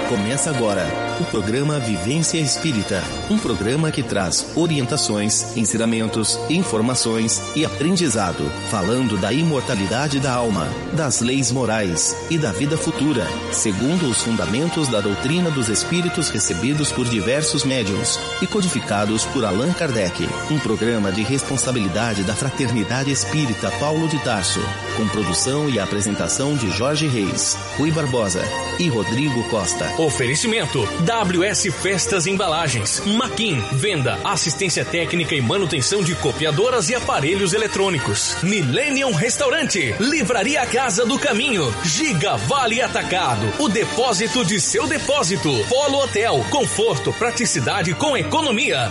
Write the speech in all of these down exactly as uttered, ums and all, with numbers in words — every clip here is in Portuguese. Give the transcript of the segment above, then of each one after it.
Começa agora o programa Vivência Espírita, um programa que traz orientações, ensinamentos, informações e aprendizado, falando da imortalidade da alma, das leis morais e da vida futura, segundo os fundamentos da doutrina dos espíritos recebidos por diversos médiuns e codificados por Allan Kardec. Um programa de responsabilidade da Fraternidade Espírita Paulo de Tarso, com produção e apresentação de Jorge Reis, Rui Barbosa e Rodrigo Costa. Oferecimento W S Festas e Embalagens, Maquin, venda, assistência técnica e manutenção de copiadoras e aparelhos eletrônicos. Millennium Restaurante, Livraria Casa do Caminho, Giga Vale Atacado, o depósito de seu depósito. Polo Hotel, conforto, praticidade com economia.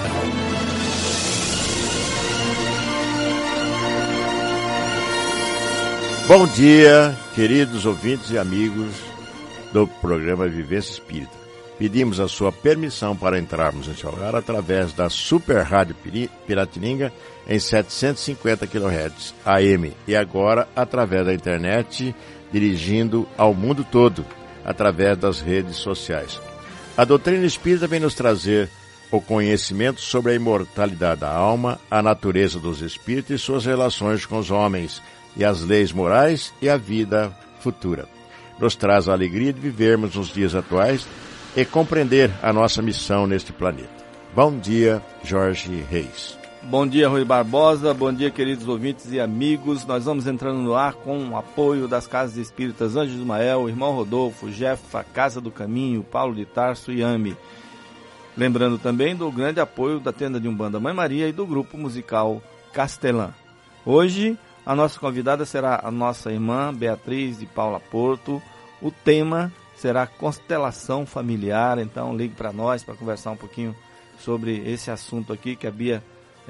Bom dia, queridos ouvintes e amigos do programa Vivência Espírita. Pedimos a sua permissão para entrarmos em seu hogar através da Super Rádio Piratininga em setecentos e cinquenta quilohertz A M e agora através da internet, dirigindo ao mundo todo, através das redes sociais. A doutrina espírita vem nos trazer o conhecimento sobre a imortalidade da alma, a natureza dos espíritos e suas relações com os homens, e as leis morais e a vida futura. Nos traz a alegria de vivermos nos dias atuais e compreender a nossa missão neste planeta. Bom dia, Jorge Reis. Bom dia, Rui Barbosa. Bom dia, queridos ouvintes e amigos. Nós vamos entrando no ar com o apoio das Casas Espíritas Anjo de Ismael, Irmão Rodolfo, Jefa, Casa do Caminho, Paulo de Tarso e AME. Lembrando também do grande apoio da Tenda de Umbanda Mãe Maria e do grupo musical Castelã. Hoje, a nossa convidada será a nossa irmã Beatriz de Paula Porto. O tema será constelação familiar, então ligue para nós para conversar um pouquinho sobre esse assunto aqui, que a Bia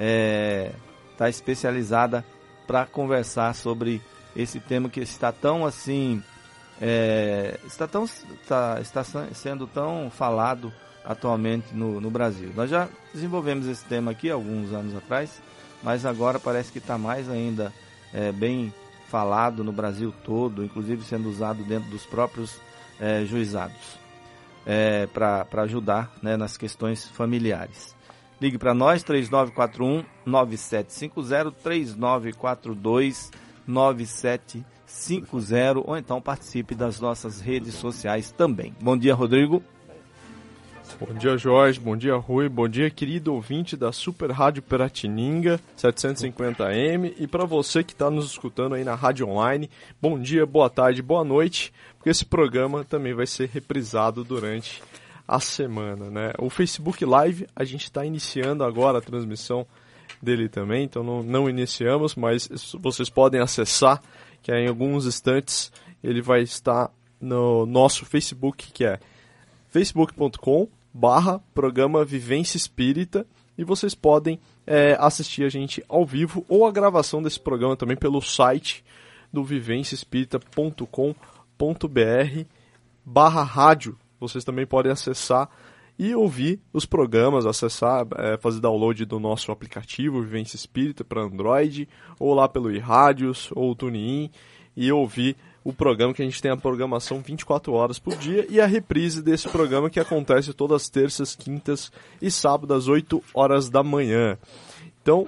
está é, especializada para conversar sobre esse tema que está tão assim, é, está, tão, está, está sendo tão falado atualmente no, no Brasil. Nós já desenvolvemos esse tema aqui alguns anos atrás, mas agora parece que está mais ainda É, bem falado no Brasil todo, inclusive sendo usado dentro dos próprios é, juizados, é, para ajudar, né, nas questões familiares. Ligue para nós, três nove quatro um, nove sete cinco zero, três nove quatro dois, nove sete cinco zero, ou então participe das nossas redes sociais também. Bom dia, Rodrigo. Bom dia, Jorge. Bom dia, Rui. Bom dia, querido ouvinte da Super Rádio Piratininga, setecentos e cinquenta A M. E para você que está nos escutando aí na rádio online, bom dia, boa tarde, boa noite, porque esse programa também vai ser reprisado durante a semana, né? O Facebook Live, a gente está iniciando agora a transmissão dele também, então não, não iniciamos, mas vocês podem acessar, que é em alguns instantes ele vai estar no nosso Facebook, que é facebook ponto com barra programa Vivência Espírita, e vocês podem é, assistir a gente ao vivo ou a gravação desse programa também pelo site do vivência espírita ponto com ponto br barra rádio. Vocês também podem acessar e ouvir os programas, acessar, é, fazer download do nosso aplicativo Vivência Espírita para Android, ou lá pelo iRádios ou TuneIn, e ouvir o programa, que a gente tem a programação vinte e quatro horas por dia, e a reprise desse programa, que acontece todas as terças, quintas e sábados às oito horas da manhã. Então,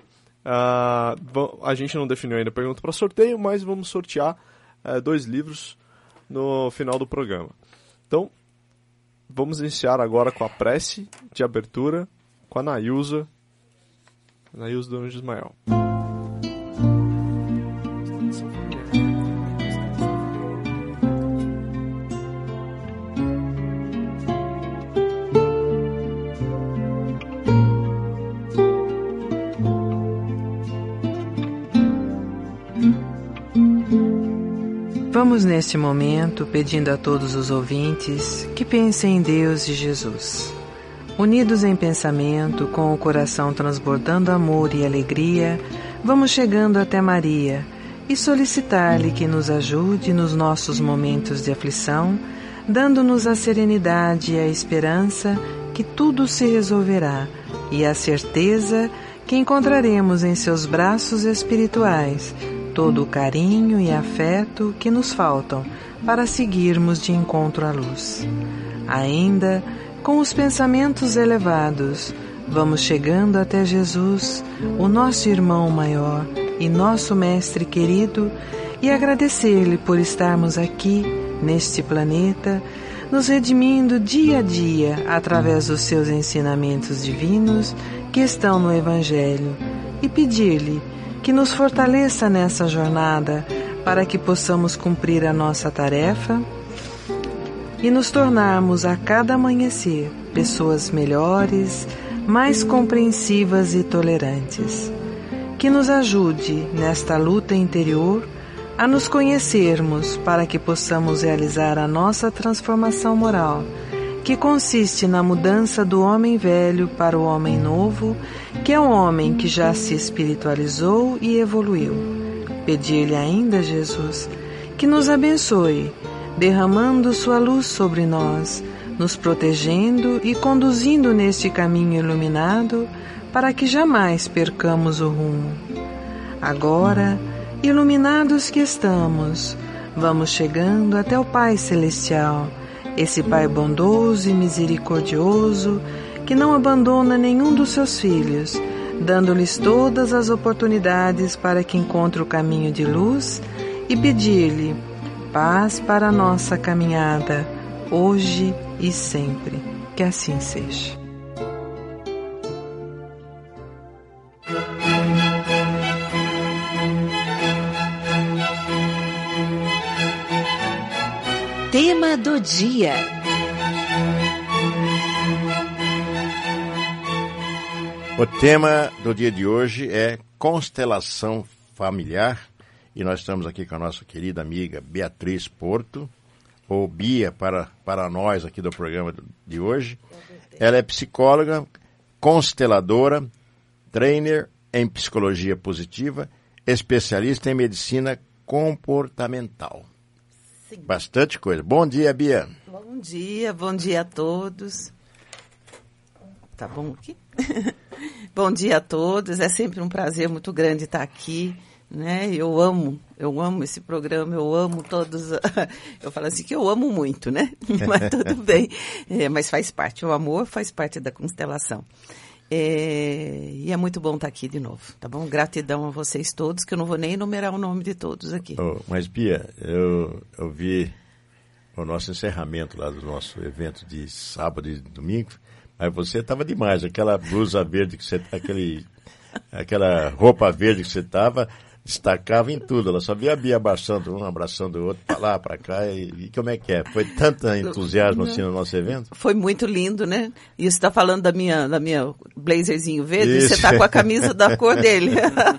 uh, a gente não definiu ainda a pergunta para sorteio, mas vamos sortear uh, dois livros no final do programa. Então, vamos iniciar agora com a prece de abertura com a Nailza, Nailza do Anjo de Ismael. Vamos neste momento pedindo a todos os ouvintes que pensem em Deus e Jesus. Unidos em pensamento, com o coração transbordando amor e alegria, vamos chegando até Maria e solicitar-lhe que nos ajude nos nossos momentos de aflição, dando-nos a serenidade e a esperança que tudo se resolverá e a certeza que encontraremos em seus braços espirituais todo o carinho e afeto que nos faltam para seguirmos de encontro à luz. Ainda, com os pensamentos elevados, vamos chegando até Jesus, o nosso irmão maior e nosso mestre querido, e agradecer-lhe por estarmos aqui, neste planeta, nos redimindo dia a dia através dos seus ensinamentos divinos que estão no Evangelho, e pedir-lhe que nos fortaleça nessa jornada para que possamos cumprir a nossa tarefa e nos tornarmos a cada amanhecer pessoas melhores, mais compreensivas e tolerantes. Que nos ajude nesta luta interior a nos conhecermos para que possamos realizar a nossa transformação moral, que consiste na mudança do homem velho para o homem novo, que é um homem que já se espiritualizou e evoluiu. Pedir-lhe ainda, Jesus, que nos abençoe, derramando sua luz sobre nós, nos protegendo e conduzindo neste caminho iluminado, para que jamais percamos o rumo. Agora, iluminados que estamos, vamos chegando até o Pai Celestial, esse Pai bondoso e misericordioso, que não abandona nenhum dos seus filhos, dando-lhes todas as oportunidades para que encontre o caminho de luz, e pedir-lhe paz para a nossa caminhada, hoje e sempre. Que assim seja. Tema do dia. O tema do dia de hoje é constelação familiar, e nós estamos aqui com a nossa querida amiga Beatriz Porto, ou Bia para, para nós aqui do programa de hoje. Ela é psicóloga, consteladora, trainer em psicologia positiva, especialista em medicina comportamental. Sim. Bastante coisa. Bom dia, Bia. Bom dia, bom dia a todos. Tá bom aqui? Bom dia a todos. É sempre um prazer muito grande estar aqui, né? Eu amo, eu amo esse programa, eu amo todos. Eu falo assim que eu amo muito, né? Mas tudo bem. É, mas faz parte, o amor faz parte da constelação. É, e é muito bom estar aqui de novo, tá bom? Gratidão a vocês todos, que eu não vou nem enumerar o nome de todos aqui. Oh, mas, Bia, eu, eu vi o nosso encerramento lá do nosso evento de sábado e domingo, mas você estava demais, aquela blusa verde que você, aquele, aquela roupa verde que você estava, destacava em tudo. Ela só via a Bia abraçando um, abraçando o outro, para lá, para cá, e, e como é que é? Foi tanto entusiasmo assim no nosso evento? Foi muito lindo, né? E você está falando da minha, da minha blazerzinho verde, Isso. Você está com a camisa da cor dele.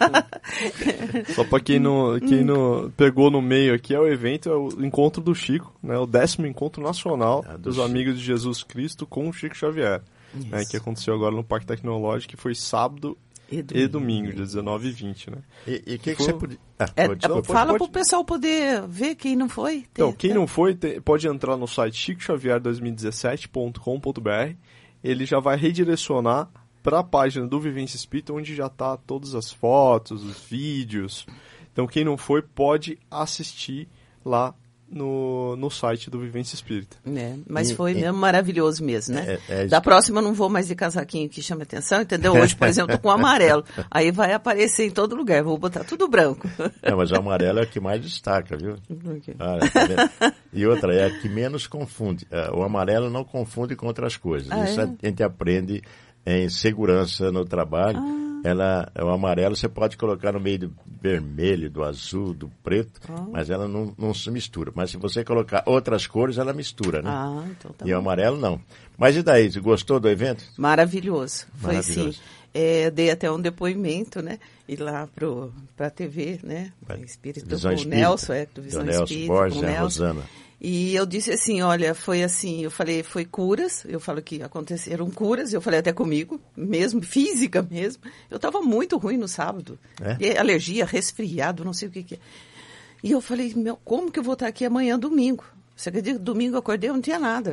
Só para quem não, quem não pegou no meio aqui, é o evento, é o Encontro do Chico, né? O décimo Encontro Nacional é do dos Chico. Amigos de Jesus Cristo com o Chico Xavier, né? Que aconteceu agora no Parque Tecnológico, que foi sábado E domingo, e domingo, dia dezenove e vinte, né? E o que, que você podia... Ah, é, pode, é, pode, fala pode, para o pessoal poder ver quem não foi. Ter, então, quem não foi, tem, pode entrar no site chico xavier dois mil e dezessete ponto com ponto b r. Ele já vai redirecionar para a página do Vivência Espírita, onde já está todas as fotos, os vídeos. Então, quem não foi, pode assistir lá No, no site do Vivência Espírita. É, mas foi mesmo maravilhoso mesmo, né? É, é, da próxima eu não vou mais de casaquinho que chama atenção, entendeu? Hoje, por exemplo, eu tô com amarelo. Aí vai aparecer em todo lugar, vou botar tudo branco. É, mas o amarelo é o que mais destaca, viu? Okay. Ah, tá vendo? E outra, é a que menos confunde. O amarelo não confunde com outras coisas. Ah, Isso é? a gente aprende em segurança no trabalho. Ah. Ela, o amarelo você pode colocar no meio do vermelho, do azul, do preto, oh. mas ela não, não se mistura. Mas se você colocar outras cores, ela mistura, né? Ah, então tá e bom. O amarelo não. Mas e daí, você gostou do evento? Maravilhoso. Foi Maravilhoso. sim. É, dei até um depoimento, né? E lá para a T V, né? Espírito, Visão com Espírita. o Nelson, é, do Visão do Nelson Espírita, Borges, com o e a Nelson. Rosana. E eu disse assim, olha, foi assim, eu falei, foi curas, eu falo que aconteceram curas, eu falei até comigo, mesmo, física mesmo. Eu estava muito ruim no sábado, é? E alergia, resfriado, não sei o que que é. E eu falei, meu, como que eu vou estar aqui amanhã, domingo? Você acredita que domingo eu acordei, eu não tinha nada.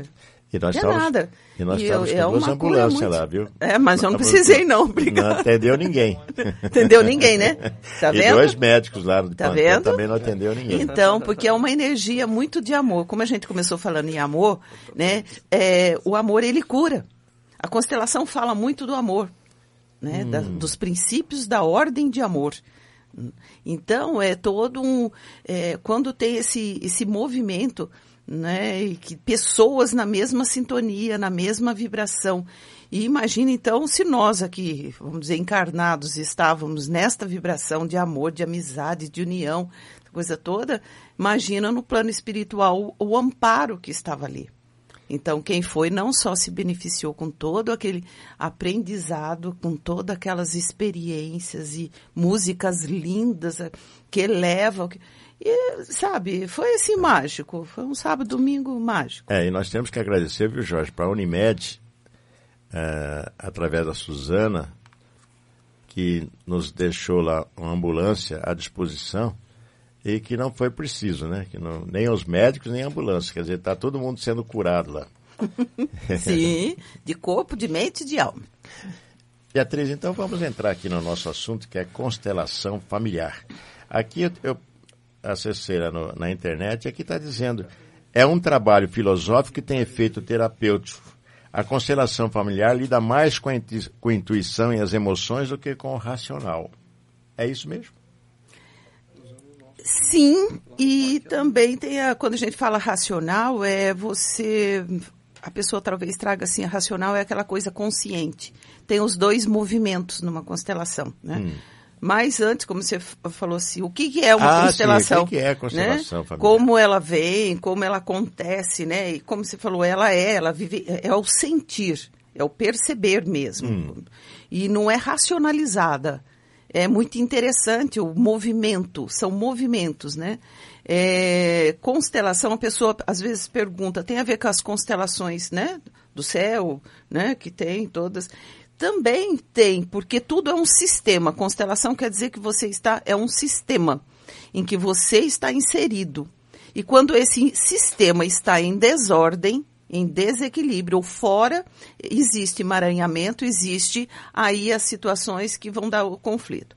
E nós é estávamos, nada. E nós E estávamos eu- com é duas uma ambulâncias cura muito- lá, viu? É, mas eu não Tava- precisei não, Não obrigado. atendeu ninguém. Entendeu ninguém, né? Tá E vendo? dois médicos lá do Tá plantão vendo? também não atendeu ninguém. Então, porque é uma energia muito de amor. Como a gente começou falando em amor, né? É, o amor, ele cura. A constelação fala muito do amor, né? Da- dos princípios da ordem de amor. Então, é todo um... é, quando tem esse, esse movimento, né? E que pessoas na mesma sintonia, na mesma vibração. E imagina, então, se nós aqui, vamos dizer, encarnados, estávamos nesta vibração de amor, de amizade, de união, coisa toda, imagina no plano espiritual o, o amparo que estava ali. Então, quem foi não só se beneficiou com todo aquele aprendizado, com todas aquelas experiências e músicas lindas eh, que elevam. que- E, sabe, foi assim mágico. Foi um sábado, domingo mágico. É, e nós temos que agradecer, viu, Jorge, para a Unimed, eh, através da Suzana, que nos deixou lá uma ambulância à disposição e que não foi preciso, né? Que não, nem os médicos, nem a ambulância. Quer dizer, está todo mundo sendo curado lá. Sim, de corpo, de mente e de alma. Beatriz, então vamos entrar aqui no nosso assunto, que é constelação familiar. Aqui eu, eu acessei lá no, na internet, aqui está dizendo, é um trabalho filosófico que tem efeito terapêutico. A constelação familiar lida mais com a, intu- com a intuição e as emoções do que com o racional. É isso mesmo? Sim, e também tem a, quando a gente fala racional, é você, a pessoa talvez traga assim, a racional é aquela coisa consciente. Tem os dois movimentos numa constelação, né? Hum. Mas antes, como você f- falou assim, o que, que é uma Ah, constelação? sim, o que, que é a constelação né? familiar? Como ela vem, como ela acontece, né? E como você falou, ela é, ela vive, é o sentir, é o perceber mesmo. Hum. E não é racionalizada. É muito interessante o movimento, são movimentos, né? É, constelação, a pessoa às vezes pergunta, tem a ver com as constelações, né? Do céu, né? Que tem todas. Também tem, porque tudo é um sistema. Constelação quer dizer que você está, é um sistema em que você está inserido. E quando esse sistema está em desordem, em desequilíbrio ou fora, existe emaranhamento, existe aí as situações que vão dar o conflito.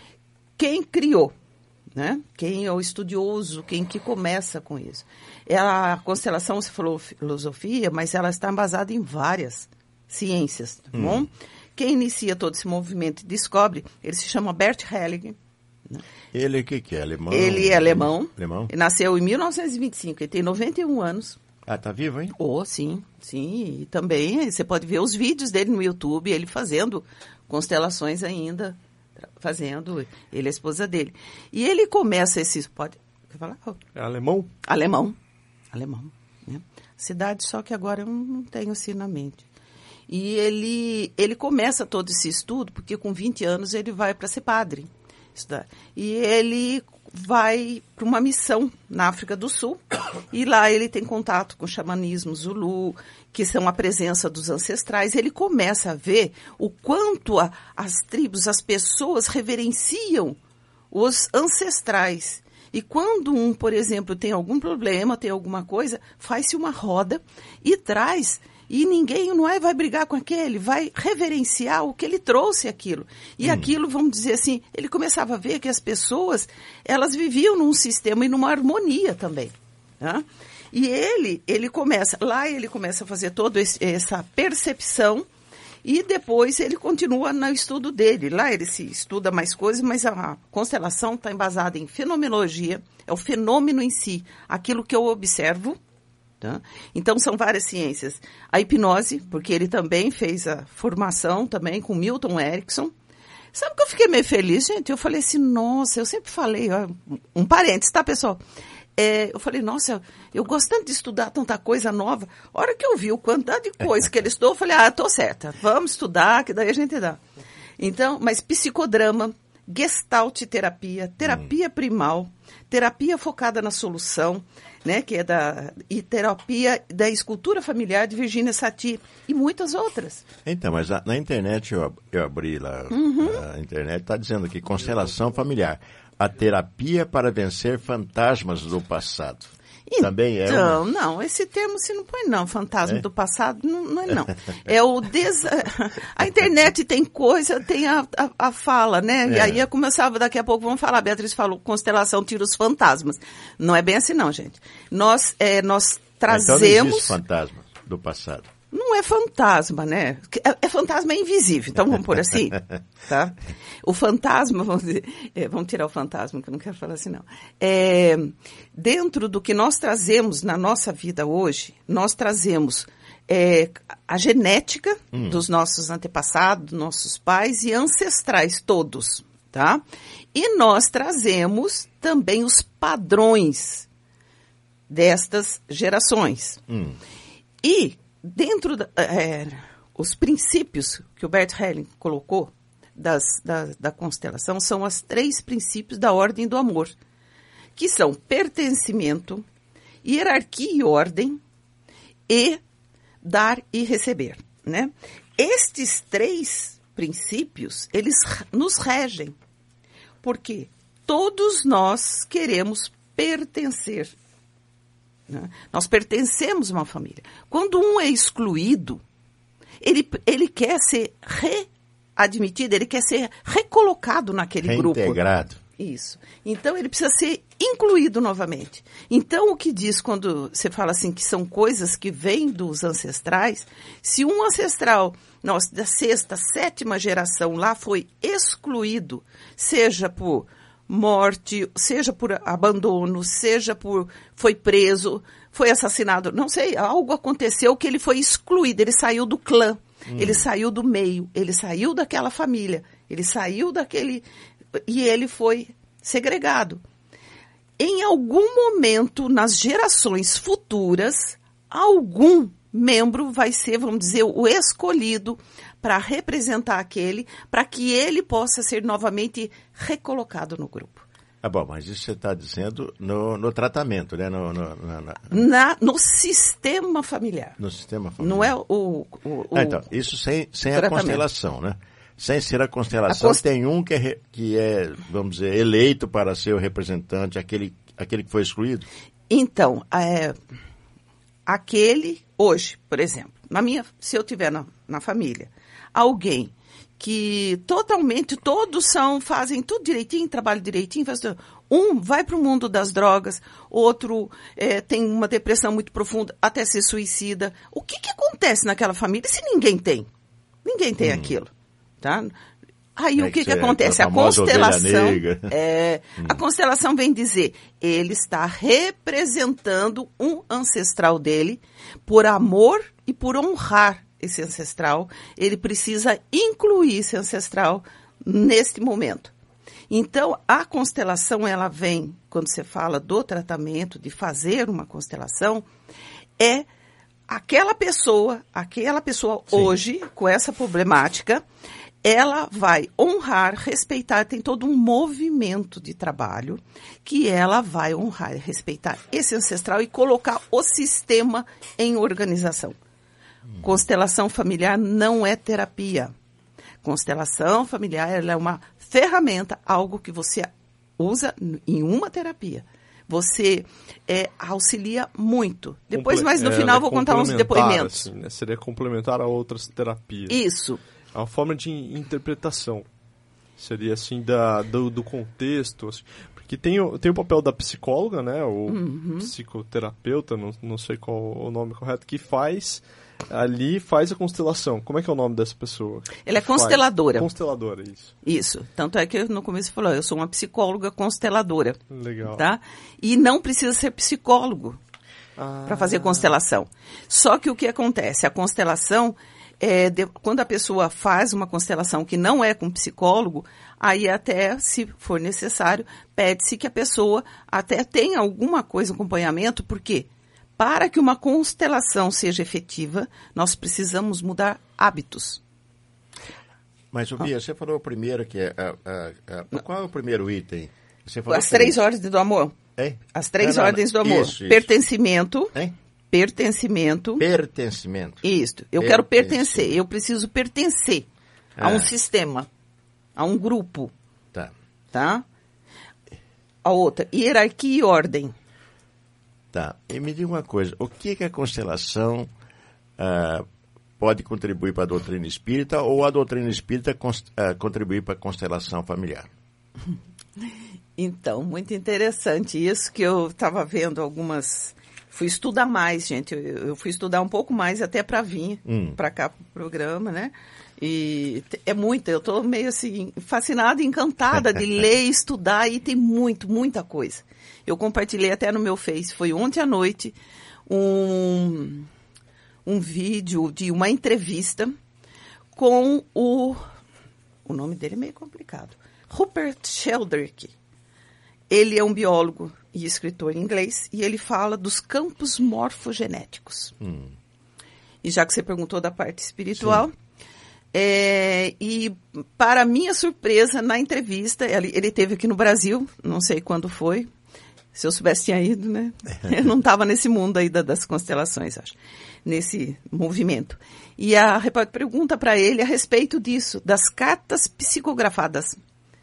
Quem criou, né? Quem é o estudioso, quem que começa com isso? É a constelação, você falou filosofia, mas ela está embasada em várias ciências, tá bom? Hum. Quem inicia todo esse movimento e descobre, ele se chama Bert Hellinger. Né? Ele o que, que é? Alemão? Ele é alemão. Alemão? Ele nasceu em mil novecentos e vinte e cinco, ele tem noventa e um anos. Ah, tá vivo, hein? Oh, sim, sim. E também você pode ver os vídeos dele no YouTube, ele fazendo constelações ainda, fazendo, ele é a esposa dele. E ele começa esses... Pode quer falar? Oh. É alemão? Alemão. Alemão. Né? Cidade, só que agora eu não tenho assim na mente. E ele, ele começa todo esse estudo, porque com vinte anos ele vai para ser padre. Estudar. E ele vai para uma missão na África do Sul, e lá ele tem contato com o xamanismo Zulu, que são a presença dos ancestrais. Ele começa a ver o quanto a, as tribos, as pessoas reverenciam os ancestrais. E quando um, por exemplo, tem algum problema, tem alguma coisa, faz-se uma roda e traz... E ninguém não é, vai brigar com aquele, vai reverenciar o que ele trouxe aquilo. E hum. aquilo, vamos dizer assim, ele começava a ver que as pessoas, elas viviam num sistema e numa harmonia também. Tá? E ele, ele começa, lá ele começa a fazer toda essa percepção e depois ele continua no estudo dele. Lá ele se estuda mais coisas, mas a constelação está embasada em fenomenologia, é o fenômeno em si, aquilo que eu observo. Tá? Então, são várias ciências. A hipnose, porque ele também fez a formação também com Milton Erickson. Sabe que eu fiquei meio feliz, gente? Eu falei assim, nossa, eu sempre falei, ó, um parênteses, tá, pessoal? É, eu falei, nossa, eu gosto tanto de estudar tanta coisa nova. A hora que eu vi o quantidade de coisa que ele estudou, eu falei, ah, tô certa, vamos estudar, que daí a gente dá. Então, mas psicodrama, gestalt terapia, terapia primal, terapia focada na solução, né, que é da e terapia da escultura familiar de Virginia Satir e muitas outras. Então, mas a, na internet eu, eu abri lá, uhum. a internet está dizendo aqui, constelação familiar, a terapia para vencer fantasmas do passado. Também é Então, uma... não, esse termo se não põe não, fantasma É? do passado, não, não é não. É o des... A internet tem coisa, tem a, a, a fala, né? E É. aí eu começava, daqui a pouco vamos falar, a Beatriz falou, constelação tira os fantasmas. Não é bem assim não, gente. Nós, é, nós trazemos... Então não existe fantasma do passado. Não é fantasma, né? É, é fantasma é invisível, então vamos pôr assim, tá? O fantasma, vamos, dizer, é, vamos tirar o fantasma, que eu não quero falar assim, não. É, dentro do que nós trazemos na nossa vida hoje, nós trazemos é, a genética hum. dos nossos antepassados, dos nossos pais e ancestrais todos, tá? E nós trazemos também os padrões destas gerações. Hum. E dentro da, é, os princípios que o Bert Helling colocou das, da, da constelação são os três princípios da ordem do amor, que são pertencimento, hierarquia e ordem e dar e receber, né? Estes três princípios, eles nos regem, porque todos nós queremos pertencer. Né? Nós pertencemos a uma família. Quando um é excluído, ele, ele quer ser readmitido, ele quer ser recolocado naquele grupo. Reintegrado. Isso. Então, ele precisa ser incluído novamente. Então, o que diz quando você fala assim que são coisas que vêm dos ancestrais, se um ancestral, nossa, da sexta, sétima geração lá foi excluído, seja por morte, seja por abandono, seja por foi preso, foi assassinado, não sei, algo aconteceu que ele foi excluído, ele saiu do clã, hum. ele saiu do meio, ele saiu daquela família, ele saiu daquele... e ele foi segregado. Em algum momento, nas gerações futuras, algum membro vai ser, vamos dizer, o escolhido para representar aquele, para que ele possa ser novamente recolocado no grupo. Ah, bom, mas isso você está dizendo no, no tratamento, né? No, no, na, na... Na, no sistema familiar. No sistema familiar. Não é o... o, o ah, então, isso sem, sem a constelação, né? Sem ser a constelação, a const... tem um que é, que é, vamos dizer, eleito para ser o representante, aquele, aquele que foi excluído? Então, é, aquele, hoje, por exemplo, na minha, se eu tiver na, na família, alguém que totalmente, todos são, fazem tudo direitinho, trabalham direitinho, faz tudo. Um vai para o mundo das drogas, outro é, tem uma depressão muito profunda, até se suicida. O que, que acontece naquela família se ninguém tem? Ninguém tem hum. aquilo. Tá? Aí é o que, que, que acontece? A, a constelação, é, hum. a constelação vem dizer, ele está representando um ancestral dele, por amor e por honrar esse ancestral, ele precisa incluir esse ancestral neste momento. Então, a constelação, ela vem, quando você fala do tratamento, de fazer uma constelação, é aquela pessoa, aquela pessoa Sim. hoje, com essa problemática, ela vai honrar, respeitar, tem todo um movimento de trabalho que ela vai honrar e respeitar esse ancestral e colocar o sistema em organização. Hum. Constelação familiar não é terapia. Constelação familiar ela é uma ferramenta, algo que você usa em uma terapia. Você é, auxilia muito. Depois, Comple- mais no é, final, é vou contar uns depoimentos. Assim, né? Seria complementar a outras terapias. Isso. É uma forma de interpretação. Seria assim, da, do, do contexto. Assim. Porque tem, tem o papel da psicóloga, né? O uhum. psicoterapeuta, não, não sei qual o nome correto, que faz... Ali faz a constelação. Como é que é o nome dessa pessoa? Ela é consteladora. Faz? Consteladora, isso. Isso. Tanto é que no começo você falou, eu sou uma psicóloga consteladora. Legal. Tá? E não precisa ser psicólogo ah. para fazer constelação. Só que o que acontece? A constelação, é de, quando a pessoa faz uma constelação que não é com psicólogo, aí até, se for necessário, pede-se que a pessoa até tenha alguma coisa, acompanhamento, por quê? Para que uma constelação seja efetiva, nós precisamos mudar hábitos. Mas, Bia, ah. você falou primeiro que... É, é, é, qual é o primeiro item? Você falou As três ordens do amor. Hein? As três não, não, ordens do amor. Isso, isso. Pertencimento. Hein? Pertencimento. Pertencimento. Isso. Eu quero pertencer. Eu preciso pertencer ah. a um sistema, a um grupo. Tá. Tá? A outra, hierarquia e ordem. Tá, e me diga uma coisa, o que, que a constelação uh, pode contribuir para a doutrina espírita ou a doutrina espírita const, uh, contribuir para a constelação familiar? Então, muito interessante isso que eu estava vendo algumas... Fui estudar mais, gente, eu, eu fui estudar um pouco mais até para vir hum. para cá para o programa, né? E é muito, eu estou meio assim, fascinada, encantada de ler e estudar, e tem muito, muita coisa. Eu compartilhei até no meu Face, foi ontem à noite, um, um vídeo de uma entrevista com o... O nome dele é meio complicado. Rupert Sheldrake. Ele é um biólogo e escritor inglês, e ele fala dos campos morfogenéticos. Hum. E já que você perguntou da parte espiritual... Sim. É, e, para minha surpresa, na entrevista, ele, ele esteve aqui no Brasil, não sei quando foi, se eu soubesse tinha ido, né? Eu não estava nesse mundo aí da, das constelações, acho, nesse movimento. E a repórter pergunta para ele a respeito disso, das cartas psicografadas.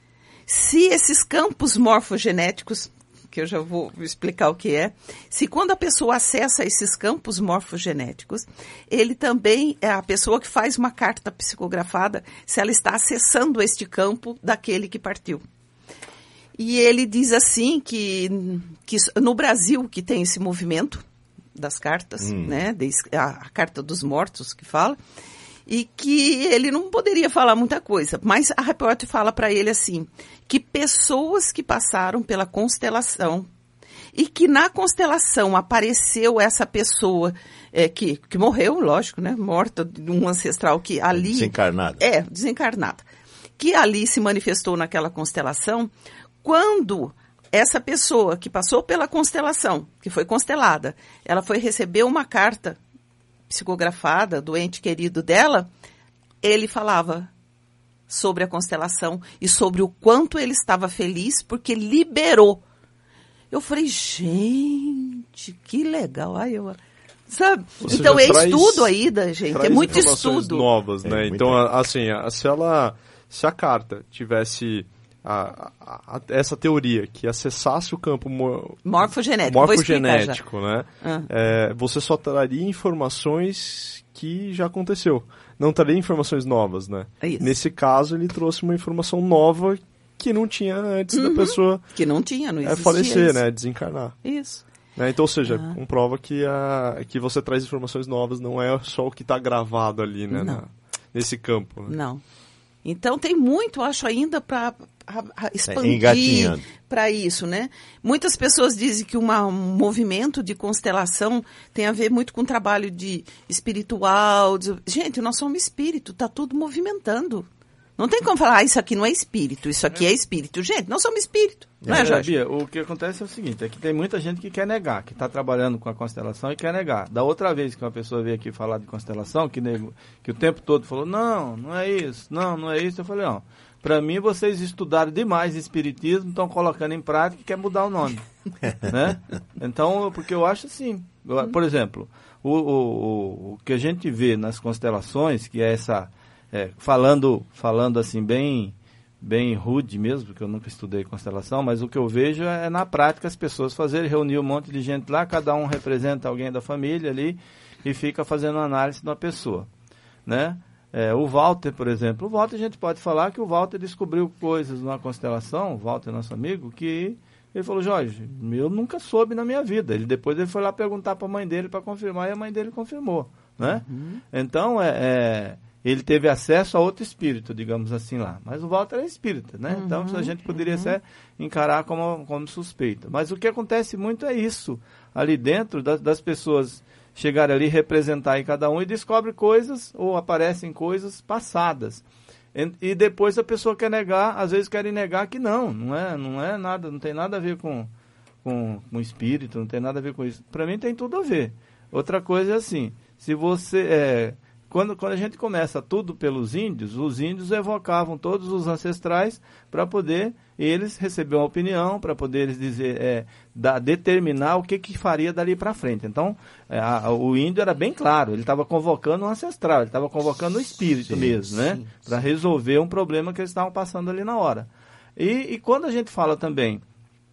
Se esses campos morfogenéticos, que eu já vou explicar o que é, se quando a pessoa acessa esses campos morfogenéticos, ele também é a pessoa que faz uma carta psicografada, se ela está acessando este campo daquele que partiu. E ele diz assim que, que no Brasil que tem esse movimento das cartas, hum. né, a, a carta dos mortos que fala, e que ele não poderia falar muita coisa, mas a repórter fala para ele assim, que pessoas que passaram pela constelação e que na constelação apareceu essa pessoa é, que, que morreu, lógico, né, morta, de um ancestral que ali... Desencarnada. É, desencarnada. Que ali se manifestou naquela constelação, quando essa pessoa que passou pela constelação, que foi constelada, ela foi receber uma carta psicografada do ente querido dela, ele falava sobre a constelação e sobre o quanto ele estava feliz porque liberou. Eu falei, gente, que legal. Ai, eu, sabe? Então é traz, estudo aí, da gente, é muito estudo. Novas, né? É, então, assim, se ela, se a carta tivesse a, a, a, essa teoria que acessasse o campo mor morfogenético, morfogenético, né? Ah. É, você só traria informações que já aconteceu. Não traria informações novas, né? Isso. Nesse caso, ele trouxe uma informação nova que não tinha antes uhum. da pessoa... Que não tinha, não existia. É falecer, isso. né? Desencarnar. Isso. Né? Então, ou seja, ah. comprova que, a, que você traz informações novas, não é só o que está gravado ali, né? Na, nesse campo. Né? Não. Então, tem muito, acho, ainda para expandir para isso, né? Muitas pessoas dizem que uma, um movimento de constelação tem a ver muito com trabalho de espiritual. De... Gente, nós somos espírito, está tudo movimentando. Não tem como falar, ah, isso aqui não é espírito, isso aqui é espírito. Gente, nós somos espírito, não é, Jorge? Bia, o que acontece é o seguinte, é que tem muita gente que quer negar, que está trabalhando com a constelação e quer negar. Da outra vez que uma pessoa veio aqui falar de constelação, que, nego, que o tempo todo falou, não, não é isso, não, não é isso. Eu falei, não, para mim vocês estudaram demais espiritismo, estão colocando em prática e quer mudar o nome. Né? Então, porque eu acho assim, eu, por exemplo, o, o, o, o que a gente vê nas constelações, que é essa... É, falando, falando assim bem, bem rude mesmo, porque eu nunca estudei constelação, mas o que eu vejo é na prática as pessoas fazerem, reunir um monte de gente lá, cada um representa alguém da família ali e fica fazendo análise de uma pessoa, né? É, o Walter, por exemplo, o Walter a gente pode falar que o Walter descobriu coisas numa constelação, o Walter, nosso amigo, que ele falou, Jorge, eu nunca soube na minha vida. Ele depois ele foi lá perguntar para a mãe dele para confirmar e a mãe dele confirmou, né? Uhum. Então, é... é ele teve acesso a outro espírito, digamos assim lá. Mas o Walter é espírita, né? Uhum, então a gente poderia uhum. ser, encarar como, como suspeita. Mas o que acontece muito é isso. Ali dentro das, das pessoas chegarem ali, representarem cada um e descobre coisas ou aparecem coisas passadas. E, e depois a pessoa quer negar, às vezes querem negar que não, não é, não é nada, não tem nada a ver com, com, com espírito, não tem nada a ver com isso. Para mim tem tudo a ver. Outra coisa é assim, se você... É, Quando, quando a gente começa tudo pelos índios, os índios evocavam todos os ancestrais para poder eles receber uma opinião, para poder eles dizer, é, da, determinar o que, que faria dali para frente. Então, é, a, o índio era bem claro, ele estava convocando um ancestral, ele estava convocando o espírito sim, mesmo, né? Para resolver um problema que eles estavam passando ali na hora. E, e quando a gente fala também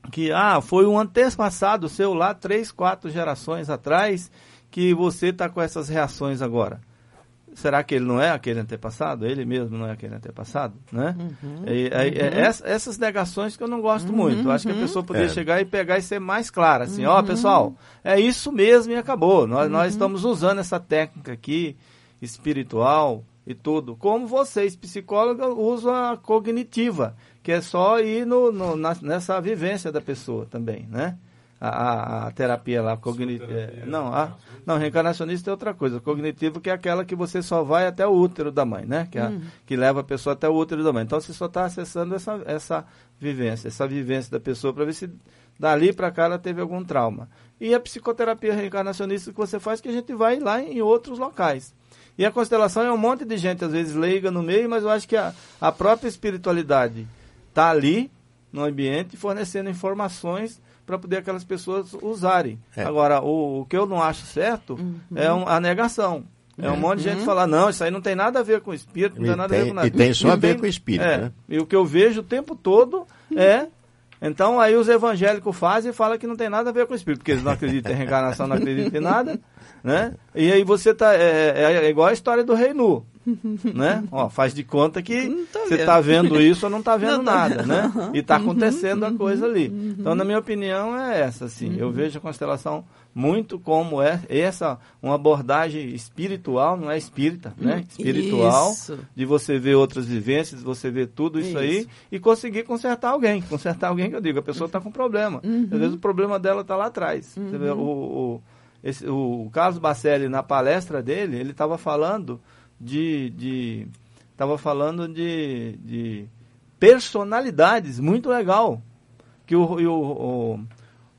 que ah, foi um antepassado seu lá, três, quatro gerações atrás, que você está com essas reações agora. Será que ele não é aquele antepassado? Ele mesmo não é aquele antepassado? Né? Uhum, e, uhum. É, é, essas negações que eu não gosto uhum, muito. Eu acho que a pessoa poderia é. chegar e pegar e ser mais clara. Assim, ó, uhum. oh, pessoal, é isso mesmo e acabou. Nós, uhum. nós estamos usando essa técnica aqui, espiritual e tudo. Como vocês, psicólogos, usam a cognitiva, que é só ir no, no, na, nessa vivência da pessoa também, né? A, a, a terapia lá, cognitiva. É, não, a, não, reencarnacionista é outra coisa. Cognitivo que é aquela que você só vai até o útero da mãe, né? Que, é, hum. que leva a pessoa até o útero da mãe. Então você só está acessando essa, essa vivência, essa vivência da pessoa para ver se dali para cá ela teve algum trauma. E a psicoterapia reencarnacionista que você faz, que a gente vai lá em outros locais. E a constelação é um monte de gente, às vezes leiga no meio, mas eu acho que a, a própria espiritualidade está ali no ambiente fornecendo informações para poder aquelas pessoas usarem. É. Agora, o, o que eu não acho certo uhum. é um, a negação. É um uhum. monte de gente falar, não, isso aí não tem nada a ver com o espírito, não e tem nada tem, a ver com nada. E tem só e a ver tem, com o espírito, é, né? E o que eu vejo o tempo todo é... Então, aí os evangélicos fazem e falam que não tem nada a ver com o espírito, porque eles não acreditam em reencarnação, não acreditam em nada, né? E aí você tá... É, é, é igual a história do Rei Nu, né? Ó, faz de conta que você está vendo isso ou não está vendo não nada, vendo. né? E está acontecendo uhum, a coisa ali. Uhum. Então, na minha opinião, é essa, assim. Uhum. Eu vejo a constelação muito como é essa, uma abordagem espiritual, não é espírita, né? Espiritual, isso. de você ver outras vivências, você ver tudo isso, isso aí e conseguir consertar alguém. Consertar alguém que eu digo, a pessoa está com problema. Uhum. Às vezes o problema dela está lá atrás. Uhum. Você vê, o, o, esse, o Carlos Bacelli, na palestra dele, ele estava falando de... de estava falando de, de personalidades, muito legal. Que o... o, o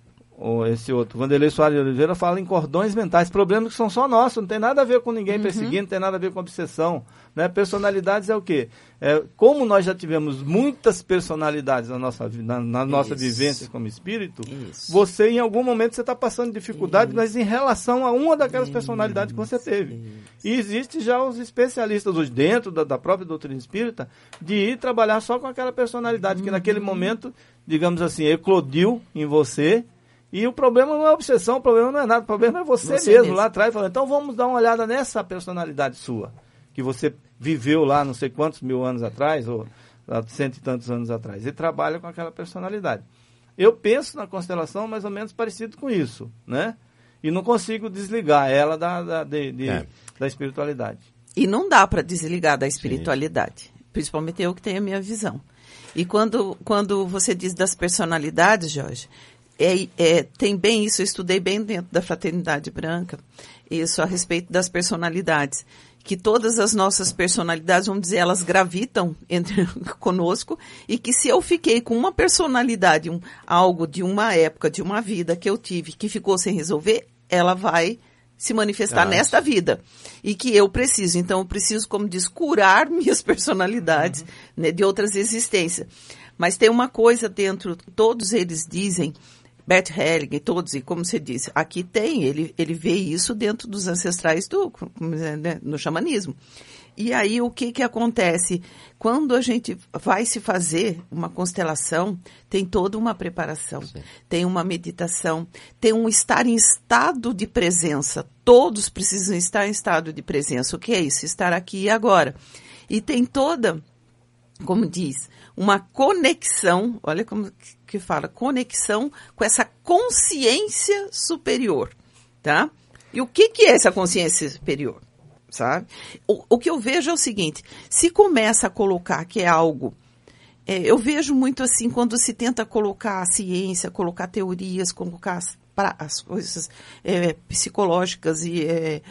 Ou esse outro, Vanderlei Soares de Oliveira, fala em cordões mentais, problemas que são só nossos, não tem nada a ver com ninguém uhum. perseguindo, não tem nada a ver com obsessão, né? Personalidades é o quê? É, como nós já tivemos muitas personalidades na nossa, na, na nossa vivência como espírito, Isso. você em algum momento você está passando dificuldade, Isso. mas em relação a uma daquelas personalidades que você teve. Isso. E existe já os especialistas hoje dentro da, da própria doutrina espírita de ir trabalhar só com aquela personalidade uhum. que naquele momento, digamos assim, eclodiu em você. E o problema não é obsessão, o problema não é nada, o problema é você, você mesmo, mesmo lá atrás. Falando, então vamos dar uma olhada nessa personalidade sua, que você viveu lá não sei quantos mil anos atrás, ou há cento e tantos anos atrás, e trabalha com aquela personalidade. Eu penso na constelação mais ou menos parecido com isso, né? E não consigo desligar ela da, da, de, de, é. da espiritualidade. E não dá para desligar da espiritualidade, Sim. principalmente eu que tenho a minha visão. E quando, quando você diz das personalidades, Jorge... É, é, tem bem isso, eu estudei bem dentro da Fraternidade Branca, isso a respeito das personalidades, que todas as nossas personalidades, vamos dizer, elas gravitam entre, conosco, e que se eu fiquei com uma personalidade, um, algo de uma época, de uma vida que eu tive, que ficou sem resolver, ela vai se manifestar ah, nesta vida, e que eu preciso, então eu preciso, como diz, curar minhas personalidades, uhum. né, de outras existências. Mas tem uma coisa dentro, todos eles dizem, Bert Hellinger, todos, e como você disse, aqui tem, ele, ele vê isso dentro dos ancestrais do, né, no xamanismo. E aí o que que acontece? Quando a gente vai se fazer uma constelação, tem toda uma preparação, Sim. tem uma meditação, tem um estar em estado de presença. Todos precisam estar em estado de presença. O que é isso? Estar aqui e agora. E tem toda, como diz, uma conexão, olha como que fala, conexão com essa consciência superior, tá? E o que que é essa consciência superior, sabe? O, o que eu vejo é o seguinte, se começa a colocar que é algo, é, eu vejo muito assim, quando se tenta colocar a ciência, colocar teorias, colocar as, pra, as coisas é, psicológicas e... É,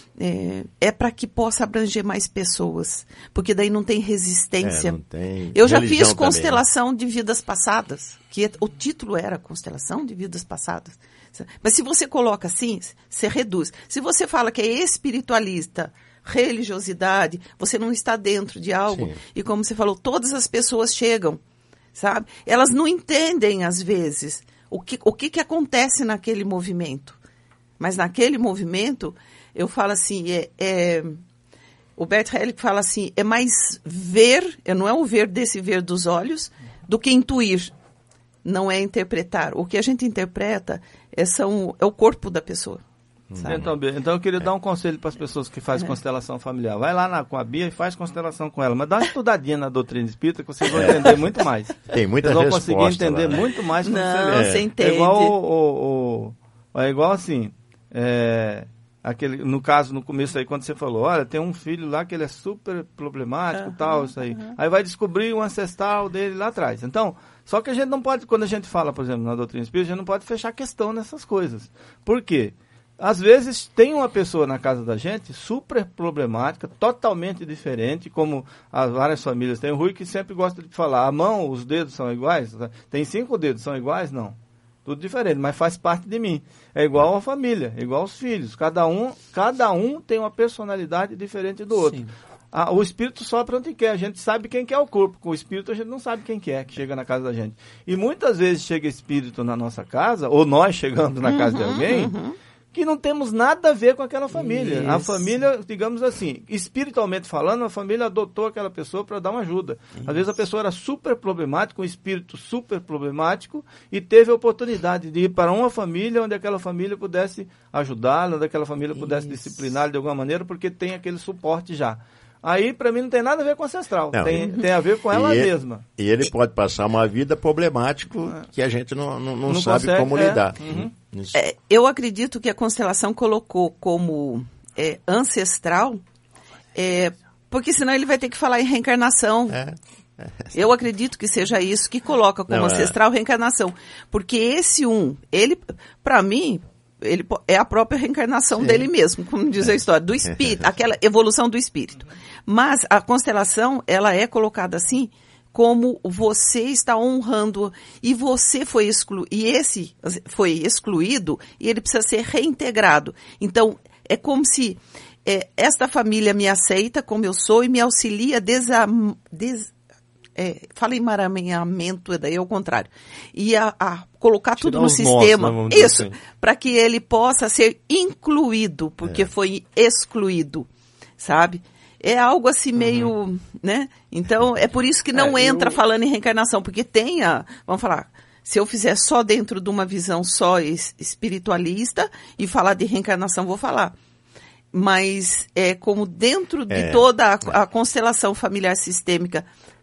É, é para que possa abranger mais pessoas, porque daí não tem resistência. É, não tem Eu já fiz constelação também, né? de vidas passadas, que o título era Constelação de Vidas Passadas. Mas se você coloca assim, você reduz. Se você fala que é espiritualista, religiosidade, você não está dentro de algo. Sim. E como você falou, todas as pessoas chegam, sabe? Elas não entendem, às vezes, o que, o que, que acontece naquele movimento. Mas naquele movimento... Eu falo assim, é, é, o Bert Hellinger fala assim, é mais ver, não é o ver desse ver dos olhos, do que intuir. não é interpretar. O que a gente interpreta é, são, é o corpo da pessoa. Sabe? Então, então eu queria dar um conselho para as pessoas que fazem é. constelação familiar. Vai lá na, com a Bia e faz constelação com ela. Mas dá uma estudadinha na doutrina espírita que vocês vão entender muito mais. Tem muita Vocês vão conseguir entender lá, né? muito mais quando Não, você lê. você entende. É igual, o, o, o, é igual assim, é, aquele, no caso, no começo aí, quando você falou, olha, tem um filho lá que ele é super problemático, uhum, tal, isso aí. Uhum. Aí vai descobrir um ancestral dele lá atrás. Então, só que a gente não pode, quando a gente fala, por exemplo, na doutrina espírita, a gente não pode fechar questão nessas coisas. Por quê? Às vezes tem uma pessoa na casa da gente super problemática, totalmente diferente, como as várias famílias. Tem o Rui que sempre gosta de falar, a mão, os dedos são iguais? Tem cinco dedos, são iguais? Não. Tudo diferente, mas faz parte de mim. É igual a família, é igual aos filhos. Cada um, cada um tem uma personalidade diferente do outro. Ah, o espírito sopra onde quer, a gente sabe quem que é o corpo. Com o espírito a gente não sabe quem que é que chega na casa da gente. E muitas vezes chega espírito na nossa casa, ou nós chegamos na casa uhum, de alguém... Uhum. que não temos nada a ver com aquela família. Isso. A família, digamos assim, espiritualmente falando, a família adotou aquela pessoa para dar uma ajuda. Isso. Às vezes a pessoa era super problemática, um espírito super problemático, e teve a oportunidade de ir para uma família onde aquela família pudesse ajudá-la, onde aquela família pudesse Isso. discipliná-la de alguma maneira, porque tem aquele suporte já. Aí, para mim, não tem nada a ver com ancestral. Não, tem, tem a ver com ela e mesma. Ele, e ele pode passar uma vida problemática que a gente não, não, não, não sabe consegue, como é. lidar. Uhum. É, eu acredito que a constelação colocou como é, ancestral, é, porque senão ele vai ter que falar em reencarnação. É. É. Eu acredito que seja isso que coloca como não, ancestral é. reencarnação. Porque esse um, ele, para mim... ele é a própria reencarnação Sim. dele mesmo, como diz a história, do espírito, aquela evolução do espírito. Mas a constelação, ela é colocada assim, como você está honrando, e você foi excluído, e esse foi excluído, e ele precisa ser reintegrado. Então, é como se é, esta família me aceita como eu sou e me auxilia desa, des, É, fala em emaranhamento, daí é o contrário. E a, a colocar Tirar tudo no sistema, nós, né, isso, assim. Para que ele possa ser incluído, porque é. foi excluído, sabe? É algo assim meio, uhum. né? Então, é por isso que não é, entra eu... falando em reencarnação, porque tem a, vamos falar, se eu fizer só dentro de uma visão só espiritualista e falar de reencarnação, vou falar. Mas é como dentro de é. toda a, a constelação familiar sistêmica,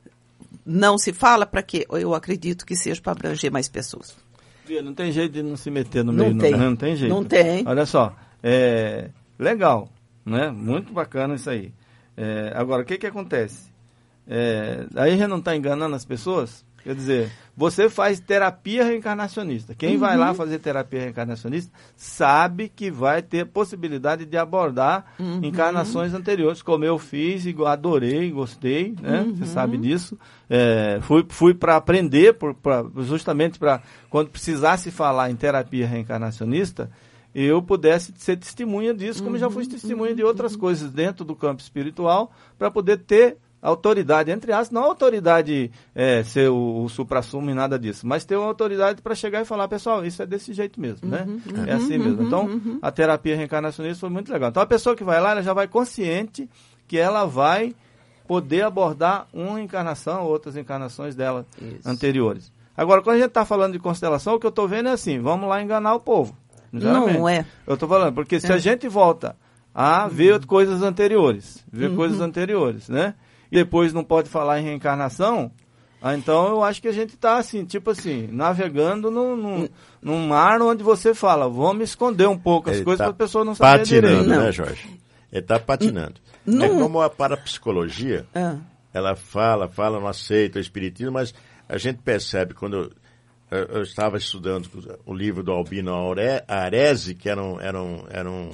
não se fala, para quê? Eu acredito que seja para abranger mais pessoas. Não tem jeito de não se meter no não meio, tem. Não, não tem jeito. Não tem. Olha só, é legal, né? Muito bacana isso aí. É, agora, o que que acontece? É, aí já não está enganando as pessoas? Quer dizer, você faz terapia reencarnacionista. Quem uhum. vai lá fazer terapia reencarnacionista sabe que vai ter possibilidade de abordar uhum. encarnações anteriores, como eu fiz e adorei, gostei, né? Uhum. Você sabe disso. É, fui fui para aprender, por, pra, justamente para quando precisasse falar em terapia reencarnacionista, eu pudesse ser testemunha disso, como uhum. já fui testemunha de outras coisas dentro do campo espiritual, para poder ter autoridade, entre aspas, não autoridade é, ser o, o supra-sumo e nada disso, mas ter uma autoridade para chegar e falar, pessoal, isso é desse jeito mesmo, né? Uhum, é assim uhum, mesmo. Então, uhum. a terapia reencarnacionista foi muito legal. Então, a pessoa que vai lá, ela já vai consciente que ela vai poder abordar uma encarnação ou outras encarnações dela isso. anteriores. Agora, quando a gente está falando de constelação, o que eu estou vendo é assim, vamos lá enganar o povo. Não é. Eu estou falando, porque se é. a gente volta a ver uhum. coisas anteriores, ver uhum. coisas anteriores, né? E depois não pode falar em reencarnação, ah, então eu acho que a gente está assim, tipo assim, navegando num, num, num mar onde você fala, vamos esconder um pouco as Ele coisas tá para a pessoa não saber direito. Patinando, né, Jorge? Ele está patinando. Não. É como a parapsicologia, ah. ela fala, fala, não aceita o espiritismo, mas a gente percebe, quando eu, eu, eu estava estudando o livro do Albino Arese, que era um, era um, era um,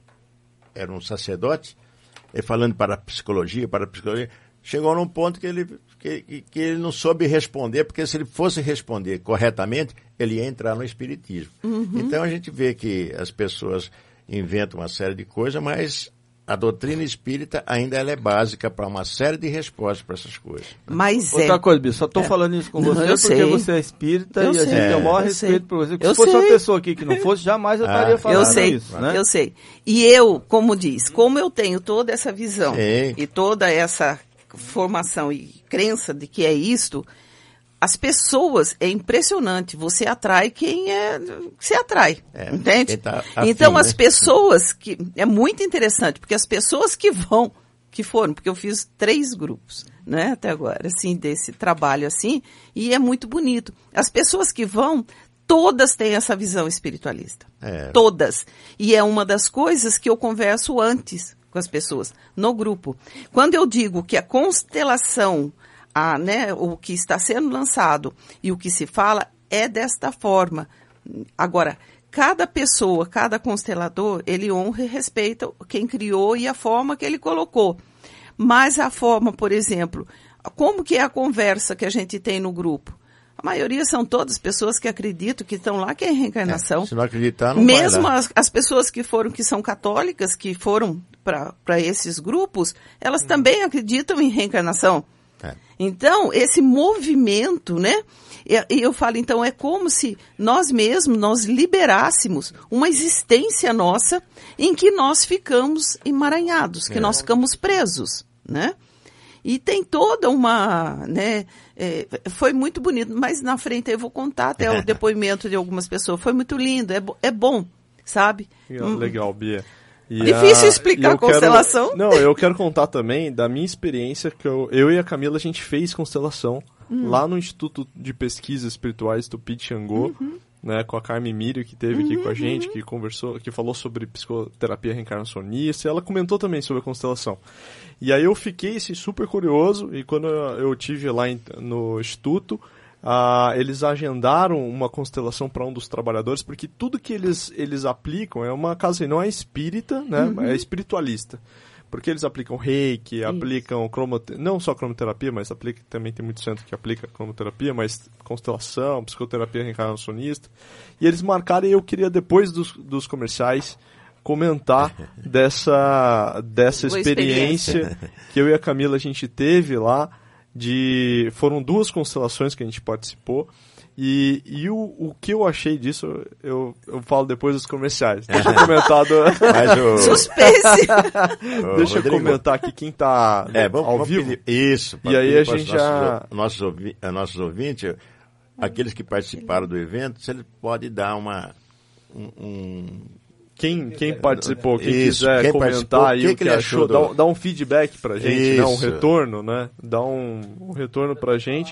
era um sacerdote, ele falando para a psicologia, para a psicologia, chegou num ponto que ele, que, que ele não soube responder, porque se ele fosse responder corretamente, ele ia entrar no espiritismo. Uhum. Então a gente vê que as pessoas inventam uma série de coisas, mas a doutrina espírita ainda ela é básica para uma série de respostas para essas coisas. Mas Outra é... coisa, Bia, só estou é. falando isso com você não, porque sei. você é espírita eu e sei. a gente tem o maior eu respeito sei. por você. Eu se fosse sei. uma pessoa aqui que não fosse, jamais eu estaria ah, falando eu sei. isso. Né? Eu sei. E eu, como diz, como eu tenho toda essa visão Sim. e toda essa formação e crença de que é isto, as pessoas, é impressionante, você atrai quem é, se atrai, é, entende? Tá afim, então, as né? pessoas que, é muito interessante, porque as pessoas que vão, que foram, porque eu fiz três grupos, né, até agora, assim, desse trabalho assim, e é muito bonito. As pessoas que vão, todas têm essa visão espiritualista, é. todas. E é uma das coisas que eu converso antes com as pessoas, no grupo. Quando eu digo que a constelação, a, né, o que está sendo lançado e o que se fala é desta forma. Agora, cada pessoa, cada constelador, ele honra e respeita quem criou e a forma que ele colocou. Mas a forma, por exemplo, como que é a conversa que a gente tem no grupo? A maioria são todas pessoas que acreditam que estão lá, que é reencarnação. É, se não acreditar, não Mesmo vai as, as pessoas que foram, que são católicas, que foram para esses grupos, elas hum. também acreditam em reencarnação. É. Então, esse movimento, né? E, e eu falo, então, é como se nós mesmos, nós liberássemos uma existência nossa em que nós ficamos emaranhados, que é. nós ficamos presos, né? E tem toda uma, né, é, foi muito bonito, mas na frente eu vou contar até o depoimento de algumas pessoas, foi muito lindo, é, é bom, sabe? Legal, Bia. E Difícil a, explicar a constelação. Quero, não, eu quero contar também da minha experiência, que eu, eu e a Camila, a gente fez constelação hum. lá no Instituto de Pesquisas Espirituais Tupi de Xangô, uhum. né, com a Carmen Mírio, que esteve aqui uhum. com a gente, que conversou, que falou sobre psicoterapia reencarnacionista, e ela comentou também sobre a constelação. E aí eu fiquei assim, super curioso, e quando eu, eu tive lá em, no Instituto, Uh, eles agendaram uma constelação para um dos trabalhadores, porque tudo que eles, eles aplicam é uma casa, não é espírita, né? Uhum. É espiritualista. Porque eles aplicam reiki, Isso. aplicam cromoterapia, não só cromoterapia, mas aplica, também tem muito centro que aplica cromoterapia, mas constelação, psicoterapia reencarnacionista. E eles marcaram, e eu queria depois dos, dos comerciais comentar dessa, dessa experiência, experiência que eu e a Camila a gente teve lá. De, foram duas constelações que a gente participou e, e o, o que eu achei disso eu, eu falo depois dos comerciais. Deixa eu comentar do... o... Suspense! Deixa eu comentar aqui quem está é, vamos, ao vamos vivo. Pedir, isso. E aí a gente já... Nossos, ouvi, nossos ouvintes, aqueles que participaram do evento, se ele pode dar uma... Um, um... Quem, quem participou, quem Isso, quiser quem comentar aí que o que, que achou, do... dá, dá um feedback pra gente, né? Um Isso. retorno, né? Dá um, um retorno pra gente.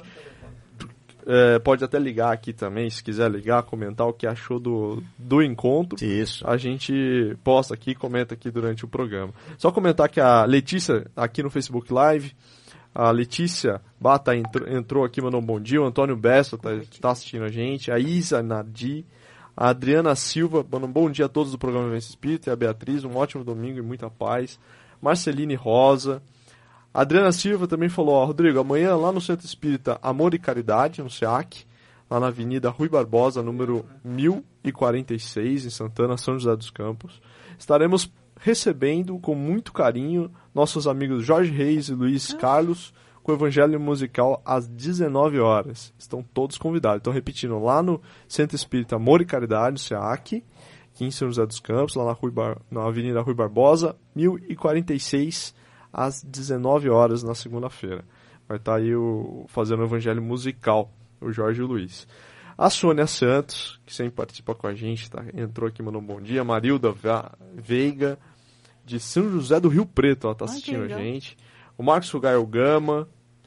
É, pode até ligar aqui também, se quiser ligar, comentar o que achou do, do encontro. Isso. A gente posta aqui, comenta aqui durante o programa. Só comentar que a Letícia, aqui no Facebook Live, a Letícia Bata entrou, entrou aqui, mandou um bom dia. O Antônio Bessa tá, tá assistindo a gente. A Isa Nadi. A Adriana Silva, um bom dia a todos do programa Vivência Espírita, e a Beatriz, um ótimo domingo e muita paz. Marceline Rosa. A Adriana Silva também falou, ó, Rodrigo, amanhã lá no Centro Espírita Amor e Caridade, no SEAC, lá na Avenida Rui Barbosa, número mil e quarenta e seis, em Santana, São José dos Campos, estaremos recebendo com muito carinho nossos amigos Jorge Reis e Luiz Carlos, com o Evangelho Musical às dezenove horas. Estão todos convidados. Então, repetindo, lá no Centro Espírita Amor e Caridade, SEAC, aqui em São José dos Campos, lá na, Rui Bar... na Avenida Rui Barbosa, mil e quarenta e seis, às dezenove horas, na segunda-feira. Vai estar aí o... fazendo o Evangelho Musical, o Jorge e o Luiz. A Sônia Santos, que sempre participa com a gente, tá? Entrou aqui, mandou um bom dia. Marilda Veiga, de São José do Rio Preto, ela está assistindo a gente. O Marcos Fugaio Gama,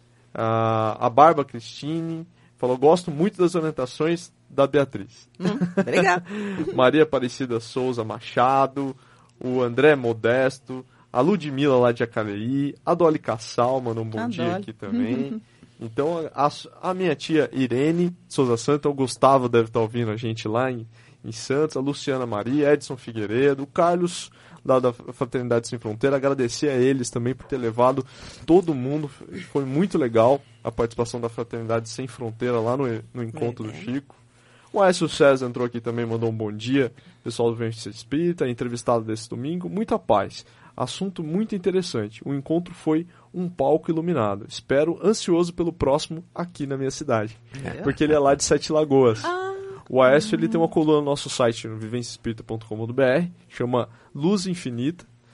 a, a Barba Cristine, falou, gosto muito das orientações da Beatriz. Hum, obrigada. Maria Aparecida Souza Machado, o André Modesto, a Ludmila lá de Jacareí, a Dolly Cassal, mandou um bom a dia Dolly. Aqui também. Então, a, a minha tia Irene Souza Santos, o Gustavo deve estar ouvindo a gente lá em, em Santos, a Luciana Maria, Edson Figueiredo, o Carlos... da Fraternidade Sem Fronteira, agradecer a eles também por ter levado todo mundo, foi muito legal a participação da Fraternidade Sem Fronteira lá no, no encontro do Chico. O Aécio César entrou aqui também, mandou um bom dia, pessoal do Vivência Espírita, entrevistado desse domingo, muita paz, assunto muito interessante, o encontro foi um palco iluminado, espero ansioso pelo próximo aqui na minha cidade, é. porque ele é lá de Sete Lagoas. Ah. O Aécio ele tem uma coluna no nosso site, no vivencia espírita ponto com ponto b r, chama Luz Infinita.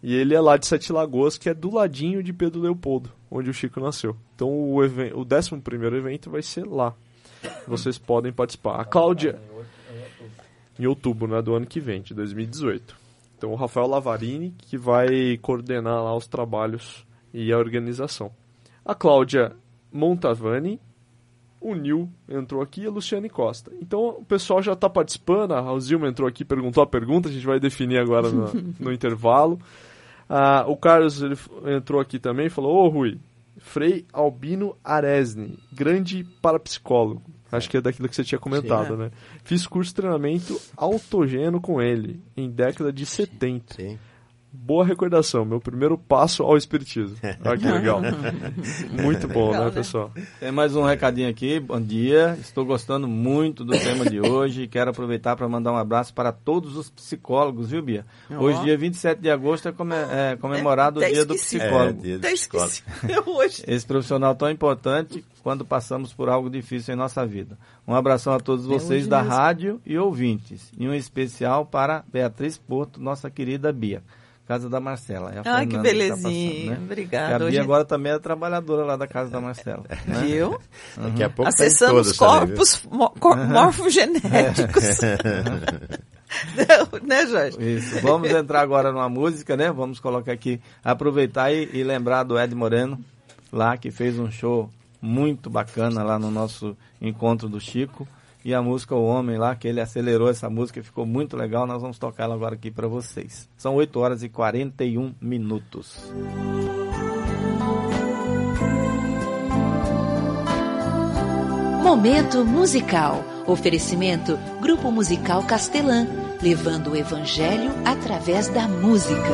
E ele é lá de Sete Lagoas, que é do ladinho de Pedro Leopoldo, onde o Chico nasceu. Então o, even- o décimo primeiro evento vai ser lá. Vocês podem participar. A Cláudia, em outubro, né, do ano que vem, de dois mil e dezoito. Então o Rafael Lavarini, que vai coordenar lá os trabalhos e a organização. A Cláudia Montavani, o Nil entrou aqui e a Luciane Costa. Então o pessoal já está participando, a Rosilma entrou aqui, perguntou a pergunta, a gente vai definir agora no, no intervalo. Ah, o Carlos ele entrou aqui também e falou: ô Rui, Frei Albino Aresni, grande parapsicólogo. Acho que é daquilo que você tinha comentado, Sim, é. né? Fiz curso de treinamento autogêneno com ele, em década de setenta. Sim. Boa recordação, meu primeiro passo ao espiritismo. Olha que legal. Muito bom, legal, né, pessoal? Tem mais um recadinho aqui. Bom dia, estou gostando muito do tema de hoje. Quero aproveitar para mandar um abraço para todos os psicólogos, viu, Bia? Oh. Hoje, dia vinte e sete de agosto, é, come é comemorado é, o dia do psicólogo. É, dia do psicólogo. Hoje. Esse profissional tão importante quando passamos por algo difícil em nossa vida. Um abração a todos vocês é da mesmo. Rádio e ouvintes. E um especial para Beatriz Porto, nossa querida Bia. Casa da Marcela. É ah, que belezinha. Tá passando, né? Obrigada. A Bia hoje... agora também é trabalhar lá da Casa da Marcela. Né? Viu? Uhum. Daqui a pouco acessamos corpos mor morfogenéticos. Não, né, Jorge? Isso. Vamos entrar agora numa música, né? Vamos colocar aqui, aproveitar e, e lembrar do Ed Moreno, lá que fez um show muito bacana lá no nosso encontro do Chico. E a música O Homem lá, que ele acelerou essa música e ficou muito legal. Nós vamos tocar ela agora aqui para vocês. São oito horas e quarenta e um minutos. Momento musical. Oferecimento Grupo Musical Castelã, levando o evangelho através da música.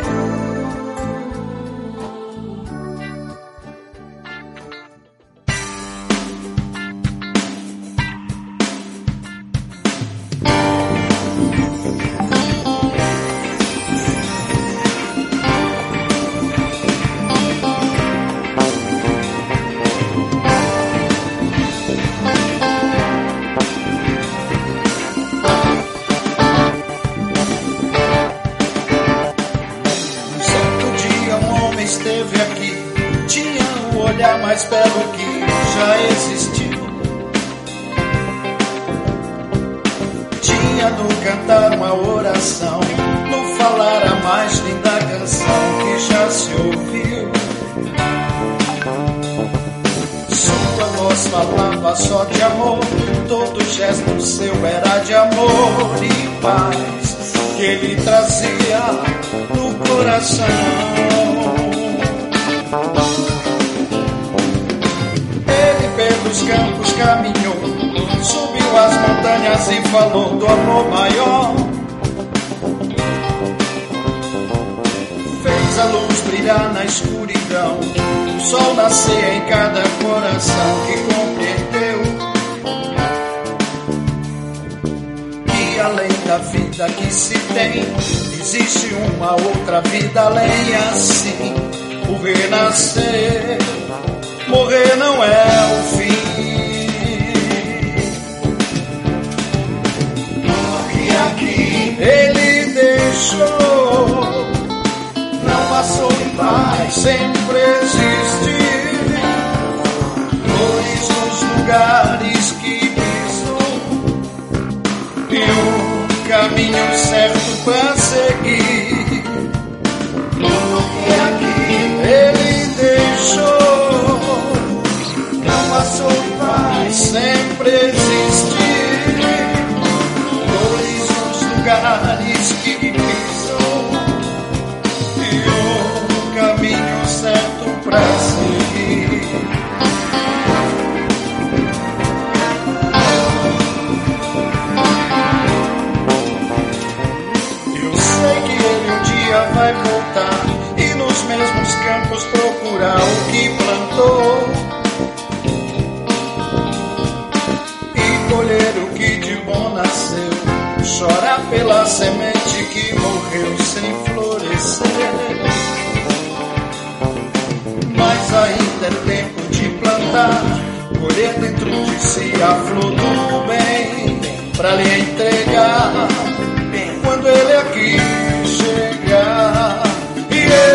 Quando ele aqui chegar, e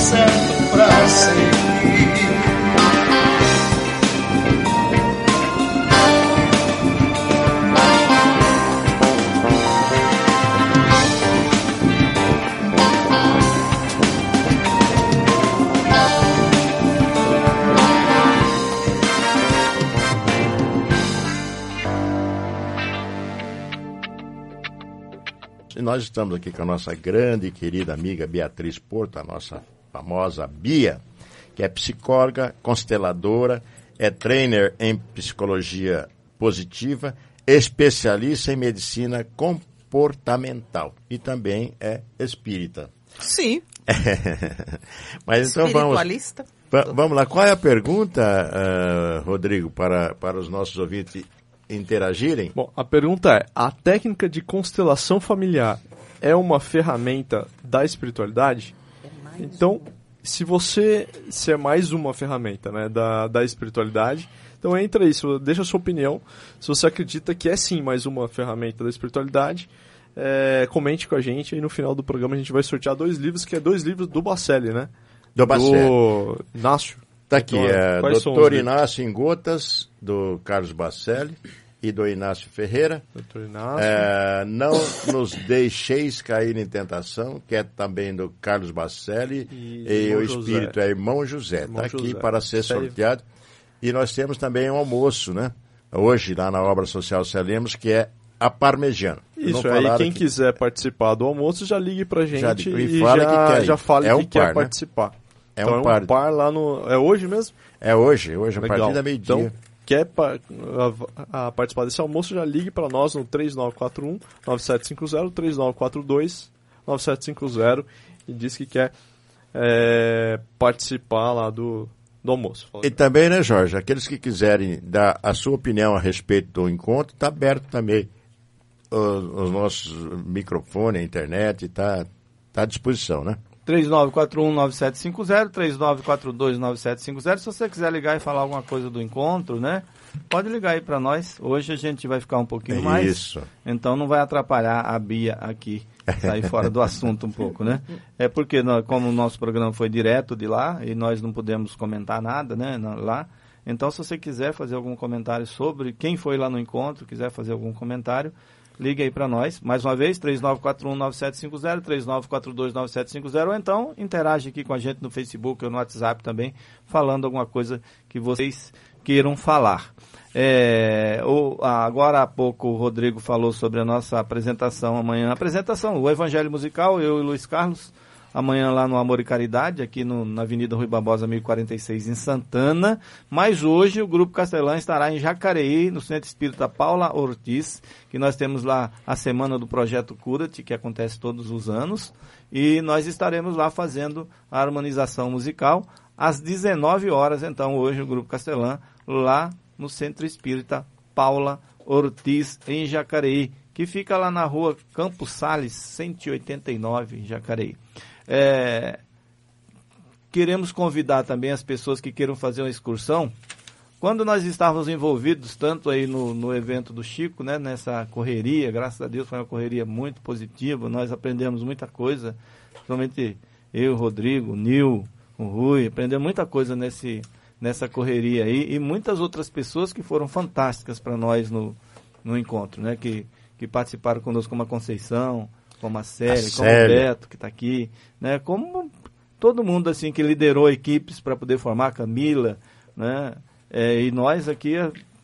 certo pra seguir. Nós estamos aqui com a nossa grande e querida amiga Beatriz Porto, a nossa famosa Bia, que é psicóloga, consteladora, é trainer em psicologia positiva, especialista em medicina comportamental e também é espírita. Sim. Mas então vamos, Espiritualista. vamos lá. Qual é a pergunta, uh, Rodrigo, para, para os nossos ouvintes interagirem? Bom, a pergunta é: a técnica de constelação familiar é uma ferramenta da espiritualidade? É então, se você se é mais uma ferramenta, né, da, da espiritualidade, então entra aí, deixa a sua opinião. Se você acredita que é sim mais uma ferramenta da espiritualidade, é, comente com a gente e no final do programa a gente vai sortear dois livros, que é dois livros do Bacelli, né? Do Bacelli. Do Inácio. Tá aqui, então, é doutor Inácio em Gotas, do Carlos Bacelli, e do Inácio Ferreira. doutor Inácio. É, Não Nos Deixeis Cair em Tentação, que é também do Carlos Bacelli, e, e o espírito José. É Irmão José. Está aqui José. Para ser sorteado. E nós temos também um almoço, né? Hoje, lá na Obra Social Celemos, que é a parmegiana. Isso, aí quem que... quiser participar do almoço, já ligue pra gente já, e, e fala já, que quer, já fale é um que quer par, participar. Né? É então um é um par. par lá no... É hoje mesmo? É hoje, hoje, a Legal. partir da meio-dia. Então, quer pa a, a participar desse almoço, já ligue para nós no três nove quatro um, nove sete cinco zero, três nove quatro dois, nove sete cinco zero e diz que quer é, participar lá do, do almoço. E também, né, Jorge, aqueles que quiserem dar a sua opinião a respeito do encontro, está aberto também os, os nossos microfones, a internet, está tá à disposição, né? três nove quatro um, nove sete cinco zero, três nove quatro dois, nove sete cinco zero. Se você quiser ligar e falar alguma coisa do encontro, né? Pode ligar aí para nós. Hoje a gente vai ficar um pouquinho Isso. mais. Isso. Então não vai atrapalhar a Bia aqui. Sair fora do assunto um pouco, né? É porque, nós, como o nosso programa foi direto de lá e nós não pudemos comentar nada, né? Lá. Então, se você quiser fazer algum comentário sobre quem foi lá no encontro, quiser fazer algum comentário, ligue aí para nós, mais uma vez, três nove quatro um, nove sete cinco zero, três nove quatro dois, nove sete cinco zero, ou então interage aqui com a gente no Facebook ou no WhatsApp também, falando alguma coisa que vocês queiram falar. É, o, agora há pouco o Rodrigo falou sobre a nossa apresentação amanhã, apresentação, o Evangelho Musical, eu e o Luiz Carlos, amanhã lá no Amor e Caridade, aqui no, na Avenida Rui Barbosa, mil e quarenta e seis, em Santana. Mas hoje o Grupo Castelã estará em Jacareí, no Centro Espírita Paula Ortiz, que nós temos lá a Semana do Projeto Cura-te, que acontece todos os anos. E nós estaremos lá fazendo a harmonização musical às dezenove horas. Então, hoje o Grupo Castelã, lá no Centro Espírita Paula Ortiz, em Jacareí, que fica lá na rua Campos Sales, cento e oitenta e nove, em Jacareí. É, queremos convidar também as pessoas que queiram fazer uma excursão. Quando nós estávamos envolvidos tanto aí no, no evento do Chico, né, nessa correria, graças a Deus foi uma correria muito positiva, nós aprendemos muita coisa, principalmente eu, o Rodrigo, o Nil, o Rui, aprendemos muita coisa nesse, nessa correria aí, e muitas outras pessoas que foram fantásticas para nós no, no encontro, né, que, que participaram conosco, como a Conceição, como a Célia, como o Beto, que está aqui, né? Como todo mundo assim que liderou equipes para poder formar, a Camila, né? É, e nós aqui,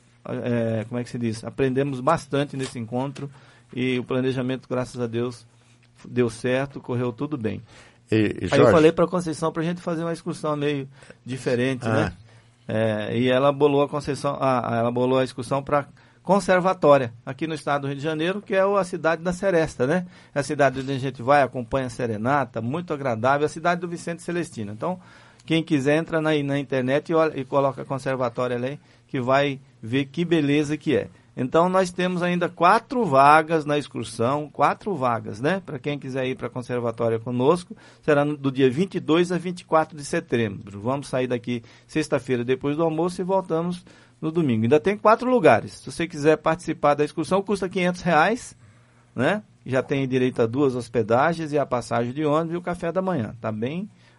é, como é que se diz? Aprendemos bastante nesse encontro e o planejamento, graças a Deus, deu certo, correu tudo bem. E, e Aí eu falei para a Conceição para a gente fazer uma excursão meio diferente, ah. né? É, e ela bolou a Conceição, ah, ela bolou a excursão para Conservatória, aqui no estado do Rio de Janeiro, que é a cidade da Seresta, né? É a cidade onde a gente vai, acompanha a serenata, muito agradável, a cidade do Vicente Celestino. Então, quem quiser, entra na, na internet e, olha, e coloca Conservatória ali, que vai ver que beleza que é. Então, nós temos ainda quatro vagas na excursão, quatro vagas, né? Para quem quiser ir para a Conservatória conosco, será no, do dia vinte e dois a vinte e quatro de setembro. Vamos sair daqui sexta-feira depois do almoço e voltamos no domingo. Ainda tem quatro lugares. Se você quiser participar da excursão, custa quinhentos reais, né? Já tem direito a duas hospedagens e a passagem de ônibus e o café da manhã. Tá bem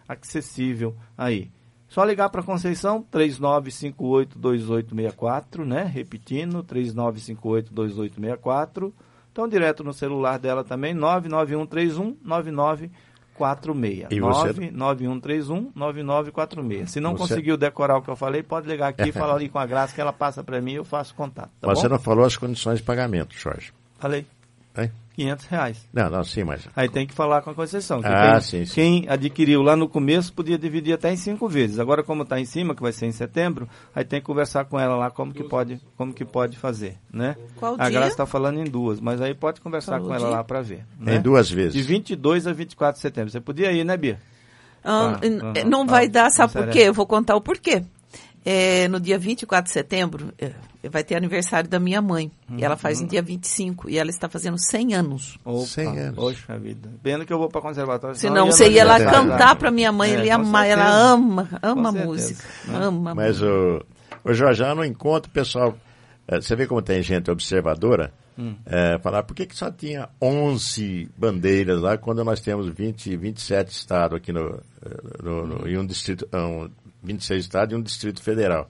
acessível aí. Só ligar para Conceição, três nove cinco oito, dois oito seis quatro, né? Repetindo, três nove cinco oito, dois oito seis quatro. Então, direto no celular dela também, nove nove um três um, nove nove quatro seis. nove nove um três um, nove nove quatro seis. Se não você... conseguiu decorar o que eu falei, pode ligar aqui e falar ali com a Graça, que ela passa para mim e eu faço contato. Tá Você bom? não falou as condições de pagamento, Jorge. Falei. Hein? quinhentos reais. Não, não, sim, mas... Aí tem que falar com a Conceição. Ah, quem, sim, sim. Quem adquiriu lá no começo podia dividir até em cinco vezes. Agora, como está em cima, que vai ser em setembro, aí tem que conversar com ela lá como que pode, como que pode fazer, né? Qual a dia? Graça está falando em duas, mas aí pode conversar Qual com ela dia? lá para ver. Né? Em duas vezes. De vinte e dois a vinte e quatro de setembro. Você podia ir, né, Bia? Ah, Ah, n- ah, não ah, vai dar, sabe não por será? quê? Eu vou contar o porquê. É, no dia vinte e quatro de setembro, é, vai ter aniversário da minha mãe. E ela faz no dia vinte e cinco. E ela está fazendo cem anos. Opa, cem anos. Poxa vida. Pena que eu vou para conservatório. Senão eu você ia lá aniversário. cantar para minha mãe. É, Ele ia com amar. Ela certeza. ama, ama Com certeza, música. né? Ama Mas música. o, o Jorge, lá no encontro, o pessoal... eh, Você vê como tem gente observadora? Hum. eh, falar, por que, que só tinha onze bandeiras lá, quando nós temos vinte, vinte e sete estados aqui no, eh, no, no, e um distrito... Um, vinte e seis estados e um distrito federal.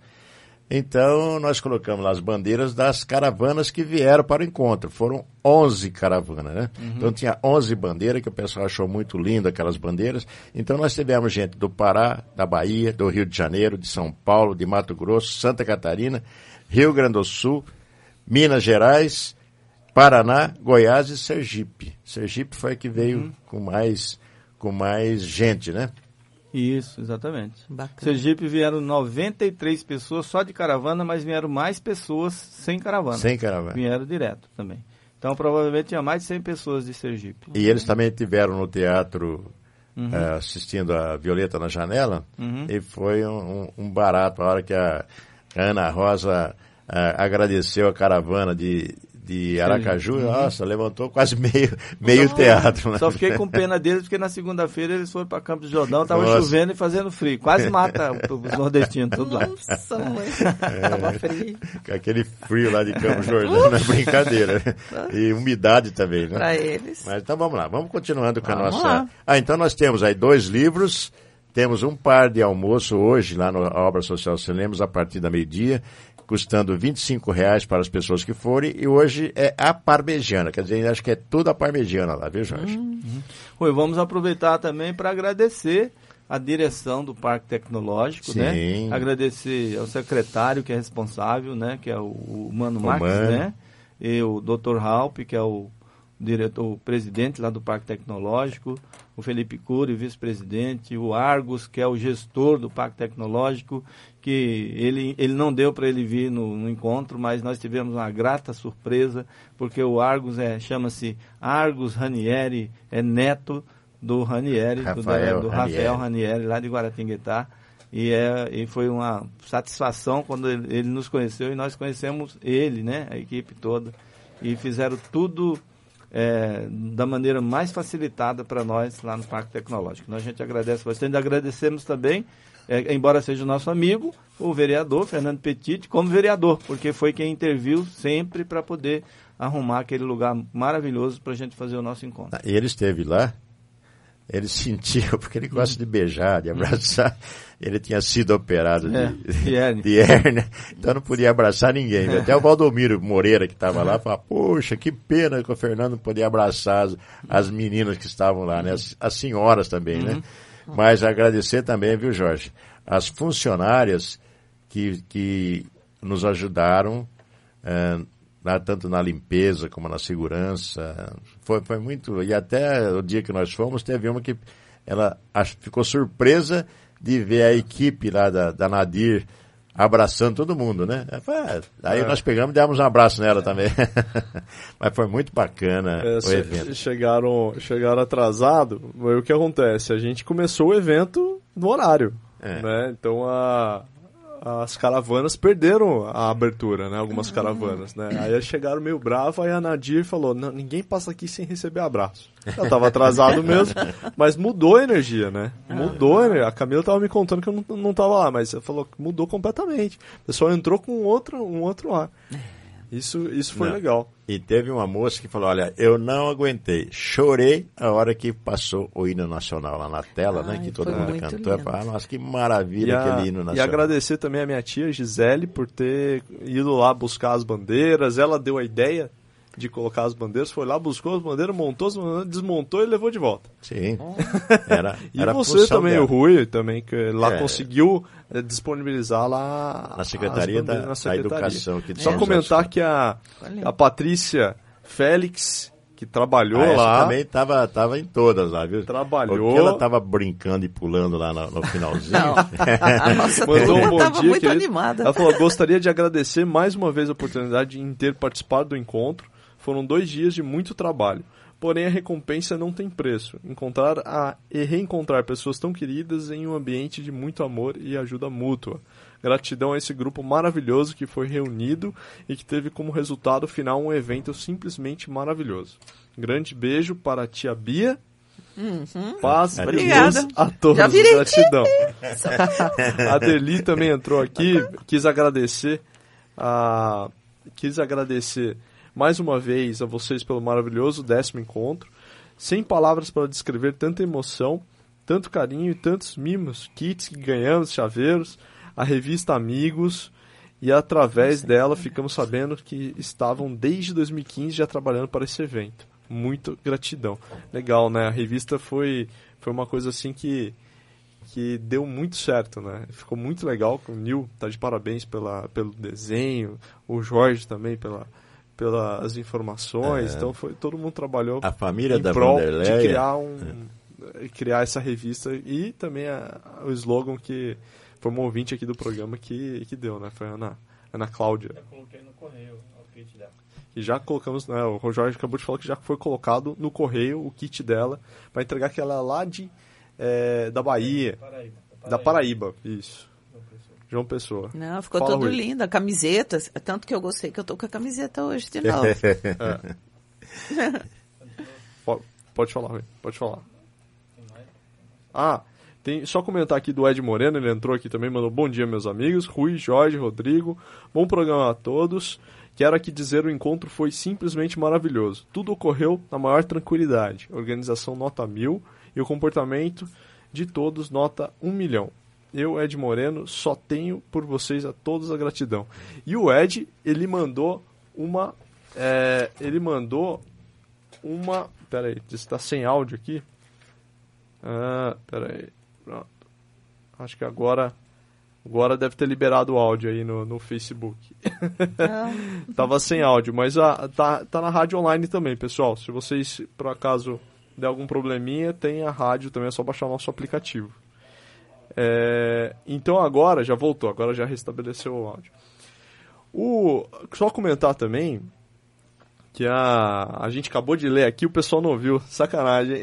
Então, nós colocamos lá as bandeiras das caravanas que vieram para o encontro. Foram onze caravanas, né? Uhum. Então, tinha onze bandeiras, que o pessoal achou muito lindo, aquelas bandeiras. Então, nós tivemos gente do Pará, da Bahia, do Rio de Janeiro, de São Paulo, de Mato Grosso, Santa Catarina, Rio Grande do Sul, Minas Gerais, Paraná, Goiás e Sergipe. Sergipe foi a que veio uhum. com mais, com mais gente, né? Isso, exatamente. Bacana. Sergipe vieram noventa e três pessoas só de caravana, mas vieram mais pessoas sem caravana. Sem caravana. Vieram direto também. Então, provavelmente, tinha mais de cem pessoas de Sergipe. E eles também tiveram no teatro Uhum. uh, assistindo a Violeta na Janela, Uhum. e foi um, um barato a hora que a Ana Rosa uh, agradeceu a caravana de, de Aracaju. Uhum. Nossa, levantou quase meio, meio teatro. Né? Só fiquei com pena deles, porque na segunda-feira eles foram para Campos do Jordão, estava Nossa. chovendo e fazendo frio. Quase mata os nordestinos, tudo lá. Nossa, mãe. Tava frio. Com aquele frio lá de Campos do Jordão, não é brincadeira. Né? E umidade também, né? Para eles. Mas então vamos lá, vamos continuando com a Vamos nossa... lá. Ah, então nós temos aí dois livros, temos um par de almoço hoje lá na Obra Social Cinemas a partir da meio-dia, custando vinte e cinco reais para as pessoas que forem, e hoje é a parmegiana, quer dizer, acho que é tudo a parmegiana lá, viu, Jorge? Uhum. Oi, vamos aproveitar também para agradecer a direção do Parque Tecnológico, Sim. né? Agradecer ao secretário que é responsável, né? Que é o, o Mano O Marques, Mano. né? E o doutor Halpe, que é o diretor, o presidente lá do Parque Tecnológico, o Felipe Cury, vice-presidente, o Argos, que é o gestor do Parque Tecnológico, que ele, ele não deu para ele vir no, no encontro, mas nós tivemos uma grata surpresa, porque o Argos é, chama-se Argos Ranieri, é neto do Ranieri, Rafael do, do Ranieri. Rafael Ranieri, lá de Guaratinguetá. E, é, e foi uma satisfação quando ele, ele nos conheceu e nós conhecemos ele, né, a equipe toda. E fizeram tudo é, da maneira mais facilitada para nós lá no Parque Tecnológico. Então, a gente agradece bastante. Agradecemos também, é, embora seja o nosso amigo, o vereador Fernando Petit, como vereador, porque foi quem interviu sempre para poder arrumar aquele lugar maravilhoso para a gente fazer o nosso encontro. E ele esteve lá, ele sentiu, porque ele gosta de beijar, de abraçar, ele tinha sido operado de, É, de hérnia. de hérnia, então não podia abraçar ninguém. Até o Valdomiro Moreira, que estava lá, falou, poxa, que pena que o Fernando não podia abraçar as, as meninas que estavam lá, né? As, as senhoras também, né? Mas agradecer também, viu, Jorge, as funcionárias que, que nos ajudaram, eh, lá, tanto na limpeza como na segurança, foi, foi muito, e até o dia que nós fomos, teve uma que ela ach, ficou surpresa de ver a equipe lá da, da Nadir abraçando todo mundo, né? Foi, aí é. nós pegamos e demos um abraço nela também. Mas foi muito bacana é, o evento. Chegaram, chegaram atrasado, mas o que acontece? A gente começou o evento no horário, é. né? Então a... as caravanas perderam a abertura, né? Algumas caravanas, né? Aí chegaram meio bravos, aí a Nadir falou, não, ninguém passa aqui sem receber abraço. Eu tava atrasado mesmo, mas mudou a energia, né? Mudou a energia. A Camila tava me contando que eu não, não tava lá, mas ela falou que mudou completamente. O pessoal entrou com outro, um outro ar. Isso, isso foi Não. legal. E teve uma moça que falou, olha, eu não aguentei, chorei a hora que passou o hino nacional lá na tela, Ai, né, que todo foi mundo muito cantou. lindo. Falei, ah, nossa, que maravilha E, a- aquele hino e nacional. agradecer também a minha tia Gisele por ter ido lá buscar as bandeiras. Ela deu a ideia de colocar as bandeiras, foi lá, buscou as bandeiras, montou as bandeiras, desmontou e levou de volta. Sim, era, E era a você função também, dela. o Rui, também, que lá É. conseguiu eh, disponibilizar lá Na Secretaria as da- bandeiras na da secretaria. Educação aqui de Só São José comentar dos que a, Valeu. a Patrícia Félix, que trabalhou Ah, essa lá, também tava, tava em todas lá, viu? Trabalhou. Porque ela tava brincando e pulando lá no, no finalzinho. Não, a nossa mandou um turma bom estava dia, muito querido. animada. Ela falou, gostaria de agradecer mais uma vez a oportunidade em ter participado do encontro. Foram dois dias de muito trabalho. Porém, a recompensa não tem preço. Encontrar a, e reencontrar pessoas tão queridas em um ambiente de muito amor e ajuda mútua. Gratidão a esse grupo maravilhoso que foi reunido e que teve como resultado final um evento simplesmente maravilhoso. Grande beijo para a tia Bia. Paz e Obrigada. luz a todos. Já virei Gratidão. A Deli também entrou aqui, quis agradecer a, quis agradecer mais uma vez a vocês pelo maravilhoso décimo encontro. Sem palavras para descrever tanta emoção, tanto carinho e tantos mimos, kits que ganhamos, chaveiros, a revista Amigos, e através dela ficamos sabendo que estavam desde dois mil e quinze já trabalhando para esse evento. Muito gratidão. Legal, né? A revista foi, foi uma coisa assim que, que deu muito certo, né? Ficou muito legal. O Nil tá de parabéns pela, pelo desenho, o Jorge também pela, pelas informações. É. Então foi, todo mundo trabalhou A família em da prol Vanderleia. de criar, um, criar essa revista e também a, o slogan que foi uma ouvinte aqui do programa que, que deu, né? Foi a Ana, Ana Cláudia. Eu coloquei no correio o kit dela. E já colocamos, né, o Jorge acabou de falar que já foi colocado no correio o kit dela para entregar que ela é lá de, é, da Bahia, Paraíba. da Paraíba, isso. João Pessoa. Não, ficou Fala, tudo Rui. lindo. A camiseta, tanto que eu gostei que eu tô com a camiseta hoje de novo. Po- Pode falar, Rui, pode falar. Ah, tem, só comentar aqui do Ed Moreno, ele entrou aqui também, mandou bom dia, meus amigos. Rui, Jorge, Rodrigo, bom programa a todos. Quero aqui dizer, o encontro foi simplesmente maravilhoso. Tudo ocorreu na maior tranquilidade. Organização nota mil e o comportamento de todos nota um milhão. Eu, Ed Moreno, só tenho por vocês a todos a gratidão. E o Ed, ele mandou uma... é, ele mandou uma... Pera aí, está sem áudio aqui. Ah, pera aí. Pronto. Acho que agora... Agora deve ter liberado o áudio aí no, no Facebook. Tava sem áudio, mas a, tá, tá na rádio online também, pessoal. Se vocês, por acaso, der algum probleminha, tem a rádio também, é só baixar o nosso aplicativo. É, então agora, já voltou, agora já restabeleceu o áudio. O, só comentar também que a, a gente acabou de ler aqui, o pessoal não ouviu, sacanagem.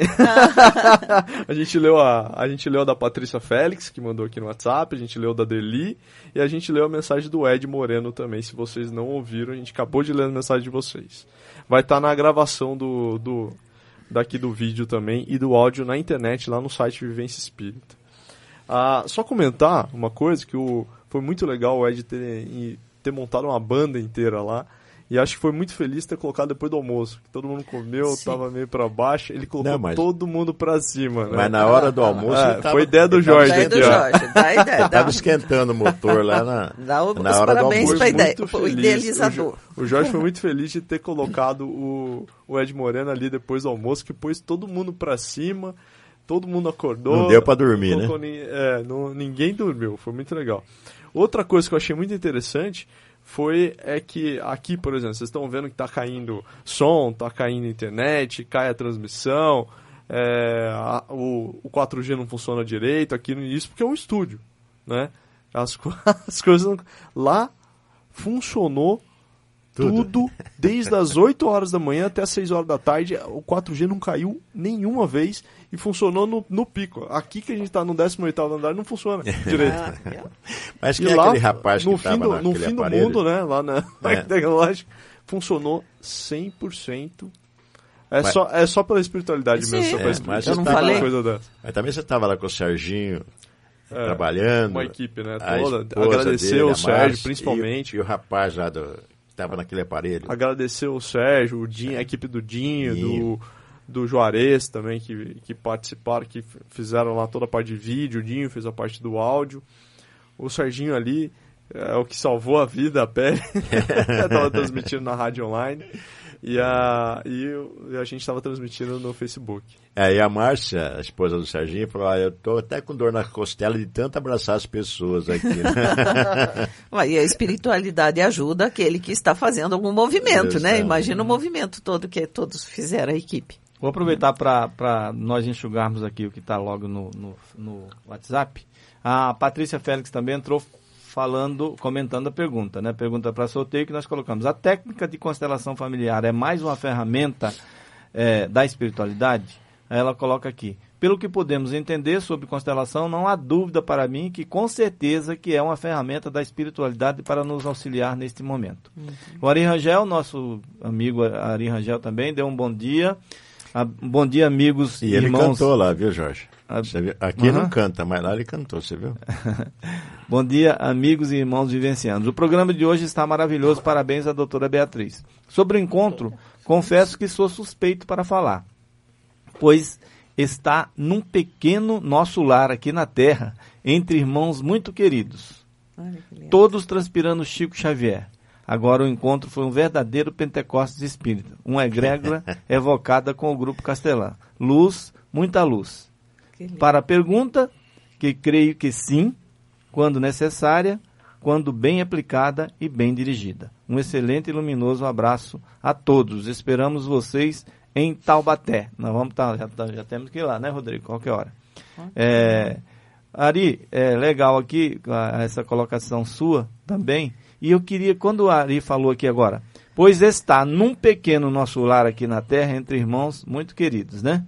a, gente leu a, a gente leu a da Patrícia Félix, que mandou aqui no WhatsApp, a gente leu da Deli, e a gente leu a mensagem do Ed Moreno também, se vocês não ouviram, a gente acabou de ler a mensagem de vocês. Vai estar na gravação do, do, daqui do vídeo também, e do áudio na internet, lá no site Vivência Espírita. Ah, só comentar uma coisa, que o, foi muito legal o Ed ter, ter montado uma banda inteira lá. E acho que foi muito feliz ter colocado depois do almoço. Que todo mundo comeu, Sim. tava meio pra baixo. Ele colocou Não, mas- todo mundo pra cima, né? Mas na hora do almoço... É, ele tava- foi ideia do ele tava Jorge Daí aqui, do ó. Jorge, dá ideia. Ele Dá, tava esquentando o motor lá na, dá o- na os hora do parabéns almoço. pra ideia, muito o feliz. idealizador. O, Jo- o Jorge foi muito feliz de ter colocado o, o Ed Moreno ali depois do almoço, que pôs todo mundo pra cima, todo mundo acordou. Não deu pra dormir, né? colocou ni- É, não, ninguém dormiu, foi muito legal. Outra coisa que eu achei muito interessante foi é que aqui, por exemplo, vocês estão vendo que tá caindo som, tá caindo internet, cai a transmissão, é, a- o, o quatro G não funciona direito aqui no início, porque é um estúdio, né? As, co- as coisas não- lá funcionou Tudo. tudo, desde as oito horas da manhã até as seis horas da tarde. O quatro G não caiu nenhuma vez e funcionou no, no pico. Aqui que a gente tá no décimo oitavo andar não funciona direito. Mas E quem é lá, aquele rapaz que no fim, tava do, no naquele fim do aparelho? mundo, né, lá na É. tecnológica, funcionou cem por cento. É, Mas- só, é só pela espiritualidade Sim. mesmo, só pra É, explicar mas eu não uma falei? coisa dessa. Mas também você tava lá com o Serginho, É, trabalhando. uma equipe, né, a toda. esposa Agradecer dele, o a Sérgio, Márcia, principalmente. E, e o rapaz lá do, estava naquele aparelho. Agradecer o Sérgio, o Dinho, a equipe do Dinho, Dinho. do, do Juarez também, que, que participaram, que fizeram lá toda a parte de vídeo, o Dinho fez a parte do áudio. O Serginho ali é o que salvou a vida, a pele. Estava transmitindo na rádio online. E a, e a gente estava transmitindo no Facebook. É, e a Márcia, a esposa do Serginho, falou, ah, eu tô até com dor na costela de tanto abraçar as pessoas aqui. Né? E a espiritualidade ajuda aquele que está fazendo algum movimento, né? Imagina o movimento todo que todos fizeram, a equipe. Vou aproveitar para nós enxugarmos aqui o que está logo no, no, no WhatsApp. A Patrícia Félix também entrou falando, comentando a pergunta, né? Pergunta para sorteio que nós colocamos. A técnica de constelação familiar é mais uma ferramenta é, da espiritualidade? Ela coloca aqui. Pelo que podemos entender sobre constelação, não há dúvida para mim que com certeza que é uma ferramenta da espiritualidade para nos auxiliar neste momento. Uhum. O Ari Rangel, nosso amigo Ari Rangel também, deu um bom dia. A, bom dia, amigos e e ele irmãos. Cantou lá, viu, Jorge? Você viu? Aqui Uhum. não canta, mas lá ele cantou, você viu? Bom dia, amigos e irmãos vivencianos. O programa de hoje está maravilhoso, parabéns à doutora Beatriz. Sobre o encontro, confesso que sou suspeito para falar, pois está num pequeno nosso lar aqui na Terra, entre irmãos muito queridos, todos transpirando Chico Xavier. Agora o encontro foi um verdadeiro Pentecostes espírita, uma egrégora evocada com o grupo Castelã. Luz, muita luz. Para a pergunta, que creio que sim, quando necessária, quando bem aplicada e bem dirigida. Um excelente e luminoso abraço a todos. Esperamos vocês em Taubaté. Nós vamos tá, já, tá, já temos que ir lá, né, Rodrigo? Qualquer hora. É, Ari, é legal aqui essa colocação sua também. E eu queria, quando o Ari falou aqui agora, pois está num pequeno nosso lar aqui na Terra, entre irmãos muito queridos, né?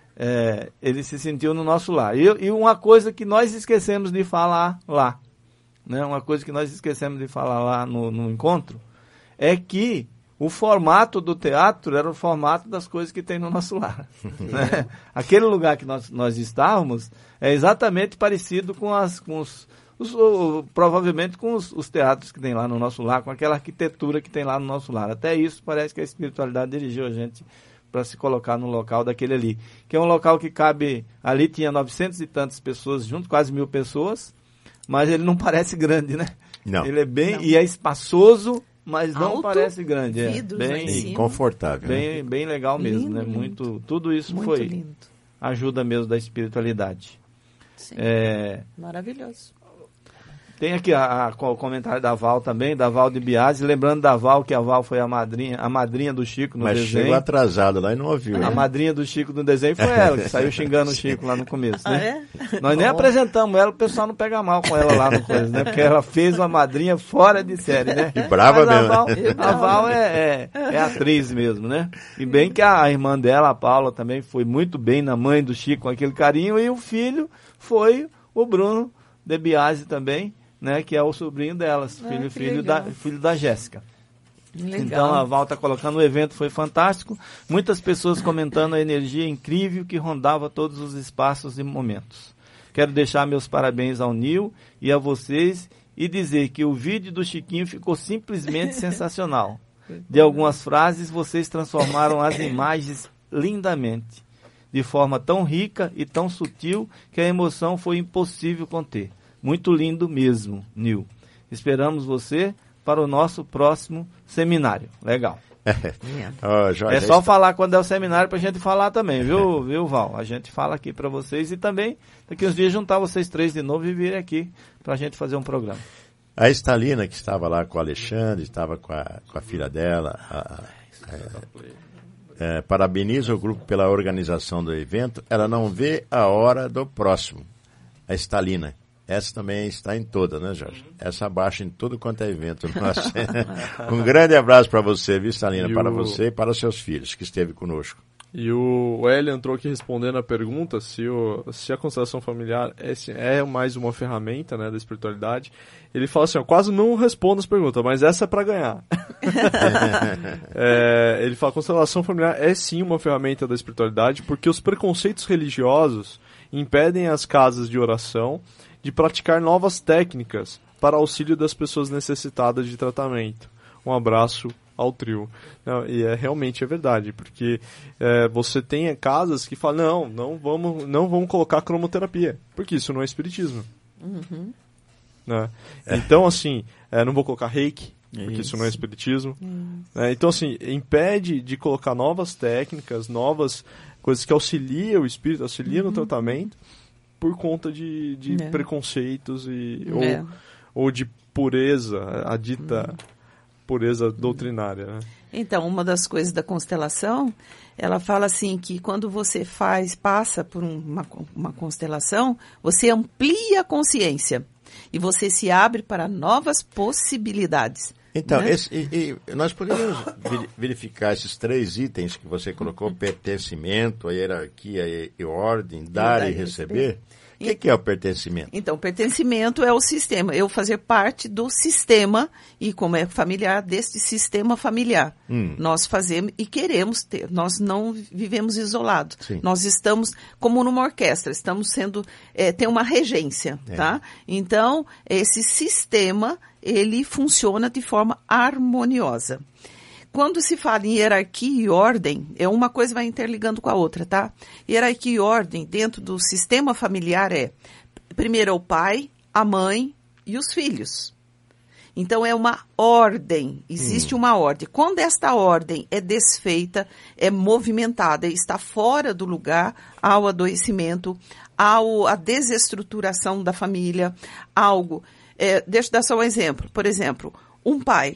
É, ele se sentiu no nosso lar. E, e uma coisa que nós esquecemos de falar lá, né? Uma coisa que nós esquecemos de falar lá no, no encontro, é que o formato do teatro era o formato das coisas que tem no nosso lar. Né? Aquele lugar que nós, nós estávamos é exatamente parecido com, as, com os, os, o, provavelmente com os, os teatros que tem lá no nosso lar, com aquela arquitetura que tem lá no nosso lar. Até isso parece que a espiritualidade dirigiu a gente para se colocar no local daquele ali. Que é um local que cabe, ali tinha novecentas e tantas pessoas junto, quase mil pessoas, mas ele não parece grande, né? Não. Ele é bem, Não. e é espaçoso, mas não Alto, parece grande. É bem Sim, confortável. Bem, né? bem legal mesmo, Lindo, né? lindo. Muito, tudo isso Muito foi lindo. ajuda mesmo da espiritualidade. Sim. É, Maravilhoso. tem aqui a, a- o comentário da Val também, da Val de Biase, lembrando da Val que a Val foi a madrinha, a madrinha do Chico no Mas desenho. chegou atrasado lá e não ouviu. A né? madrinha do Chico no desenho foi ela, que saiu xingando o Chico lá no começo, Ah, né? é? Nós nem Bom. apresentamos ela, o pessoal não pega mal com ela lá no coisa, né? Porque ela fez uma madrinha fora de série, né? E brava Mas a mesmo. Val, a Val é, é, é atriz mesmo, né? E bem que a irmã dela, a Paula, também foi muito bem na mãe do Chico com aquele carinho, e o filho foi o Bruno de Biase também, né? Que é o sobrinho delas, Ah, filho, que filho, da, legal. filho da Jéssica. Legal. Então a Val está colocando, o evento foi fantástico, muitas pessoas comentando a energia incrível que rondava todos os espaços e momentos. Quero deixar meus parabéns ao Nil e a vocês e dizer que o vídeo do Chiquinho ficou simplesmente sensacional. De algumas frases vocês transformaram as imagens lindamente, de forma tão rica e tão sutil que a emoção foi impossível conter. Muito lindo mesmo, Nil. Esperamos você para o nosso próximo seminário. Legal. Ó, Jorge, É só falar quando é o seminário pra gente falar também, viu, viu, Val? A gente fala aqui pra vocês e também daqui uns dias juntar vocês três de novo e vir aqui pra gente fazer um programa. A Estalina, que estava lá com o Alexandre, estava com a, com a filha dela, a, a, é, é, parabeniza o grupo pela organização do evento. Ela não vê a hora do próximo. A Estalina. Essa também está em toda, né, Jorge? Essa abaixa em tudo quanto é evento. Nossa. Um grande abraço para você, viu, Estalina? E Para o- você e para os seus filhos, que esteve conosco. E o Hélio entrou aqui respondendo a pergunta se, o, se a constelação familiar é, se- é mais uma ferramenta, né, da espiritualidade. Ele fala assim, ó, quase não respondo as perguntas, mas essa é pra ganhar. É, ele fala, a constelação familiar é sim uma ferramenta da espiritualidade, porque os preconceitos religiosos impedem as casas de oração de praticar novas técnicas para auxílio das pessoas necessitadas de tratamento. um abraço ao trio. Não, e é realmente é verdade, porque é, você tem casas que falam, não, não vamos, não vamos colocar cromoterapia, porque isso não é espiritismo. Uhum. Né? É. Então, assim, é, não vou colocar reiki, porque isso, isso não é espiritismo. Isso. É, então, assim, impede de colocar novas técnicas, novas coisas que auxiliam o espírito, auxiliam uhum. no tratamento, por conta de, de é. preconceitos e, é. ou, ou de pureza, a dita uhum. pureza doutrinária. Né? Então, uma das coisas da constelação, ela fala assim que quando você faz, passa por uma, uma constelação, você amplia a consciência e você se abre para novas possibilidades. Então, né? esse, e, e nós podemos verificar esses três itens que você colocou, pertencimento, a hierarquia e, e ordem, dar, dar e receber. receber. O que, que é o pertencimento? Então, pertencimento é o sistema. Eu fazer parte do sistema, e como é familiar, deste sistema familiar. Hum. Nós fazemos e queremos ter. Nós não vivemos isolados. Sim. Nós estamos, como numa orquestra, estamos sendo, é, tem uma regência, é. tá? Então, esse sistema, ele funciona de forma harmoniosa. Quando se fala em hierarquia e ordem, é uma coisa vai interligando com a outra, tá? Hierarquia e ordem dentro do sistema familiar é, primeiro é o pai, a mãe e os filhos. Então é uma ordem, existe hum. uma ordem. Quando esta ordem é desfeita, é movimentada, está fora do lugar, há o adoecimento, há o, a desestruturação da família, algo. É, deixa eu dar só um exemplo. Por exemplo, um pai.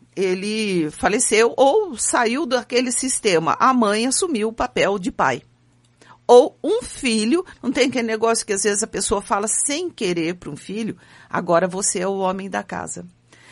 Ele faleceu ou saiu daquele sistema. A mãe assumiu o papel de pai. Ou um filho, não tem aquele negócio que às vezes a pessoa fala sem querer para um filho, agora você é o homem da casa.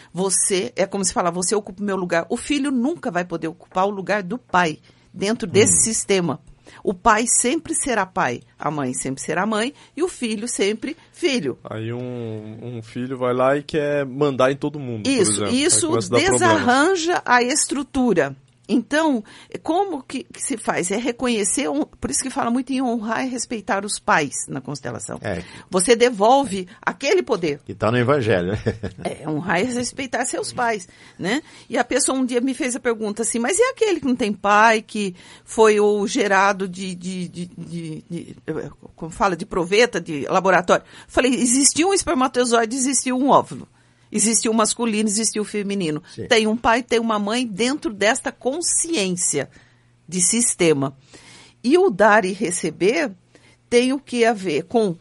Você, é como se fala, você ocupa o meu lugar. O filho nunca vai poder ocupar o lugar do pai dentro desse hum. sistema. O pai sempre será pai, a mãe sempre será mãe e o filho sempre filho. Aí um, um filho vai lá e quer mandar em todo mundo, isso, por exemplo. Isso desarranja a estrutura. Então, como que, que se faz? É reconhecer, por isso que fala muito em honrar e respeitar os pais na constelação. É. Você devolve aquele poder. Que está no Evangelho. É, honrar e respeitar seus pais, né? E a pessoa um dia me fez a pergunta assim, mas e aquele que não tem pai, que foi o gerado de, de, de, de, de como fala, de proveta, de laboratório? Falei, existiu um espermatozoide, existiu um óvulo. Existe o masculino, existe o feminino. Sim. Tem um pai, tem uma mãe dentro desta consciência de sistema. E o dar e receber tem o que a ver com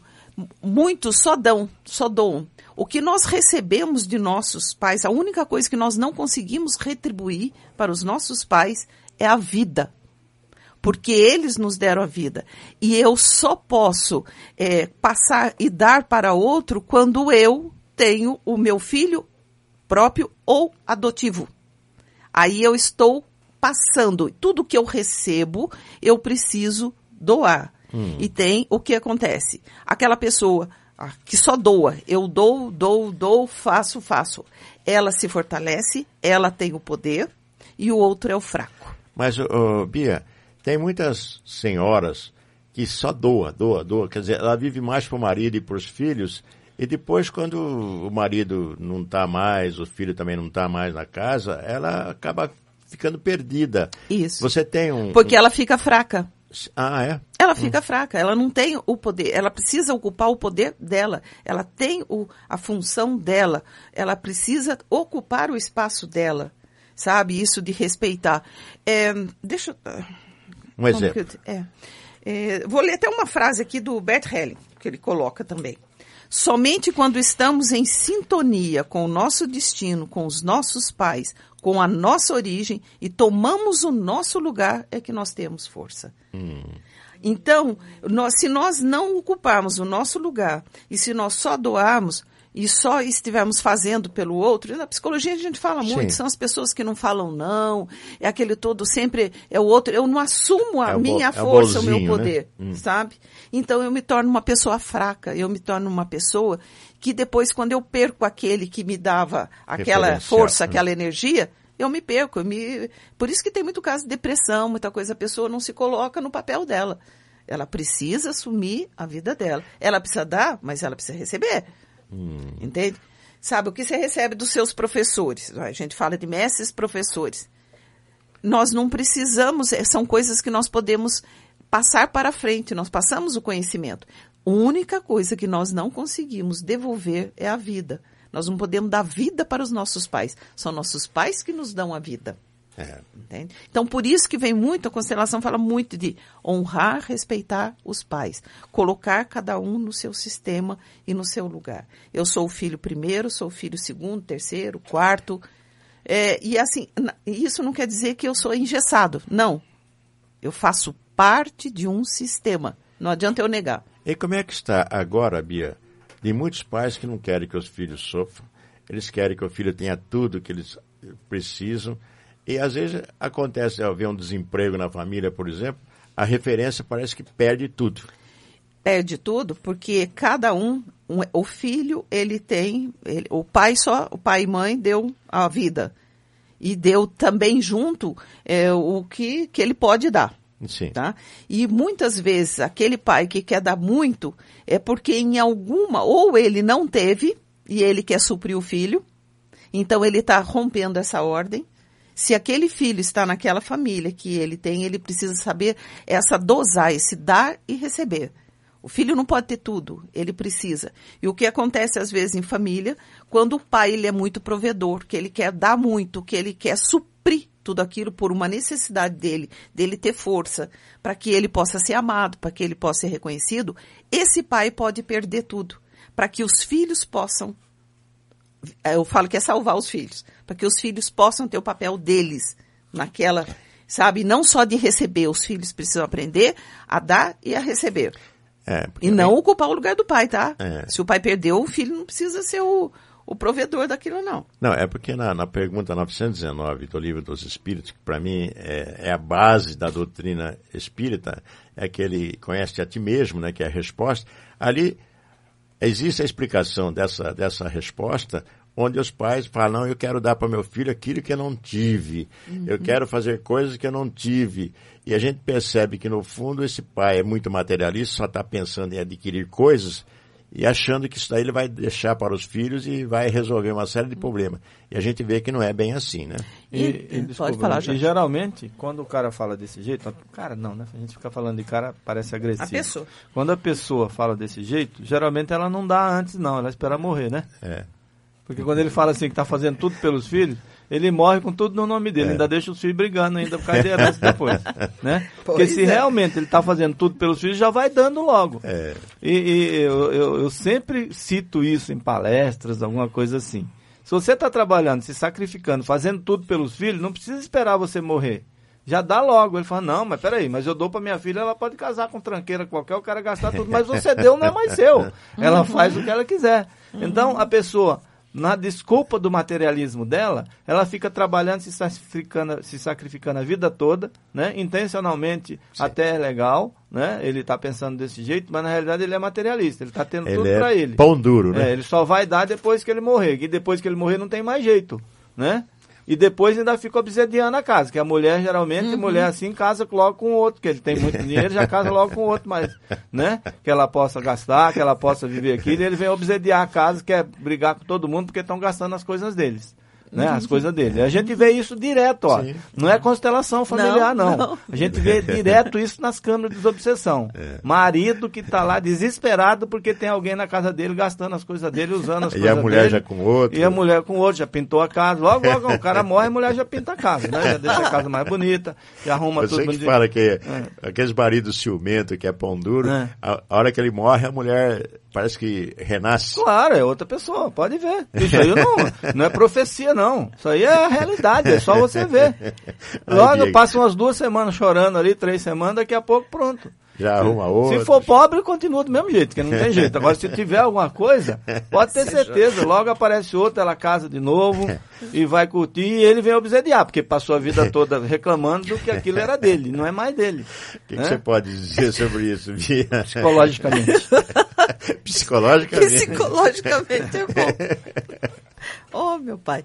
muitos só dão, só doam. O que nós recebemos de nossos pais, a única coisa que nós não conseguimos retribuir para os nossos pais é a vida. Porque eles nos deram a vida. E eu só posso é, passar e dar para outro quando eu tenho o meu filho próprio ou adotivo. Aí eu estou passando. Tudo que eu recebo, eu preciso doar. Hum. E tem o que acontece. Aquela pessoa ah, que só doa. Eu dou, dou, dou, faço, faço. Ela se fortalece, ela tem o poder e o outro é o fraco. Mas, uh, Bia, tem muitas senhoras que só doa, doa, doa. Quer dizer, ela vive mais para o marido e para os filhos. E depois, quando o marido não está mais, o filho também não está mais na casa, ela acaba ficando perdida. Isso. Você tem um... Porque ela fica fraca. Ah, é? Ela fica hum. fraca, ela não tem o poder, ela precisa ocupar o poder dela, ela tem o, a função dela, ela precisa ocupar o espaço dela, sabe? Isso de respeitar. É, deixa eu... Um exemplo. Eu, é, é, vou ler até uma frase aqui do Bert Helling, que ele coloca também. Somente quando estamos em sintonia com o nosso destino, com os nossos pais, com a nossa origem e tomamos o nosso lugar é que nós temos força. Hum. Então, nós, se nós não ocuparmos o nosso lugar e se nós só doarmos e só estivermos fazendo pelo outro, na psicologia a gente fala muito, Sim. são as pessoas que não falam não, é aquele todo sempre, é o outro, eu não assumo a é minha bo, força, é o, bolzinho, o meu poder, né? hum. sabe? Então eu me torno uma pessoa fraca, eu me torno uma pessoa que depois quando eu perco aquele que me dava aquela força, aquela né? energia, eu me perco, eu me... por isso que tem muito caso de depressão, muita coisa, a pessoa não se coloca no papel dela, ela precisa assumir a vida dela, ela precisa dar, mas ela precisa receber. Hum. Entende? sabe, o que você recebe dos seus professores. A gente fala de mestres, professores. Nós não precisamos, são coisas que nós podemos passar para frente, nós passamos o conhecimento. A única coisa que nós não conseguimos devolver é a vida. Nós não podemos dar vida para os nossos pais. São nossos pais que nos dão a vida. É. Entende? Então, por isso que vem muito, a constelação fala muito de honrar, respeitar os pais. Colocar cada um no seu sistema e no seu lugar. Eu sou o filho primeiro, sou o filho segundo, terceiro, quarto. É, e assim, isso não quer dizer que eu sou engessado. Não. Eu faço parte de um sistema. Não adianta eu negar. E como é que está agora, Bia? Tem muitos pais que não querem que os filhos sofram. Eles querem que o filho tenha tudo que eles precisam. E às vezes acontece haver um desemprego na família, por exemplo, a referência parece que perde tudo. Perde tudo porque cada um, um o filho, ele tem, ele, o pai só, o pai e mãe deu a vida. E deu também junto é, o que, que ele pode dar. Sim. Tá? E muitas vezes aquele pai que quer dar muito é porque em alguma, ou ele não teve e ele quer suprir o filho, então ele está rompendo essa ordem. Se aquele filho está naquela família que ele tem, ele precisa saber essa dosar, esse dar e receber. O filho não pode ter tudo, ele precisa. E o que acontece às vezes em família, quando o pai ele é muito provedor, que ele quer dar muito, que ele quer suprir tudo aquilo por uma necessidade dele, dele ter força, para que ele possa ser amado, para que ele possa ser reconhecido, esse pai pode perder tudo, para que os filhos possam, eu falo que é salvar os filhos, para que os filhos possam ter o papel deles naquela, sabe, não só de receber, os filhos precisam aprender a dar e a receber. É, e não tem... ocupar o lugar do pai, tá? É. Se o pai perdeu, o filho não precisa ser o, o provedor daquilo, não. Não, é porque na, na pergunta novecentos e dezenove do Livro dos Espíritos, que para mim é, é a base da doutrina espírita, é que ele conhece a ti mesmo, né, que é a resposta. Ali existe a explicação dessa, dessa resposta, onde os pais falam, não, eu quero dar para meu filho aquilo que eu não tive, uhum. eu quero fazer coisas que eu não tive. E a gente percebe que, no fundo, esse pai é muito materialista, só está pensando em adquirir coisas e achando que isso daí ele vai deixar para os filhos e vai resolver uma série de problemas. E a gente vê que não é bem assim, né? E, e, e desculpa, pode falar, e geralmente, quando o cara fala desse jeito, cara não, né? A gente fica falando de cara, parece agressivo. A pessoa. Quando a pessoa fala desse jeito, geralmente ela não dá antes, não, ela espera morrer, né? É. Porque quando ele fala assim que está fazendo tudo pelos filhos, ele morre com tudo no nome dele, é. ainda deixa os filhos brigando ainda por causa de herança depois, né? Porque pois se é. realmente ele está fazendo tudo pelos filhos, já vai dando logo. É. E, e eu, eu, eu sempre cito isso em palestras, alguma coisa assim. Se você está trabalhando, se sacrificando, fazendo tudo pelos filhos, não precisa esperar você morrer. Já dá logo. Ele fala, não, mas peraí, mas eu dou para minha filha, ela pode casar com tranqueira qualquer, o cara gastar tudo, mas você deu, não é mais seu. Ela faz o que ela quiser. Então, a pessoa... na desculpa do materialismo dela, ela fica trabalhando, se sacrificando, se sacrificando a vida toda, né? Intencionalmente. Sim. Até é legal, né? Ele está pensando desse jeito, mas na realidade ele é materialista, ele está tendo ele tudo é para ele. Pão duro, né? É, ele só vai dar depois que ele morrer, e depois que ele morrer não tem mais jeito, né? E depois ainda fica obsediando a casa, que a mulher, geralmente, uhum. mulher assim, casa logo com o outro, que ele tem muito dinheiro, já casa logo com o outro, mas, né? Que ela possa gastar, que ela possa viver aquilo, e ele vem obsediar a casa, quer brigar com todo mundo, porque estão gastando as coisas deles. Né, as coisas dele. A gente vê isso direto, ó. Sim. Não é constelação familiar, não, não. não. A gente vê direto isso nas câmeras de desobsessão. É. Marido que tá lá desesperado porque tem alguém na casa dele gastando as coisas dele, usando as e coisas dele. E a mulher dele, já com outro. E a mulher com outro, já pintou a casa. Logo, logo, o cara morre, a mulher já pinta a casa, né? Já deixa a casa mais bonita, já arruma Você tudo. Você que de... fala que é. Aqueles maridos ciumentos, que é pão duro, é. A, a hora que ele morre, a mulher parece que renasce. Claro, é outra pessoa, pode ver. Isso aí não, não é profecia, não. Isso aí é a realidade, é só você ver. Logo, passa umas duas semanas chorando ali, três semanas, daqui a pouco pronto. Já arruma outro. Se for pobre, continua do mesmo jeito, que não tem jeito. Agora, se tiver alguma coisa, pode ter certeza. Logo aparece outro, ela casa de novo e vai curtir e ele vem obsediar, porque passou a vida toda reclamando do que aquilo era dele, não é mais dele. O que, né? que você pode dizer sobre isso, Bia? Psicologicamente. Psicologicamente. Psicologicamente é bom. Oh, meu pai.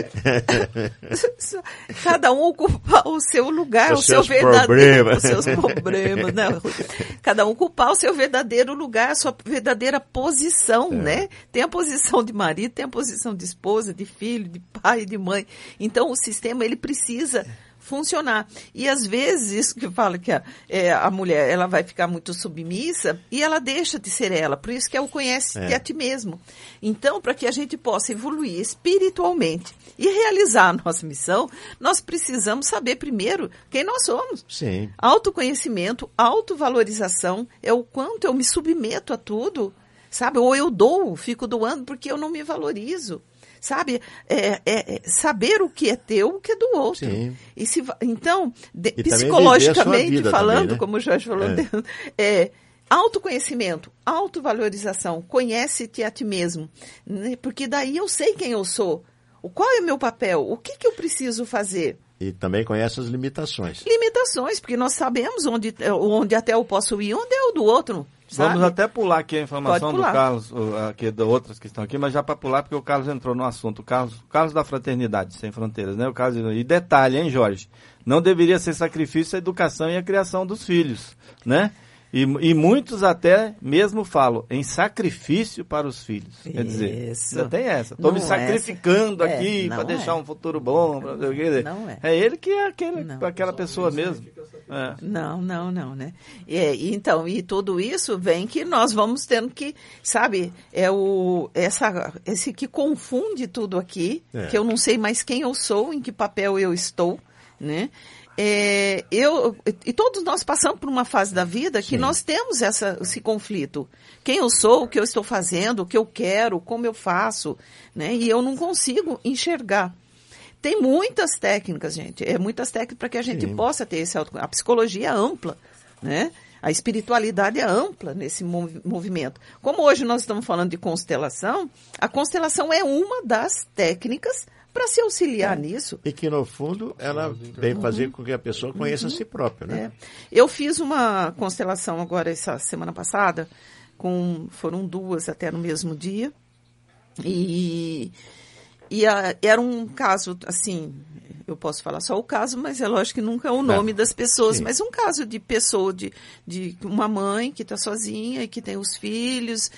Cada um ocupar o seu lugar, os o seu verdadeiro... Problemas. Os seus problemas, né? Cada um ocupar o seu verdadeiro lugar, a sua verdadeira posição, é. né? Tem a posição de marido, tem a posição de esposa, de filho, de pai, de mãe. Então, o sistema, ele precisa... funcionar. E às vezes, isso que fala que a, é, a mulher ela vai ficar muito submissa e ela deixa de ser ela. Por isso que é o conhece é. a ti mesmo. Então, para que a gente possa evoluir espiritualmente e realizar a nossa missão, nós precisamos saber primeiro quem nós somos. Sim. Autoconhecimento, autovalorização, é o quanto eu me submeto a tudo, sabe? Ou eu dou, fico doando porque eu não me valorizo. Sabe, é, é, é saber o que é teu, o que é do outro. Sim. E se, então, de, e psicologicamente falando, também, né? como o Jorge falou, é. é, autoconhecimento, autovalorização, conhece-te a ti mesmo. Né? Porque daí eu sei quem eu sou, o, qual é o meu papel, o que, que eu preciso fazer. E também conhece as limitações. Limitações, porque nós sabemos onde, onde até eu posso ir, onde é o do outro. Sabe? Vamos até pular aqui a informação do Carlos, aqui, de outras que estão aqui, mas já para pular, porque o Carlos entrou no assunto. O Carlos, o Carlos da Fraternidade Sem Fronteiras, né? O Carlos, e detalhe, hein, Jorge? Não deveria ser sacrifício a educação e a criação dos filhos, né? E, e muitos até mesmo falam em sacrifício para os filhos. Isso. Quer dizer, já tem essa. Estou me sacrificando é. aqui é, para deixar é. um futuro bom. Pra, quer dizer, não é. é ele que é aquele, não. aquela pessoa mesmo. É. Não, não, não, né? É, então, e tudo isso vem que nós vamos tendo que, sabe, é o, essa, esse que confunde tudo aqui, é. que eu não sei mais quem eu sou, em que papel eu estou, né? É, eu, e todos nós passamos por uma fase da vida que Sim. nós temos essa, esse conflito. Quem eu sou, o que eu estou fazendo, o que eu quero, como eu faço, né? E eu não consigo enxergar. Tem muitas técnicas, gente, é muitas técnicas para que a gente Sim. possa ter esse autoconhecimento. A psicologia é ampla, né? A espiritualidade é ampla nesse mov- movimento. Como hoje nós estamos falando de constelação, a constelação é uma das técnicas para se auxiliar é. nisso. E que, no fundo, ela vem fazer com que a pessoa conheça uhum. a si própria, né? É. Eu fiz uma constelação agora, essa semana passada, com, foram duas até no mesmo dia, e, e a, era um caso, assim, eu posso falar só o caso, mas é lógico que nunca é o nome é. das pessoas, Sim. mas um caso de pessoa, de, de uma mãe que está sozinha e que tem os filhos,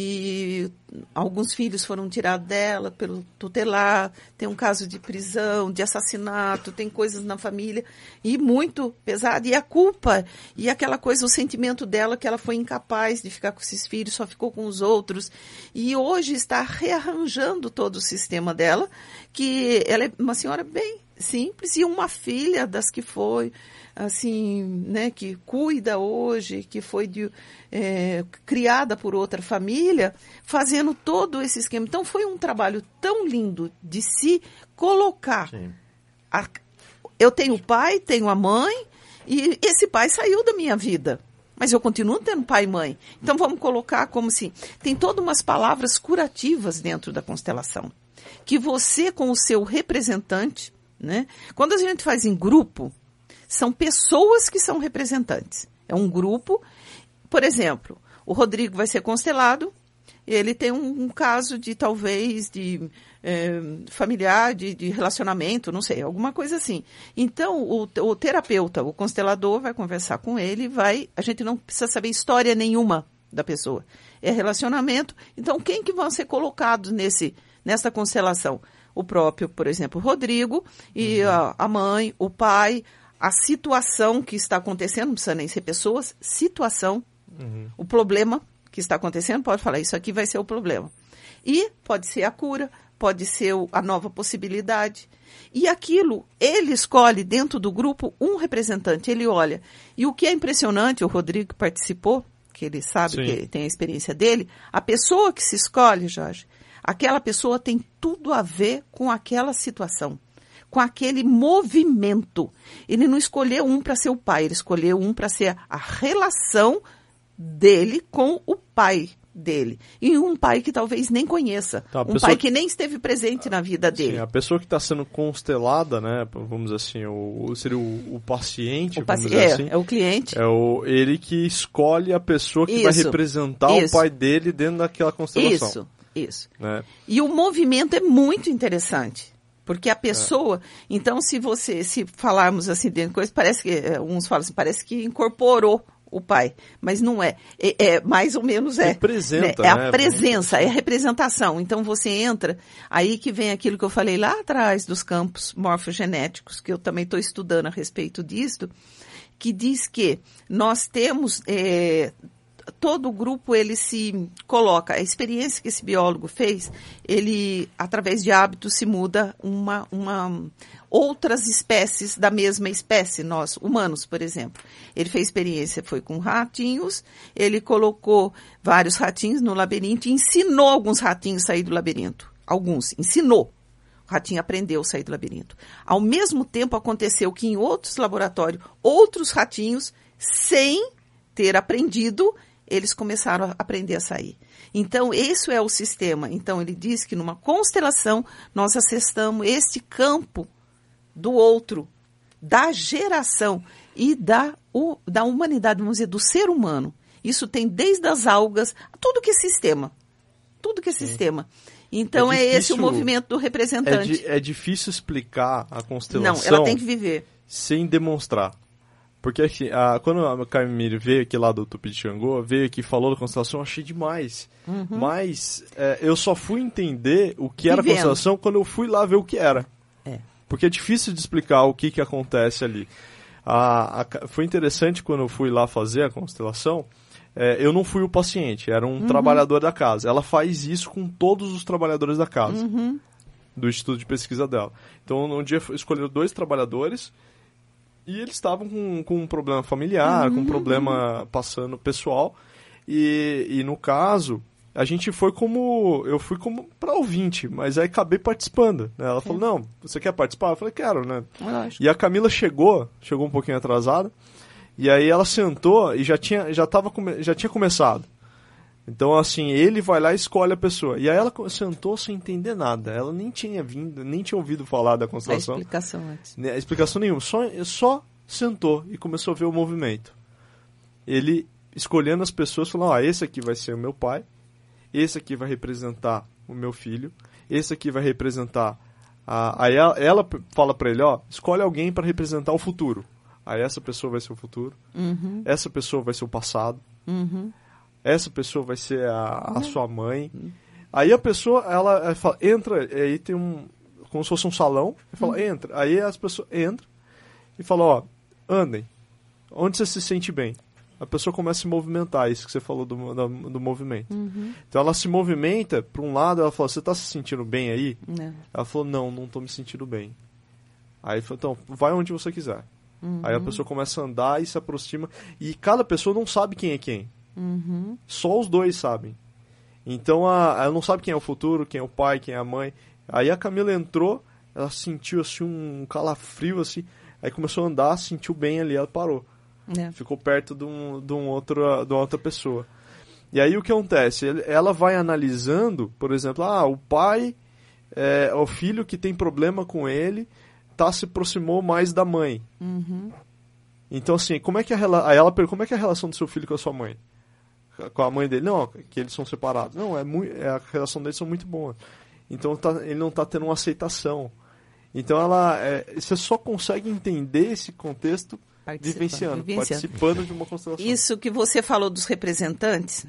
e alguns filhos foram tirados dela pelo tutelar, tem um caso de prisão, de assassinato, tem coisas na família, e muito pesado, e a culpa, e aquela coisa, o sentimento dela que ela foi incapaz de ficar com esses filhos, só ficou com os outros, e hoje está rearranjando todo o sistema dela, que ela é uma senhora bem simples, e uma filha das que foi, assim, né, que cuida hoje, que foi de, é, criada por outra família, fazendo todo esse esquema. Então, foi um trabalho tão lindo de se colocar. A, eu tenho o pai, tenho a mãe, e esse pai saiu da minha vida. Mas eu continuo tendo pai e mãe. Então, vamos colocar como se... Tem todas umas palavras curativas dentro da constelação. Que você, com o seu representante, né? Quando a gente faz em grupo, são pessoas que são representantes. É um grupo, por exemplo, o Rodrigo vai ser constelado, ele tem um, um caso de, talvez, de é, familiar, de, de relacionamento, não sei, alguma coisa assim. Então, o, o terapeuta, o constelador, vai conversar com ele, vai, a gente não precisa saber história nenhuma da pessoa. É relacionamento. Então, quem que vão ser colocados nesse, nessa constelação? O próprio, por exemplo, Rodrigo, e uhum. a, a mãe, o pai, a situação que está acontecendo, não precisa nem ser pessoas, situação, uhum. o problema que está acontecendo, pode falar, isso aqui vai ser o problema. E pode ser a cura, pode ser a nova possibilidade. E aquilo, ele escolhe dentro do grupo um representante, ele olha. E o que é impressionante, o Rodrigo participou, que ele sabe Sim. que ele tem a experiência dele, a pessoa que se escolhe, Jorge, aquela pessoa tem tudo a ver com aquela situação, com aquele movimento. Ele não escolheu um para ser o pai, ele escolheu um para ser a relação dele com o pai dele. E um pai que talvez nem conheça. Tá, um pai que nem esteve presente na vida dele. Sim, a pessoa que está sendo constelada, né, vamos dizer assim, o, seria o, o paciente, o paci- vamos dizer é, assim. É o cliente. É o, ele que escolhe a pessoa que Isso, vai representar isso. o pai dele dentro daquela constelação. Isso. Isso. Né? E o movimento é muito interessante. Porque a pessoa, é. então se você, se falarmos assim dentro de coisa, parece que, uns falam assim, parece que incorporou o pai, mas não é, é, é mais ou menos é. Representa, né? É a né? presença, é a representação. Então você entra, aí que vem aquilo que eu falei lá atrás dos campos morfogenéticos, que eu também estou estudando a respeito disso, que diz que nós temos, é, todo o grupo ele se coloca, a experiência que esse biólogo fez, ele, através de hábitos, se muda uma, uma, outras espécies da mesma espécie, nós, humanos, por exemplo. Ele fez experiência, foi com ratinhos, ele colocou vários ratinhos no labirinto e ensinou alguns ratinhos a sair do labirinto. Alguns, ensinou. O ratinho aprendeu a sair do labirinto. Ao mesmo tempo, aconteceu que em outros laboratórios, outros ratinhos, sem ter aprendido, eles começaram a aprender a sair. Então, esse é o sistema. Então, ele diz que numa constelação, nós acessamos este campo do outro, da geração e da, o, da humanidade, vamos dizer, do ser humano. Isso tem desde as algas, tudo que é sistema. Tudo que é Sim. sistema. Então, é, difícil, é esse o movimento do representante. É, di, é difícil explicar a constelação. Não, ela tem que viver. Sem demonstrar. Porque assim, a, quando a Camille veio aqui lá do Tupixangô, veio aqui e falou da constelação, eu achei demais. Uhum. Mas é, eu só fui entender o que era a constelação quando eu fui lá ver o que era. É. Porque é difícil de explicar o que, que acontece ali. A, a, foi interessante quando eu fui lá fazer a constelação, é, eu não fui o paciente, era um uhum. trabalhador da casa. Ela faz isso com todos os trabalhadores da casa, uhum. do estudo de pesquisa dela. Então, um dia escolheu dois trabalhadores. E eles estavam com, com um problema familiar, uhum. com um problema passando pessoal. E, e no caso, a gente foi como... Eu fui como para ouvinte, mas aí acabei participando. Né? Ela é. falou, não, você quer participar? Eu falei, quero, né? Lógico. E a Camila chegou, chegou um pouquinho atrasada. E aí ela sentou e já tinha, já tava, já tinha começado. Então, assim, ele vai lá e escolhe a pessoa. E aí ela sentou sem entender nada. Ela nem tinha vindo, nem tinha ouvido falar da constelação. A explicação antes. A explicação nenhuma. Só, só sentou e começou a ver o movimento. Ele, escolhendo as pessoas, falou, ah, esse aqui vai ser o meu pai, esse aqui vai representar o meu filho, esse aqui vai representar... A... Aí ela, ela fala pra ele, ó, escolhe alguém para representar o futuro. Aí essa pessoa vai ser o futuro, uhum. essa pessoa vai ser o passado, uhum. essa pessoa vai ser a, a sua mãe. Uhum. Aí a pessoa, ela, ela fala, entra, aí tem um, como se fosse um salão, e fala, uhum. entra. Aí as pessoas entram e falam, ó, andem, onde você se sente bem? A pessoa começa a se movimentar, isso que você falou do, do, do movimento. Uhum. Então ela se movimenta, para um lado, ela fala, você está se sentindo bem aí? Não. Ela falou, não, não estou me sentindo bem. Aí falou, então, vai onde você quiser. Uhum. Aí a pessoa começa a andar e se aproxima, e cada pessoa não sabe quem é quem. Uhum. Só os dois sabem. Então a, ela não sabe quem é o futuro, quem é o pai, quem é a mãe. Aí a Camila entrou, ela sentiu assim um calafrio assim, aí começou a andar, sentiu bem ali, ela parou. É. Ficou perto de, um, de, um outro, de uma outra pessoa. E aí o que acontece? Ela vai analisando, por exemplo, ah, o pai, é, o filho que tem problema com ele, tá, se aproximou mais da mãe. Uhum. Então assim, como é que a, aí ela pergunta, como é que é a relação do seu filho com a sua mãe? Com a mãe dele? Não, que eles são separados. Não, é muito, é, a relação deles são muito boa. Então tá, ele não está tendo uma aceitação. Então ela, é, você só consegue entender esse contexto vivenciando, vivenciando, participando de uma constelação. Isso que você falou dos representantes,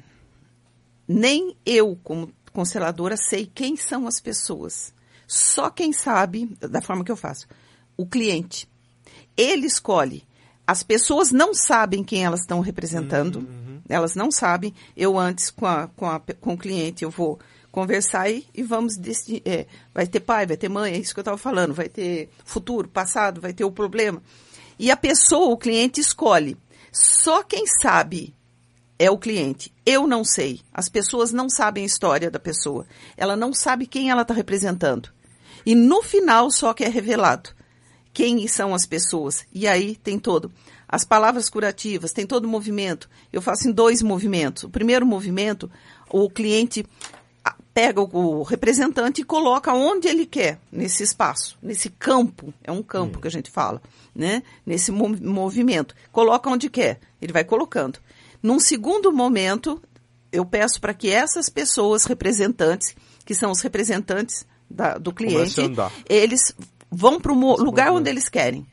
nem eu, como consteladora, sei quem são as pessoas. Só quem sabe, da forma que eu faço, o cliente. Ele escolhe. As pessoas não sabem quem elas estão representando. Uhum. Elas não sabem. Eu antes, com, a, com, a, com o cliente, eu vou conversar e, e vamos decidir. É, vai ter pai, vai ter mãe, é isso que eu estava falando. Vai ter futuro, passado, vai ter o problema. E a pessoa, o cliente, escolhe. Só quem sabe é o cliente. Eu não sei. As pessoas não sabem a história da pessoa. Ela não sabe quem ela está representando. E no final só que é revelado quem são as pessoas. E aí tem todo. As palavras curativas, tem todo o movimento. Eu faço em dois movimentos. O primeiro movimento, o cliente pega o representante e coloca onde ele quer, nesse espaço, nesse campo. É um campo que a gente fala, né? Nesse mov- movimento. Coloca onde quer. Ele vai colocando. Num segundo momento, eu peço para que essas pessoas representantes, que são os representantes da, do cliente, eles vão para o lugar onde eles querem.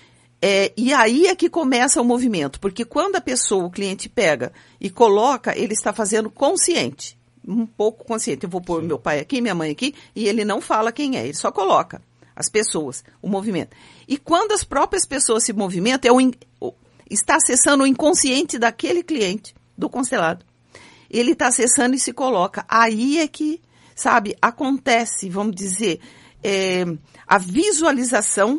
É, e aí é que começa o movimento, porque quando a pessoa, o cliente pega e coloca, ele está fazendo consciente, um pouco consciente. Eu vou pôr Sim. meu pai aqui, minha mãe aqui, e ele não fala quem é, ele só coloca as pessoas, o movimento. E quando as próprias pessoas se movimentam, é o, in, o, está acessando o inconsciente daquele cliente, do constelado. Ele está acessando e se coloca. Aí é que, sabe, acontece, vamos dizer, é, a visualização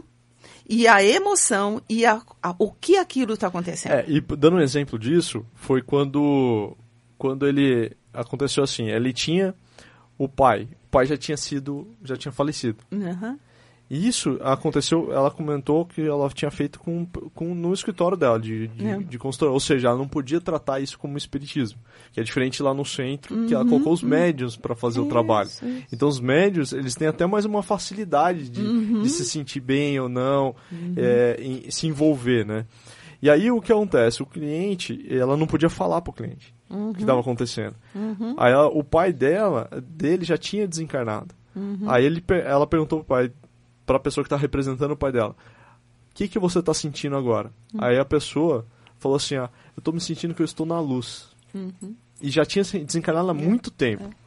e a emoção e a, a, o que aquilo está acontecendo. É, e dando um exemplo disso, foi quando, quando ele aconteceu assim, ele tinha o pai, o pai já tinha sido, já tinha falecido. Uhum. E isso aconteceu, ela comentou que ela tinha feito com, com, no escritório dela, de, de, é. de consultora. Ou seja, ela não podia tratar isso como espiritismo. Que é diferente lá no centro, uhum, que ela colocou os médiuns para fazer isso, o trabalho. Isso. Então os médiuns, eles têm até mais uma facilidade de, uhum. de se sentir bem ou não, uhum. é, em, se envolver, né? E aí o que acontece? O cliente, ela não podia falar pro cliente uhum. o que estava acontecendo. Uhum. Aí ela, o pai dela, dele já tinha desencarnado. Uhum. Aí ele, ela perguntou pro pai, para a pessoa que está representando o pai dela, o que, que você está sentindo agora? Uhum. Aí a pessoa falou assim, ah, eu estou me sentindo que eu estou na luz. Uhum. E já tinha desencarnado há é. muito tempo. É.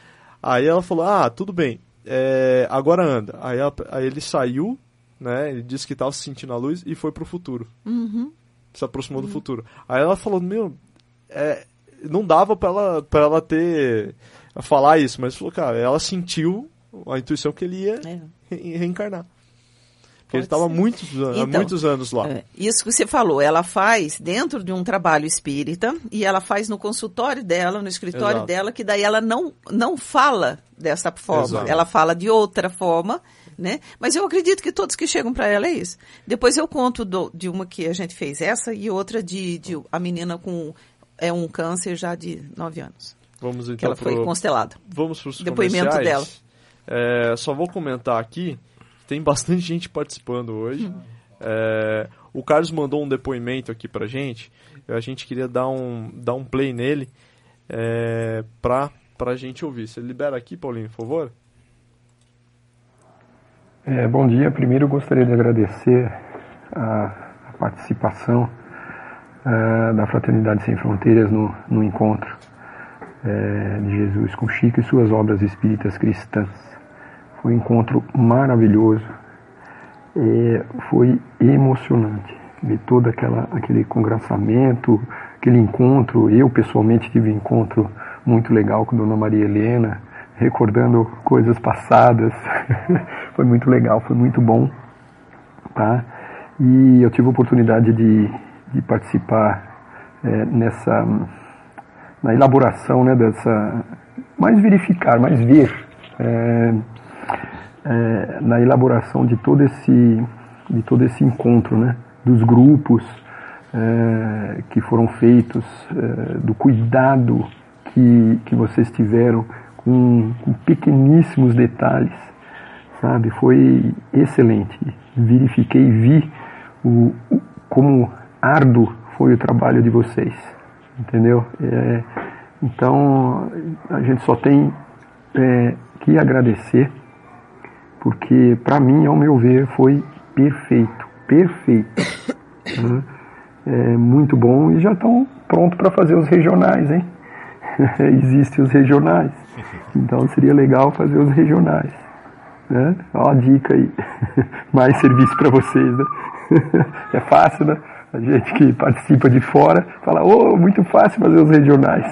Aí ela falou, ah, tudo bem, é, agora anda. Aí, ela, aí ele saiu, né, ele disse que estava se sentindo na luz e foi para o futuro. Uhum. Se aproximou uhum. do futuro. Aí ela falou, meu, é, não dava para ela, para ela ter, falar isso, mas falou, cara, ela sentiu a intuição que ele ia é. re reencarnar. Porque ele estava muitos, então, há muitos anos lá. É, isso que você falou, ela faz dentro de um trabalho espírita e ela faz no consultório dela, no escritório Exato. dela, que daí ela não, não fala dessa forma, Exato. ela fala de outra forma, né? Mas eu acredito que todos que chegam para ela é isso. Depois eu conto do, de uma que a gente fez essa e outra de, de a menina com é um câncer já de nove anos. Vamos então que ela pro... foi constelada. Vamos para os depoimento dela. É, só vou comentar aqui, tem bastante gente participando hoje. Uhum. É, o Carlos mandou um depoimento aqui pra gente, a gente queria dar um, dar um play nele é, pra, pra gente ouvir. Você libera aqui, Paulinho, por favor? É, bom dia, primeiro eu gostaria de agradecer a, a participação uh, da Fraternidade Sem Fronteiras no, no encontro é, de Jesus com Chico e suas obras espíritas cristãs. Foi um encontro maravilhoso, é, foi emocionante ver todo aquela, aquele congraçamento, aquele encontro. Eu pessoalmente tive um encontro muito legal com a Dona Maria Helena, recordando coisas passadas. Foi muito legal, foi muito bom, tá? E eu tive a oportunidade de, de participar é, nessa, na elaboração, né, dessa, mais verificar, mais ver, é, É, na elaboração de todo esse de todo esse encontro, né, dos grupos é, que foram feitos, é, do cuidado que, que vocês tiveram com, com pequeníssimos detalhes, sabe, foi excelente. Verifiquei e vi o, o, como árduo foi o trabalho de vocês, entendeu? É, então a gente só tem é, que agradecer, porque, para mim, ao meu ver, foi perfeito, perfeito. Né? É muito bom e já estão prontos para fazer os regionais, hein? Existem os regionais, então seria legal fazer os regionais. Né? Olha a dica aí, mais serviço para vocês, né? É fácil, né? A gente que participa de fora fala, oh, muito fácil fazer os regionais.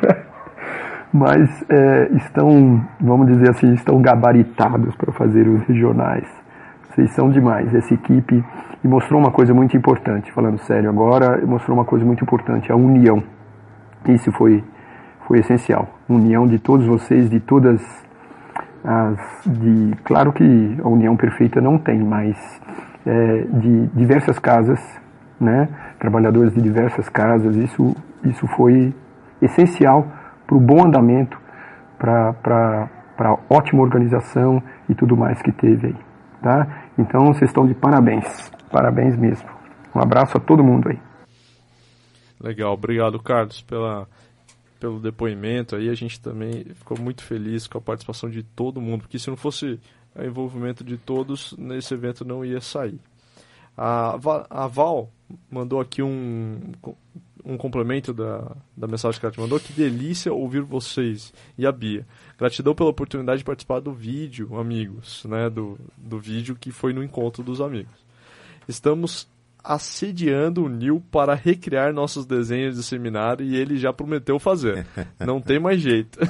Mas é, estão, vamos dizer assim, estão gabaritados para fazer os regionais. Vocês são demais, essa equipe, e mostrou uma coisa muito importante, falando sério agora, mostrou uma coisa muito importante, a união. Isso foi, foi essencial, união de todos vocês, de todas as, de, claro que a união perfeita não tem, mas é, de diversas casas, né, trabalhadores de diversas casas, isso, isso foi essencial para o bom andamento, para a ótima organização e tudo mais que teve aí, tá? Então, vocês estão de parabéns, parabéns mesmo. Um abraço a todo mundo aí. Legal, obrigado, Carlos, pela, pelo depoimento aí, a gente também ficou muito feliz com a participação de todo mundo, porque se não fosse o envolvimento de todos, nesse evento não ia sair. A, a Val mandou aqui um, um complemento da, da mensagem que ela te mandou. Que delícia ouvir vocês. E a Bia. Gratidão pela oportunidade de participar do vídeo, amigos, né, do, do vídeo que foi no encontro dos amigos. Estamos assediando o Nil para recriar nossos desenhos de seminário e ele já prometeu fazer. Não tem mais jeito.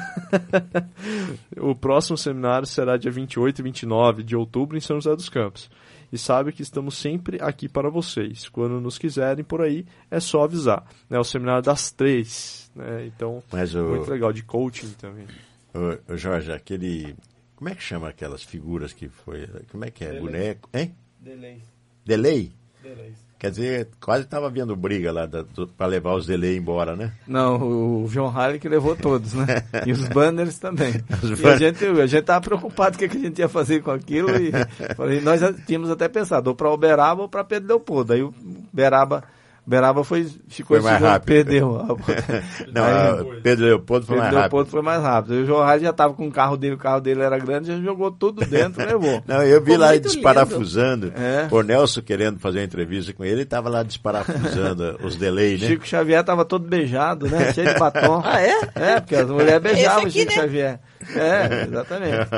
O próximo seminário será dia vinte e oito e vinte e nove de outubro em São José dos Campos. E sabe que estamos sempre aqui para vocês. Quando nos quiserem por aí, é só avisar. É o seminário das três. Né? Então, Mas o... muito legal, de coaching também. O, o Jorge, aquele... Como é que chama aquelas figuras que foi... Como é que é? Delay. Boneco? Hein? Delay. Delay? Delay. Quer dizer, quase estava vendo briga lá para levar os delay embora, né? Não, o João Halley que levou todos, né? E os banners também. Os e ban... a gente a gente estava preocupado com o que, que a gente ia fazer com aquilo e, e nós tínhamos até pensado, ou para Uberaba ou para Pedro Leopoldo. Aí o Beraba... Beraba foi, ficou foi mais rápido. Perdeu. Não, aí, Pedro Leopoldo foi Pedro mais Leopoldo rápido. foi mais rápido. E o João Halley já estava com o carro dele, o carro dele era grande, já jogou tudo dentro e levou. Não, eu vi Ficou lá ele muito desparafusando. É. O Nelson querendo fazer uma entrevista com ele, ele estava lá desparafusando os delay, né? Chico Xavier estava todo beijado, né? Cheio de batom. Ah, é? É, porque as mulheres beijavam o aqui, Chico né? Xavier. É, exatamente.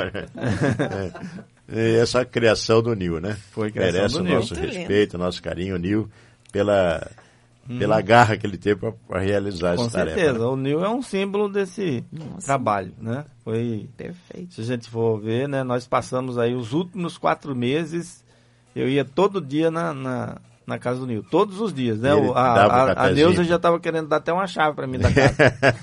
É. E essa criação do Nil, né? Foi criação Merece do o Nil. nosso Muito respeito, o nosso carinho, o Nil, pela... Pela garra que ele teve para realizar Com essa tarefa. certeza, né? o Nil é um símbolo desse Nossa. trabalho, né? Foi Perfeito. Se a gente for ver, né? Nós passamos aí os últimos quatro meses, eu ia todo dia na, na, na casa do Nil, todos os dias, né? Ele O, a, dava um a, a cafezinho. Neuza já estava querendo dar até uma chave para mim da casa.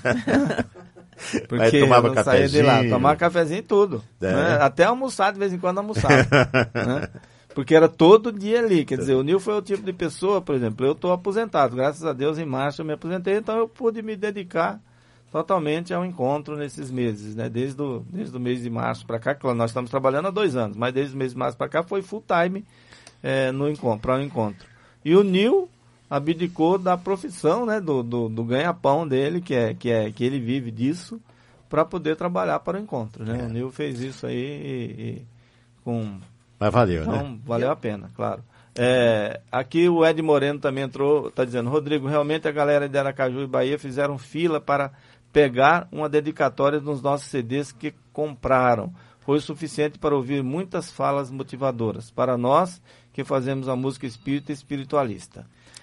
Porque Mas tomava eu não saía de lá, cafezinho. tomava cafezinho e tudo. É. Né? Até almoçar, de vez em quando almoçava. Né? Porque era todo dia ali. Quer dizer, o Nil foi o tipo de pessoa, por exemplo, eu estou aposentado. Graças a Deus, em março eu me aposentei, então eu pude me dedicar totalmente ao encontro nesses meses, né? Desde o, desde o mês de março para cá, claro, nós estamos trabalhando há dois anos, mas desde o mês de março para cá foi full time é, no encontro, para o encontro. E o Nil abdicou da profissão, né? Do, do, do ganha-pão dele, que, é, que, é, que ele vive disso, para poder trabalhar para o encontro, né? É. O Nil fez isso aí e, e, com... Mas valeu, então, né? Valeu a pena, claro. É, aqui o Ed Moreno também entrou, está dizendo, Rodrigo, realmente a galera de Aracaju e Bahia fizeram fila para pegar uma dedicatória dos nossos C Ds que compraram. Foi o suficiente para ouvir muitas falas motivadoras. Para nós que fazemos a música espírita e espiritualista.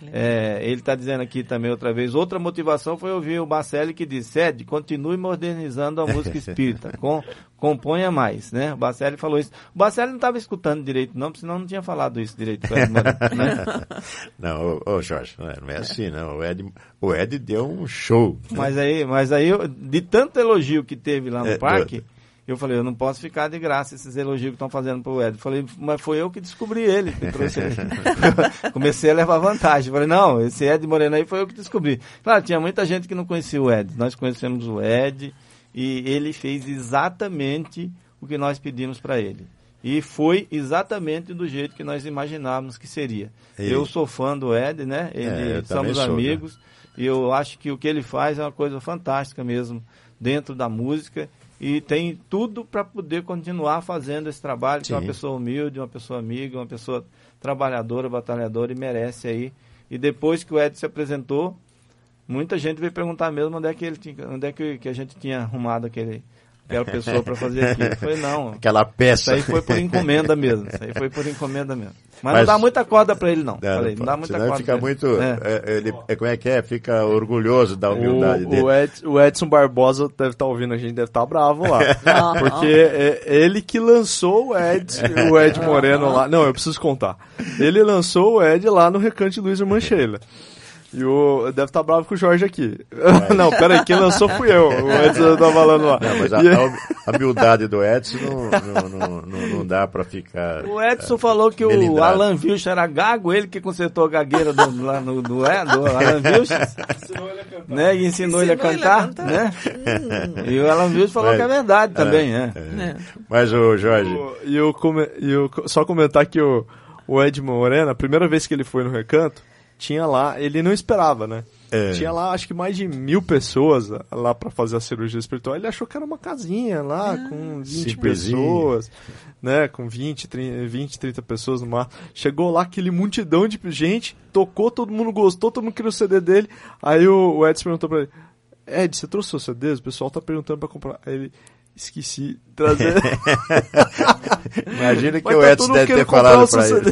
É, ele está dizendo aqui também outra vez, outra motivação foi ouvir o Bacelli que disse, Ed, continue modernizando a música espírita, com, componha mais, né? O Bacelli falou isso. O Bacelli não estava escutando direito não, porque senão não tinha falado isso direito para ele, né? Não, ô, ô Jorge, não é, não é assim não, o Ed, o Ed deu um show. Mas aí, mas aí de tanto elogio que teve lá no é, parque... Do... Eu falei, eu não posso ficar de graça esses elogios que estão fazendo pro Ed. Eu falei, mas foi eu que descobri ele, que trouxe ele. Comecei a levar vantagem. Eu falei, não, esse Ed Moreno aí foi eu que descobri. Claro, tinha muita gente que não conhecia o Ed. Nós conhecemos o Ed e ele fez exatamente o que nós pedimos para ele. E foi exatamente do jeito que nós imaginávamos que seria. E... Eu sou fã do Ed, né? Ele, é, somos sou, amigos. Né? E eu acho que o que ele faz é uma coisa fantástica mesmo dentro da música. E tem tudo para poder continuar fazendo esse trabalho, que é uma pessoa humilde, uma pessoa amiga, uma pessoa trabalhadora, batalhadora e merece aí. E depois que o Ed se apresentou, muita gente veio perguntar mesmo onde é que, ele tinha, onde é que, que a gente tinha arrumado aquele, aquela pessoa para fazer aquilo. Eu falei, não. Aquela peça. Isso aí foi por encomenda mesmo. Isso aí foi por encomenda mesmo. Mas, Mas não dá muita corda para ele, não. não, Falei, não dá muita senão corda. Ele fica muito. É. É, ele, é, como é que é? Fica orgulhoso da humildade o, dele. O, Ed, o Edson Barbosa deve estar tá ouvindo a gente, deve estar tá bravo lá. Não, porque é ele que lançou o Ed, o Ed Moreno lá. Não, eu preciso contar. Ele lançou o Ed lá no Recanto de Luiz Irmã Sheila. E o deve estar tá bravo com o Jorge aqui. Mas... Não, peraí, quem lançou fui eu. O Edson tá falando lá. Não, mas a, e... a humildade do Edson não, não, não, não, não dá pra ficar. O Edson é, falou que o Alan Vilch era gago, ele que consertou a gagueira do, lá no, do, é, do Alan Vilch. Ensinou ele a cantar. Né? E ensinou, ensinou ele a cantar. Ele a cantar. Né? Hum. E o Alan Vilch falou mas, que é verdade é, também. É. É. Mas o Jorge. O, e eu, come, eu só comentar que o, o Ed Moreno, a primeira vez que ele foi no Recanto, tinha lá, ele não esperava, né? É. Tinha lá, acho que mais de mil pessoas lá para fazer a cirurgia espiritual. Ele achou que era uma casinha lá, ah, com vinte simplesinho. pessoas, né? Com vinte, trinta pessoas no mar. Chegou lá aquele multidão de gente, tocou, todo mundo gostou, todo mundo queria o C D dele. Aí o, o Edson perguntou pra ele, Ed, você trouxe o C D? O pessoal tá perguntando pra comprar. Aí ele, esqueci de trazer. Imagina que Mas o tá Edson deve ter falado pra ele.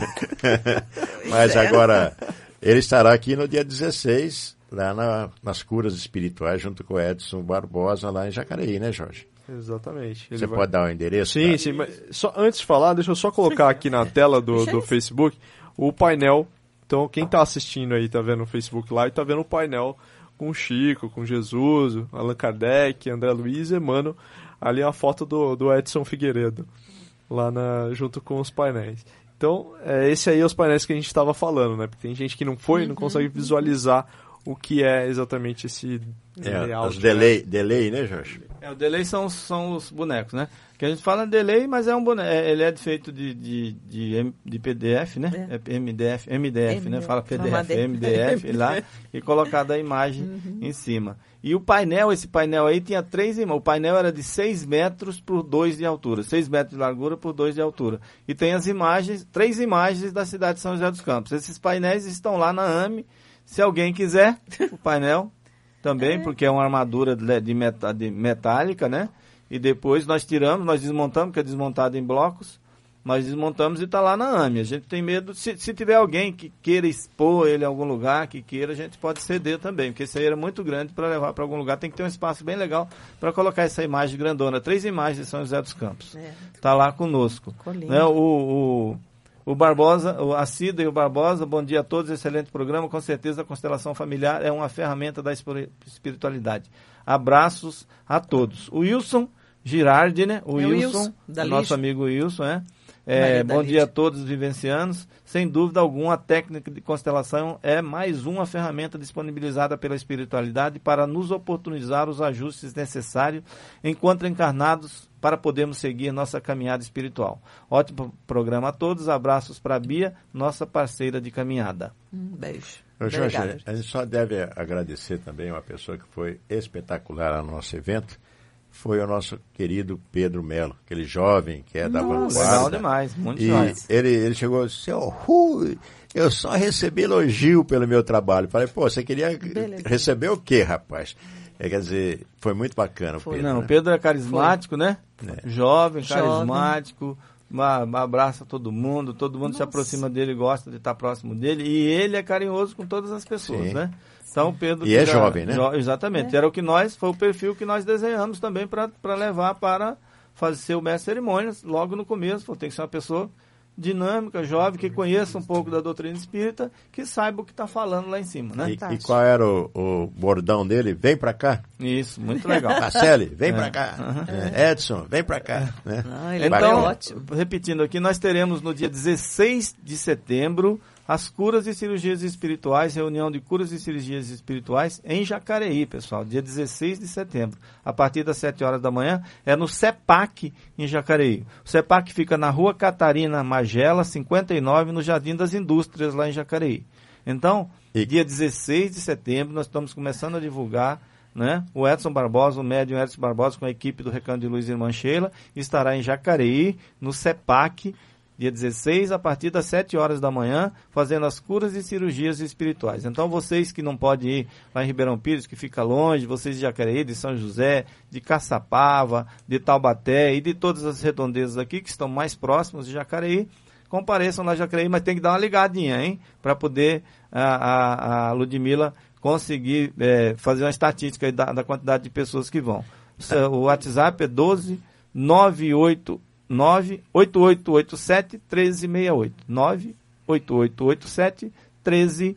Mas agora, ele estará aqui no dia dezesseis, lá na, nas curas espirituais, junto com o Edson Barbosa, lá em Jacareí, né, Jorge? Exatamente. Você vai... pode dar o endereço? Sim, tá? sim. Mas só, antes de falar, deixa eu só colocar aqui na tela do, do Facebook o painel. Então, quem tá assistindo aí, tá vendo o Facebook Live, tá vendo o painel com o Chico, com Jesus, Allan Kardec, André Luiz e Emmanuel. Ali é a foto do, do Edson Figueiredo, lá na, junto com os painéis. Então, é, esse aí é os painéis que a gente estava falando, né? Porque tem gente que não foi e uhum. não consegue visualizar o que é exatamente esse é, layout. Os delay, né? delay, né, Jorge? É, o delay são, são os bonecos, né? Que a gente fala delay, mas é um boneco, é, ele é feito de, de, de, de P D F, né? É. É M D F, M D F, M D F, né? Fala P D F, M D F lá e colocada a imagem uhum. em cima. E o painel, esse painel aí tinha três imagens. O painel era de seis metros por dois de altura. seis metros de largura por dois de altura. E tem as imagens, três imagens da cidade de São José dos Campos. Esses painéis estão lá na A M E. Se alguém quiser, o painel também, é. porque é uma armadura de, de, meta, de metálica, né? E depois nós tiramos, nós desmontamos, que é desmontado em blocos. Nós desmontamos e está lá na A M E. A gente tem medo, se, se tiver alguém que queira expor ele em algum lugar, que queira, a gente pode ceder também, porque isso aí era muito grande para levar para algum lugar. Tem que ter um espaço bem legal para colocar essa imagem grandona. Três imagens de São José dos Campos. Está é. lá conosco. Né? O, o, o Barbosa, a Cida e o Barbosa, bom dia a todos, excelente programa. Com certeza a constelação familiar é uma ferramenta da espiritualidade. Abraços a todos. O Wilson Girardi, né? O é Wilson, Wilson o nosso amigo Wilson, é? É, bom dia a todos vivencianos. Sem dúvida alguma, a técnica de constelação é mais uma ferramenta disponibilizada pela espiritualidade para nos oportunizar os ajustes necessários enquanto encarnados para podermos seguir nossa caminhada espiritual. Ótimo programa a todos. Abraços para a Bia, nossa parceira de caminhada. Um beijo. Ô, Jorge, a gente só deve agradecer também uma pessoa que foi espetacular no nosso evento. Foi o nosso querido Pedro Melo, aquele jovem que é da Nossa, vanguarda. Legal demais, muito e demais. Ele, ele chegou assim, oh, Rui, eu só recebi elogio pelo meu trabalho. Falei, pô, você queria Beleza. receber o quê, rapaz? É, quer dizer, foi muito bacana foi. o Pedro. Não, né? o Pedro é carismático, foi. né? É. Jovem, Jovem, carismático, uma, uma abraça todo mundo, todo mundo Nossa. se aproxima dele, gosta de estar próximo dele, e ele é carinhoso com todas as pessoas, Sim. né? Então, Pedro e é já, jovem, né? Jo, exatamente. É. Era o que nós, foi o perfil que nós desenhamos também para levar para fazer o mestre de cerimônias logo no começo. Tem que ser uma pessoa dinâmica, jovem, que conheça um pouco da doutrina espírita, que saiba o que está falando lá em cima, né? E, e qual era o, o bordão dele? Vem para cá. Isso, muito legal. Marcele, vem é. para cá. Uhum. É. Edson, vem para cá. É. Né? Ah, ele então, é ótimo. Repetindo aqui, nós teremos no dia dezesseis de setembro as curas e cirurgias espirituais, reunião de curas e cirurgias espirituais em Jacareí, pessoal, dia dezesseis de setembro, a partir das sete horas da manhã, é no CEPAC em Jacareí. O CEPAC fica na Rua Catarina Magela, cinquenta e nove, no Jardim das Indústrias, lá em Jacareí. Então, e... dia dezesseis de setembro, nós estamos começando a divulgar, né? O Edson Barbosa, o médium Edson Barbosa, com a equipe do Recanto de Luz Irmã Sheila, estará em Jacareí, no CEPAC, dia dezesseis, a partir das sete horas da manhã, fazendo as curas e cirurgias espirituais. Então, vocês que não podem ir lá em Ribeirão Pires, que fica longe, vocês de Jacareí, de São José, de Caçapava, de Taubaté e de todas as redondezas aqui, que estão mais próximos de Jacareí, compareçam lá em Jacareí, mas tem que dar uma ligadinha, hein? Para poder a, a, a Ludmila conseguir é, fazer uma estatística aí da, da quantidade de pessoas que vão. O WhatsApp é doze nove oito nove oito oito oito sete um três seis oito. nove oito oito oito sete um três seis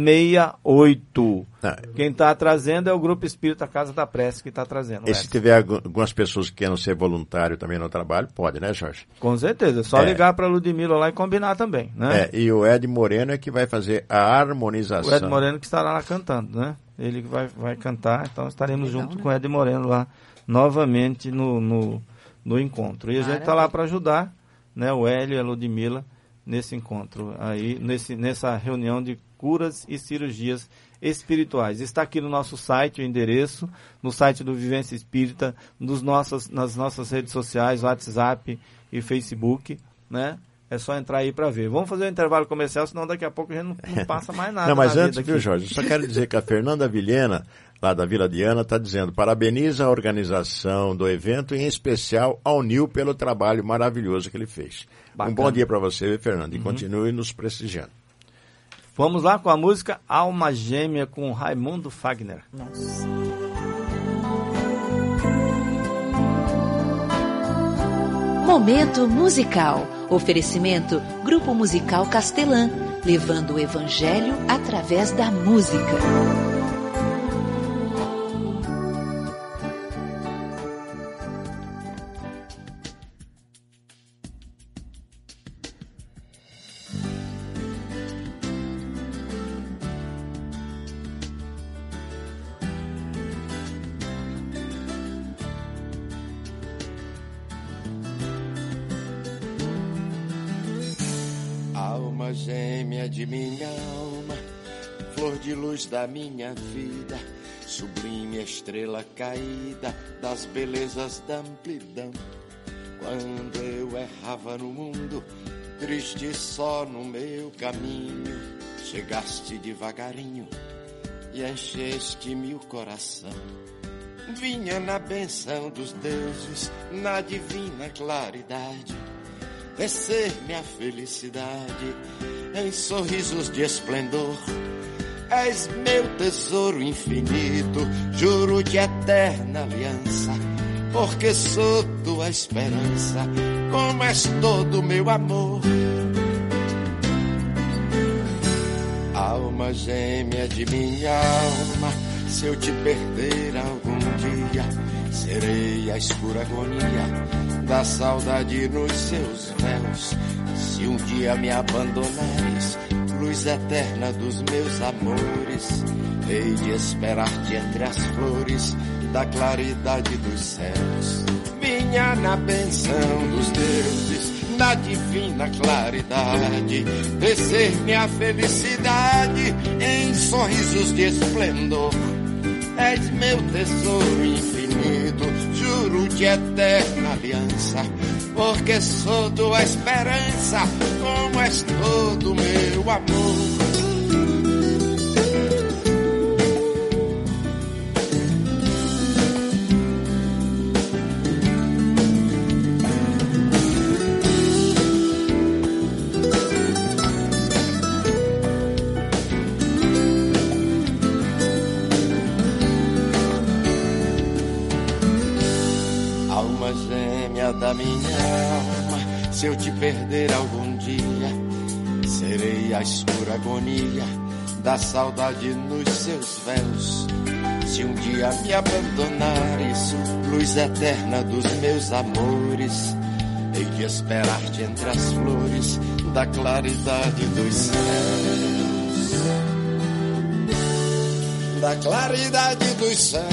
oito. Ah, Quem está trazendo é o Grupo Espírita Casa da Prece que está trazendo. E se tiver algumas pessoas que querem ser voluntário também no trabalho, pode, né, Jorge? Com certeza. É só é. ligar para a Ludmila lá e combinar também, né? É, e o Ed Moreno é que vai fazer a harmonização. O Ed Moreno que estará lá cantando, né? Ele que vai, vai cantar, então estaremos Legal, junto né? com o Ed Moreno lá novamente no... no no encontro. E a gente está lá para ajudar, né, o Hélio e a Ludmila nesse encontro, aí, nesse, nessa reunião de curas e cirurgias espirituais. Está aqui no nosso site o endereço, no site do Vivência Espírita, nos nossas, nas nossas redes sociais, WhatsApp e Facebook, né? É só entrar aí para ver. Vamos fazer um intervalo comercial, senão daqui a pouco a gente não, não passa mais nada. Não, mas na antes, vida viu, aqui. Jorge, eu só quero dizer que a Fernanda Vilhena, lá da Vila Diana, está dizendo: parabeniza a organização do evento, em especial ao Nil pelo trabalho maravilhoso que ele fez. Bacana. Um bom dia para você, Fernanda, e uhum. continue nos prestigiando. Vamos lá com a música Alma Gêmea com Raimundo Fagner. Nossa. Momento musical. Oferecimento Grupo Musical Castelã, levando o Evangelho através da música. Alma gêmea de minha alma, flor de luz da minha vida, sublime estrela caída das belezas da amplidão. Quando eu errava no mundo, triste só no meu caminho, chegaste devagarinho e encheste-me o coração. Vinha na benção dos deuses, na divina claridade, descer-me a felicidade em sorrisos de esplendor. És meu tesouro infinito, juro de eterna aliança, porque sou tua esperança, como és todo meu amor. Alma gêmea de minha alma, se eu te perder algum dia, serei a escura agonia da saudade nos seus véus. Se um dia me abandonares, luz eterna dos meus amores, hei de esperar-te entre as flores da claridade dos céus. Vinha na benção dos deuses, na divina claridade, descer-me a felicidade em sorrisos de esplendor. És meu tesouro infinito, juro de eterna aliança, porque sou tua esperança, como és todo meu amor. Da minha alma, se eu te perder algum dia, serei a escura agonia da saudade nos seus véus. Se um dia me abandonares, luz eterna dos meus amores, hei de esperar-te entre as flores da claridade dos céus, da claridade dos céus.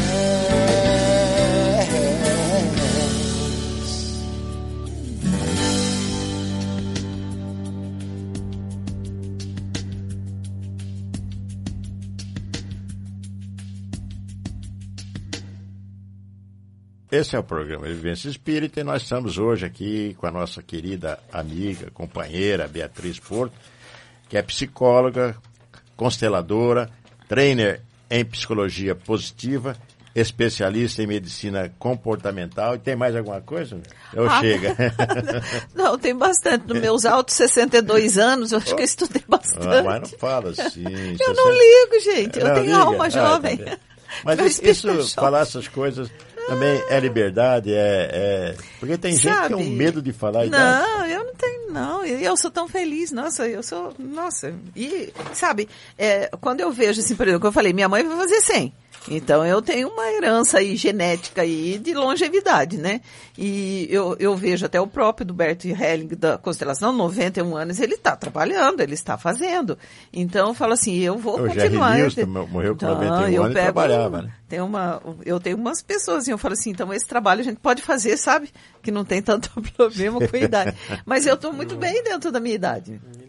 Esse é o programa Vivência Espírita e nós estamos hoje aqui com a nossa querida amiga, companheira Beatriz Porto, que é psicóloga, consteladora, trainer em psicologia positiva, especialista em medicina comportamental. E tem mais alguma coisa? Eu ah, chega. Não, tem bastante. Nos meus altos sessenta e dois anos, eu acho oh. que eu estudei bastante. Ah, mas não fala assim. Eu sessenta... não ligo, gente. Eu não, tenho liga. alma jovem. Ah, tá. Mas isso, isso falar essas coisas... Também é liberdade, é, é... Porque tem gente Sabe, que tem um medo de falar. Não, eu não tenho, não. Eu sou tão feliz, nossa, eu sou... Nossa, e, sabe, é, quando eu vejo, assim, por exemplo, que eu falei, minha mãe vai fazer cem. Então, eu tenho uma herança aí, genética aí, de longevidade, né? E eu, eu vejo até o próprio do Bert Helling, da Constelação, noventa e um anos, ele está trabalhando, ele está fazendo. Então, eu falo assim, eu vou o continuar. O Jerry Nilson morreu com então, noventa e um anos e trabalhava, né? Tem uma, eu tenho umas pessoas, e eu falo assim, então esse trabalho a gente pode fazer, sabe? Que não tem tanto problema com a idade. Mas eu estou muito bem dentro da minha idade.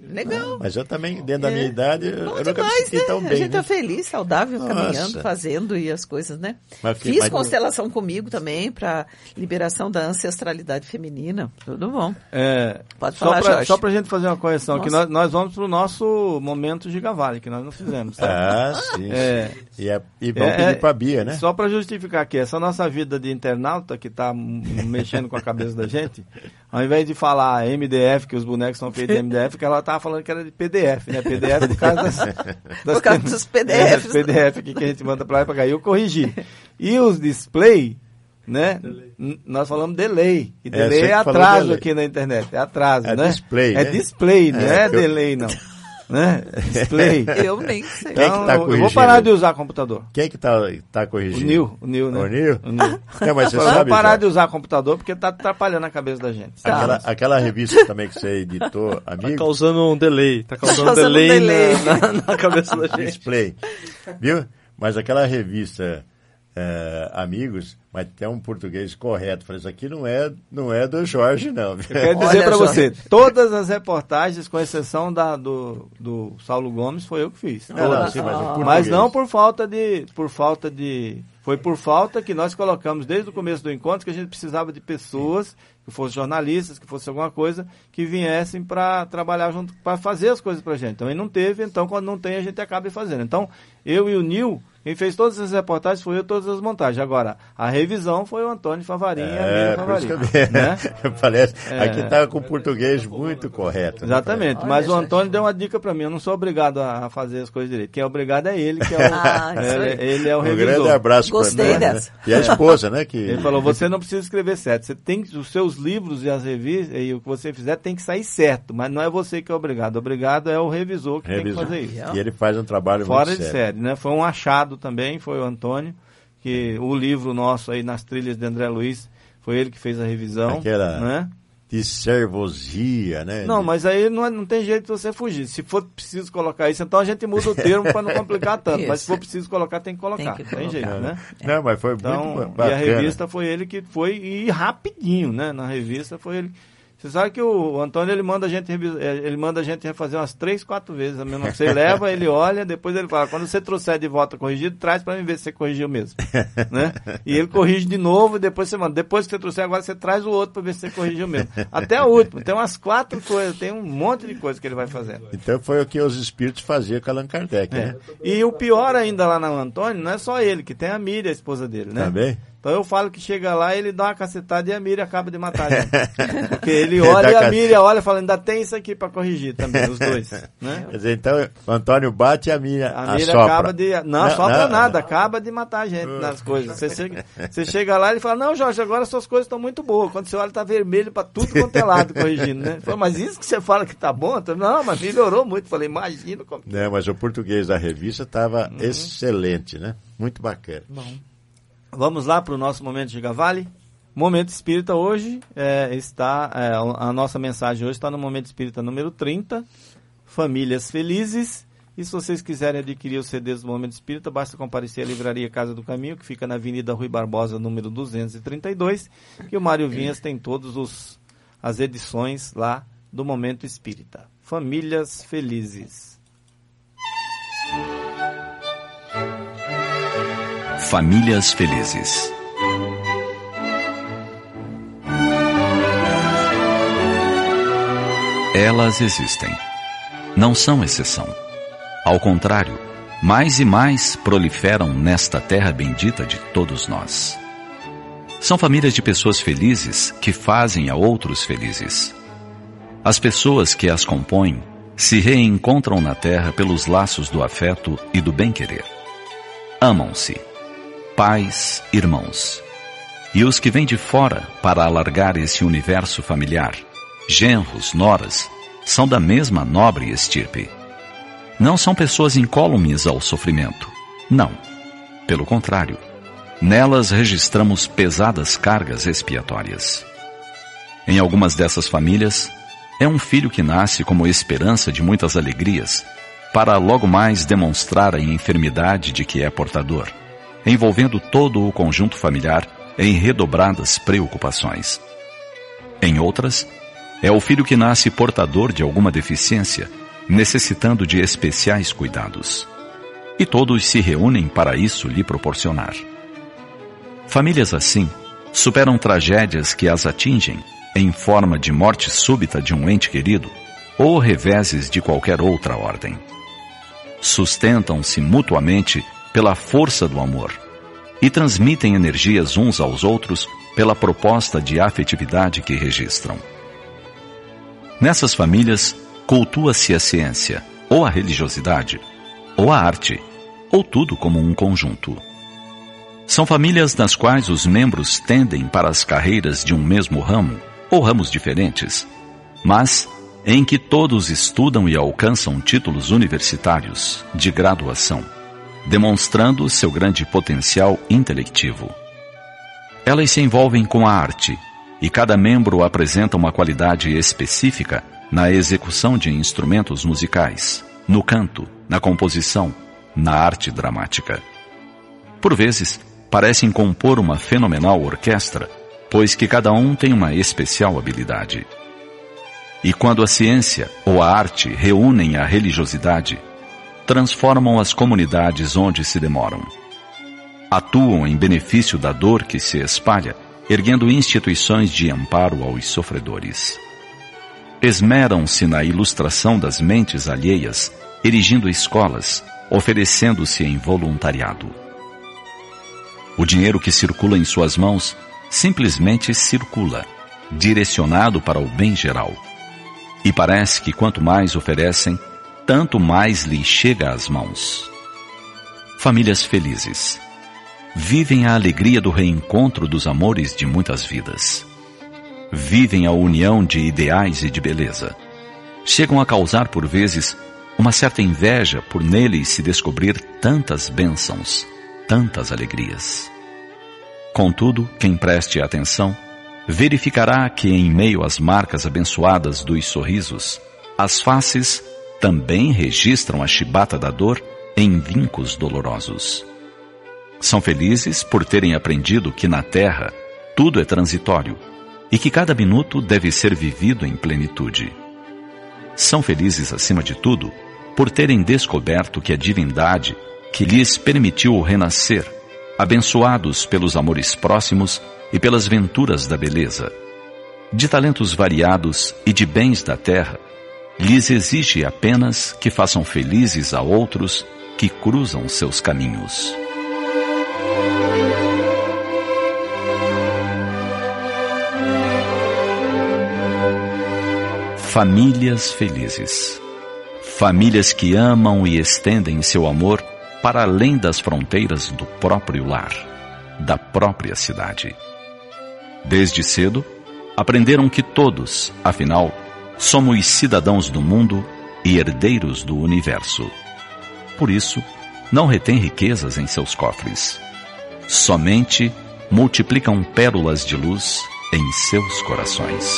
Legal. Mas eu também, dentro da minha É. idade, Bom eu nunca me demais, senti né? tão A bem, gente né? tá feliz, saudável, Nossa. caminhando, fazendo e as coisas, né? Mas que- Fiz mas- constelação comigo também para liberação da ancestralidade feminina. Tudo bom. É, Pode só falar, pra, Jorge. Só pra gente fazer uma correção, que Nossa. nós, nós vamos pro nosso momento Gigavale, que nós não fizemos. Tá? Ah, sim. É. E, é, e vamos É, pedir pra Bia, né? Só para justificar aqui, essa nossa vida de internauta que está mexendo com a cabeça da gente, ao invés de falar M D F, que os bonecos são feitos de M D F, que ela estava falando que era de P D F, né? P D F por causa, das, das Por causa dos P D Fs. É, P D F aqui que a gente manda para lá e para cá. E eu corrigi. E os display, né? N- Nós falamos delay. E É, delay você é, que falou atraso delay. aqui na internet. É atraso, É né? display, É né? display, não É, é, eu- delay, não. Né? Display. Eu nem sei. Quem é que Então, tá eu- eu vou corrigindo? parar de usar computador. Quem que tá, tá O corrigindo? Nil, o Nil, né? O Nil? O Nil. Não, mas você Eu vou sabe, parar Jorge, de usar computador porque tá atrapalhando a cabeça da gente. aquela, aquela revista também que você editou, Tá amigo, causando um delay. Tá causando um causando um delay, delay. Na, na, na cabeça da gente. display, viu? Mas aquela revista é, Amigos, mas tem um português correto. Falei, isso aqui não é, não é do Jorge, não. Eu quero Olha, dizer pra Jorge. você, todas as reportagens, com exceção da, do, do Saulo Gomes, foi eu que fiz. Não, não, Todas. sim, mas o português. Mas não por falta de, por falta de, foi por falta que nós colocamos desde o começo do encontro que a gente precisava de pessoas, que fossem jornalistas, que fosse alguma coisa, que viessem para trabalhar junto, para fazer as coisas pra gente. Então, aí não teve, então quando não tem a gente acaba fazendo. Então, eu e o Nil, quem fez todas as reportagens foi eu, todas as montagens. Agora, a revisão foi o Antônio Favarinha e a É, Miriam por isso Favarinha. que eu, Né? eu falei, É. aqui tá com o português muito correto. né? Exatamente, Olha, mas o gente. Antônio deu uma dica pra mim, eu não sou obrigado a fazer as coisas direito. Quem é obrigado é ele, que é o, Ah, isso ele, aí. ele é o Um revisor. grande abraço Gostei pra nós, né? dessa. E a esposa, né? Que... Ele falou, você não precisa escrever certo, você tem que- os seus livros e as revistas, e o que você fizer tem que sair certo, mas não é você que é obrigado, obrigado é o revisor que Revisor. tem que fazer isso. E ele faz um trabalho Fora muito de sério. série, né? Foi um achado também, foi o Antônio, que o livro nosso aí, Nas Trilhas de André Luiz, foi ele que fez a revisão. Aquela- Né? De servosia, né? Não, De- mas aí não, é- não tem jeito de você fugir. Se for preciso colocar isso, então a gente muda o termo para não complicar tanto. Mas se Isso. for preciso colocar, tem que colocar. Tem Tem, que colocar. jeito, né? Não, mas foi Então, muito e bacana. a revista foi ele que foi, e rapidinho, né? Na revista foi ele. Você sabe que o Antônio, ele manda a gente, revis- eh, ele manda a gente refazer umas três, quatro vezes a mesma. Você leva, ele olha, depois ele fala, quando você trouxer de volta corrigido, traz para mim ver se você corrigiu mesmo. Né? E ele corrige de novo, e depois você manda. Depois que você trouxer agora, você traz o outro para ver se você corrigiu mesmo. Até o último. Tem umas quatro coisas, tem um monte de coisa que ele vai fazendo. Então foi o que os espíritos faziam com Allan Kardec, É. né? E o pior ainda lá no Antônio, não é só ele, que tem a Miriam, a esposa dele, né? Também? Então eu falo que chega lá, ele dá uma cacetada e a Miriam acaba de matar a gente. Porque ele olha Dá e a ca- Miriam olha e fala, ainda tem isso aqui para corrigir também, os dois. Né? Quer dizer, então o Antônio bate e a minha A Miriam assopra. acaba de... Não, Não, sopra não. nada, acaba de matar a gente nas coisas. Você chega, você chega lá e ele fala, não, Jorge, agora suas coisas estão muito boas. Quando você olha, tá vermelho para tudo quanto é lado corrigindo, né? Ele falou, mas isso que você fala que tá bom? Eu falei, não, mas melhorou muito. Eu falei, imagina como... Não, mas o português da revista estava Uhum. excelente, né? Muito bacana. Vamos lá para o nosso Momento Gigavale. Momento Espírita hoje é, está, é, a nossa mensagem hoje está no Momento Espírita número trinta, Famílias Felizes. E se vocês quiserem adquirir os C Ds do Momento Espírita, basta comparecer à Livraria Casa do Caminho, que fica na Avenida Rui Barbosa, número duzentos e trinta e dois, que o Mário Vinhas tem todas as edições lá do Momento Espírita. Famílias Felizes. Famílias Felizes. Elas existem. Não são exceção. Ao contrário, mais e mais proliferam nesta terra bendita de todos nós. São famílias de pessoas felizes que fazem a outros felizes. As pessoas que as compõem se reencontram na terra pelos laços do afeto e do bem-querer. Amam-se. Pais, irmãos. E os que vêm de fora para alargar esse universo familiar, genros, noras, são da mesma nobre estirpe. Não são pessoas incólumes ao sofrimento. Não. Pelo contrário, nelas registramos pesadas cargas expiatórias. Em algumas dessas famílias, é um filho que nasce como esperança de muitas alegrias, para logo mais demonstrar a enfermidade de que é portador, envolvendo todo o conjunto familiar em redobradas preocupações. Em outras, É o filho que nasce portador de alguma deficiência, necessitando de especiais cuidados. E todos se reúnem para isso lhe proporcionar. Famílias assim superam tragédias que as atingem em forma de morte súbita de um ente querido ou reveses de qualquer outra ordem. Sustentam-se mutuamente pela força do amor e transmitem energias uns aos outros pela proposta de afetividade que registram. Nessas famílias, cultua-se a ciência, ou a religiosidade, ou a arte, ou tudo como um conjunto. São famílias nas quais os membros tendem para as carreiras de um mesmo ramo, ou ramos diferentes, mas em que todos estudam e alcançam títulos universitários de graduação, demonstrando seu grande potencial intelectivo. Elas se envolvem com a arte, e cada membro apresenta uma qualidade específica na execução de instrumentos musicais, no canto, na composição, na arte dramática. Por vezes, parecem compor uma fenomenal orquestra, pois que cada um tem uma especial habilidade. E quando a ciência ou a arte reúnem a religiosidade, transformam as comunidades onde se demoram. Atuam em benefício da dor que se espalha, erguendo instituições de amparo aos sofredores. Esmeram-se na ilustração das mentes alheias, erigindo escolas, oferecendo-se em voluntariado. O dinheiro que circula em suas mãos simplesmente circula, direcionado para o bem geral. E parece que quanto mais oferecem, tanto mais lhes chega às mãos. Famílias felizes. Vivem a alegria do reencontro dos amores de muitas vidas. Vivem a união de ideais e de beleza. Chegam a causar, por vezes, uma certa inveja por neles se descobrir tantas bênçãos, tantas alegrias. Contudo, quem preste atenção, verificará que em meio às marcas abençoadas dos sorrisos, as faces também registram a chibata da dor em vincos dolorosos. São felizes por terem aprendido que na terra tudo é transitório e que cada minuto deve ser vivido em plenitude. São felizes, acima de tudo, por terem descoberto que a divindade que lhes permitiu renascer, abençoados pelos amores próximos e pelas venturas da beleza, de talentos variados e de bens da terra, lhes exige apenas que façam felizes a outros que cruzam seus caminhos. Famílias felizes. Famílias que amam e estendem seu amor para além das fronteiras do próprio lar, da própria cidade. Desde cedo, aprenderam que todos, afinal, somos cidadãos do mundo e herdeiros do universo. Por isso, não retêm riquezas em seus cofres. Somente multiplicam pérolas de luz em seus corações.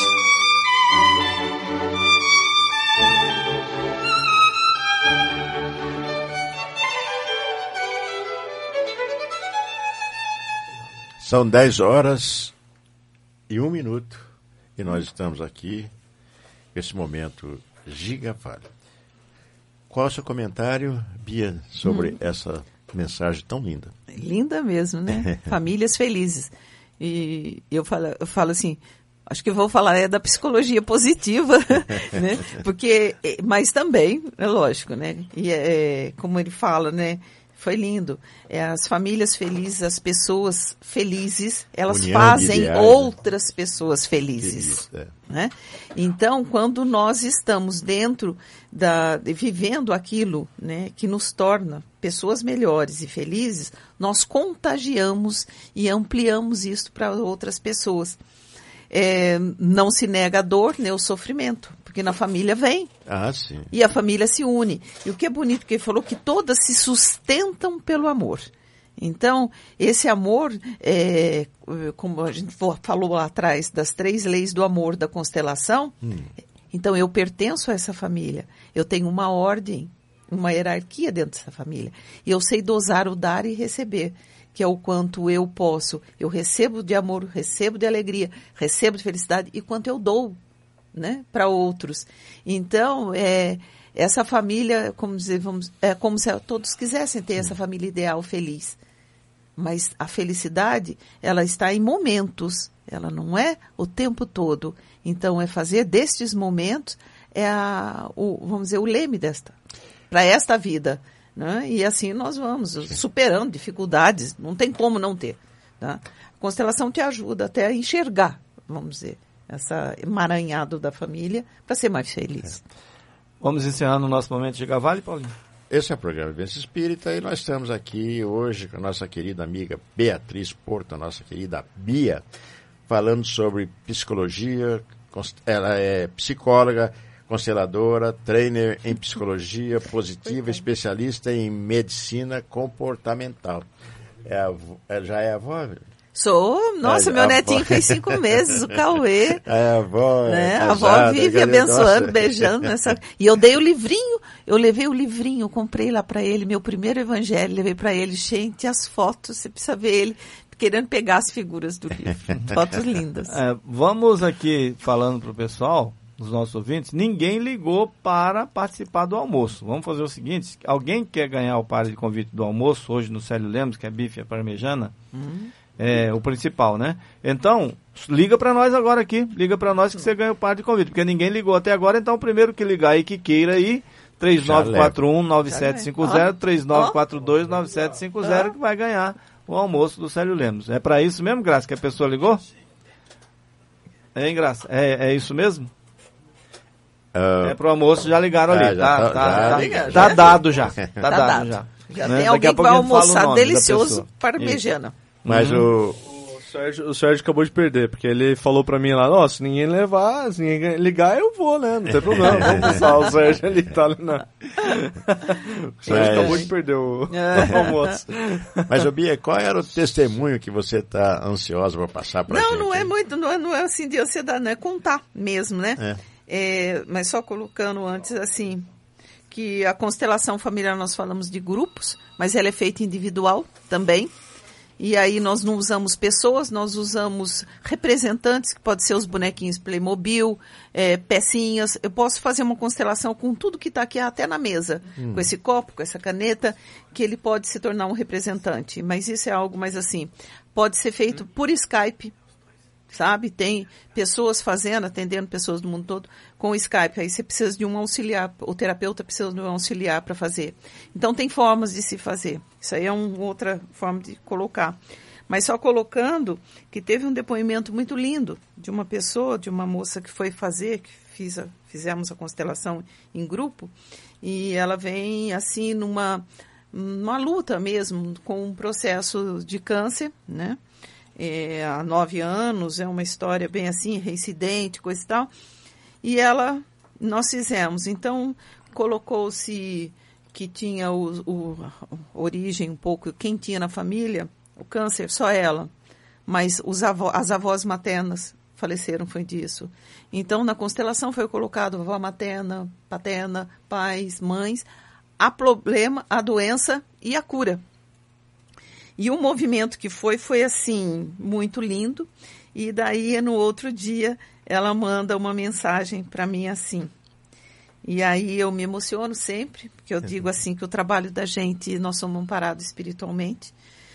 São dez horas e um minuto e nós estamos aqui nesse momento gigafale. Qual é o seu comentário, Bia, sobre hum. essa mensagem tão linda? Linda mesmo, né? Famílias felizes. E eu falo, eu falo assim, acho que vou falar é da psicologia positiva, né? Porque, mas também, é lógico, né? E é, como ele fala, né? Foi lindo. É, as famílias felizes, as pessoas felizes, elas União fazem ideais, outras né? pessoas felizes. Feliz, é. Né? Então, quando nós estamos dentro da, de, vivendo aquilo, né, que nos torna pessoas melhores e felizes, nós contagiamos e ampliamos isso para outras pessoas. É, não se nega a dor nem o sofrimento, porque na família vem. Ah, sim. E a família se une. E o que é bonito que ele falou, que todas se sustentam pelo amor. Então, esse amor, é, como a gente falou lá atrás, das três leis do amor da constelação, hum. então eu pertenço a essa família. Eu tenho uma ordem, uma hierarquia dentro dessa família. E eu sei dosar o dar e receber, que é o quanto eu posso. Eu recebo de amor, recebo de alegria, recebo de felicidade, e quanto eu dou né, para outros. Então, é, essa família, como dizer, vamos, é como se todos quisessem ter essa família ideal, feliz. Mas a felicidade, ela está em momentos, ela não é o tempo todo. Então, é fazer destes momentos, é a, o, vamos dizer, o leme desta, para esta vida. Né? E assim nós vamos, superando dificuldades, não tem como não ter. Tá? A constelação te ajuda até a enxergar, vamos dizer, essa emaranhado da família para ser mais feliz. É. Vamos encerrando o nosso momento de Gavale, Paulinho? Esse é o programa Vivência Espírita e nós estamos aqui hoje com a nossa querida amiga Beatriz Porto, a nossa querida Bia, falando sobre psicologia. Ela é psicóloga, consteladora, trainer em psicologia positiva, especialista em medicina comportamental. É a, já é a avó? Sou, nossa, é, meu netinho avó. Fez cinco meses, o Cauê. É, a avó, né? É a avó vive abençoando, nossa. Beijando. Nessa... E eu dei o livrinho, eu levei o livrinho, comprei lá para ele, meu primeiro evangelho, levei para ele, gente, as fotos, você precisa ver ele, querendo pegar as figuras do livro. Fotos lindas. É, vamos aqui falando para o pessoal, os nossos ouvintes, ninguém ligou para participar do almoço. Vamos fazer o seguinte, alguém quer ganhar o par de convite do almoço, hoje no Célio Lemos, que é bife à parmejana, hum. é o principal, né? Então, liga para nós agora aqui, liga para nós que você ganha o par de convite, porque ninguém ligou até agora, então o primeiro que ligar aí, que queira aí, três nove quatro um, nove sete cinco zero, três nove quatro dois, nove sete cinco zero, que vai ganhar o almoço do Célio Lemos. É para isso mesmo, Graça, que a pessoa ligou? É, Graça? É, é isso mesmo? Uh, é pro almoço, já ligaram ali. É, já tá, tá, tá, tá, já, tá dado já. Tá, tá dado, dado já. Já né? Tem alguém que vai almoçar delicioso parmegiana. Mas uhum. o... O Sérgio, o Sérgio acabou de perder, porque ele falou pra mim lá, nossa, se ninguém levar, se ninguém ligar, eu vou, né? Não tem problema, vamos usar o Sérgio ali, tá ali na... O Sérgio Mas... acabou de perder o, o almoço. Mas, ô Bia, qual era o testemunho que você tá ansiosa pra passar pra não, gente? Não, não é muito, não é, não é assim de ansiedade, não é contar mesmo, né? É. É, mas só colocando antes, assim, que a constelação familiar nós falamos de grupos, mas ela é feita individual também. E aí nós não usamos pessoas, nós usamos representantes, que pode ser os bonequinhos Playmobil, é, pecinhas. Eu posso fazer uma constelação com tudo que está aqui até na mesa, hum. com esse copo, com essa caneta, que ele pode se tornar um representante. Mas isso é algo mais assim, pode ser feito por Skype, sabe? Tem pessoas fazendo, atendendo pessoas do mundo todo com o Skype. Aí você precisa de um auxiliar, o terapeuta precisa de um auxiliar para fazer. Então tem formas de se fazer. Isso aí é uma outra forma de colocar. Mas só colocando que teve um depoimento muito lindo de uma pessoa, de uma moça que foi fazer, que fiz a, fizemos a constelação em grupo, e ela vem assim numa, numa luta mesmo com um processo de câncer, né? É, há nove anos, é uma história bem assim, reincidente, coisa e tal. E ela, nós fizemos. Então, colocou-se que tinha o, o, a origem um pouco, quem tinha na família, o câncer, só ela. Mas os avó, as avós maternas faleceram, foi disso. Então, na constelação foi colocado avó materna, paterna, pais, mães, a problema, a doença e a cura. E o movimento que foi, foi assim, muito lindo. E daí, no outro dia, ela manda uma mensagem para mim assim. E aí eu me emociono sempre, porque eu digo assim que o trabalho da gente, nós somos amparados espiritualmente.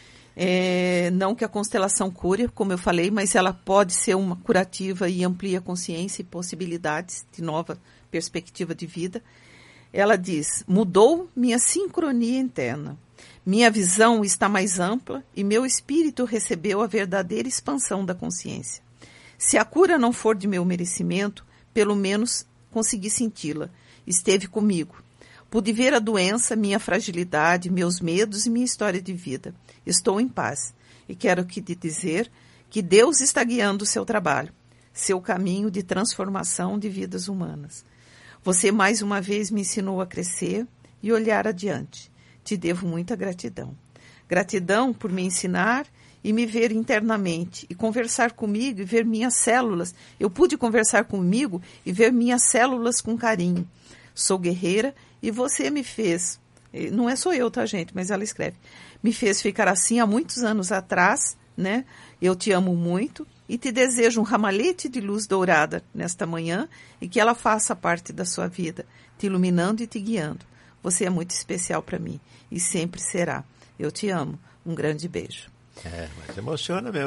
É, não que a constelação cure, como eu falei, mas ela pode ser uma curativa e amplia consciência e possibilidades de nova perspectiva de vida. Ela diz, mudou minha sincronia interna. Minha visão está mais ampla e meu espírito recebeu a verdadeira expansão da consciência. Se a cura não for de meu merecimento, pelo menos consegui senti-la. Esteve comigo. Pude ver a doença, minha fragilidade, meus medos e minha história de vida. Estou em paz. E quero que te dizer que Deus está guiando o seu trabalho, seu caminho de transformação de vidas humanas. Você mais uma vez me ensinou a crescer e olhar adiante. Te devo muita gratidão. Gratidão por me ensinar e me ver internamente e conversar comigo e ver minhas células. Eu pude conversar comigo e ver minhas células com carinho. Sou guerreira e você me fez, não é só eu, tá, gente, mas ela escreve, me fez ficar assim há muitos anos atrás, né? Eu te amo muito e e te desejo um ramalhete de luz dourada nesta manhã e que ela faça parte da sua vida, te iluminando e te guiando. Você é muito especial para mim e sempre será. Eu te amo. Um grande beijo. É, mas emociona mesmo.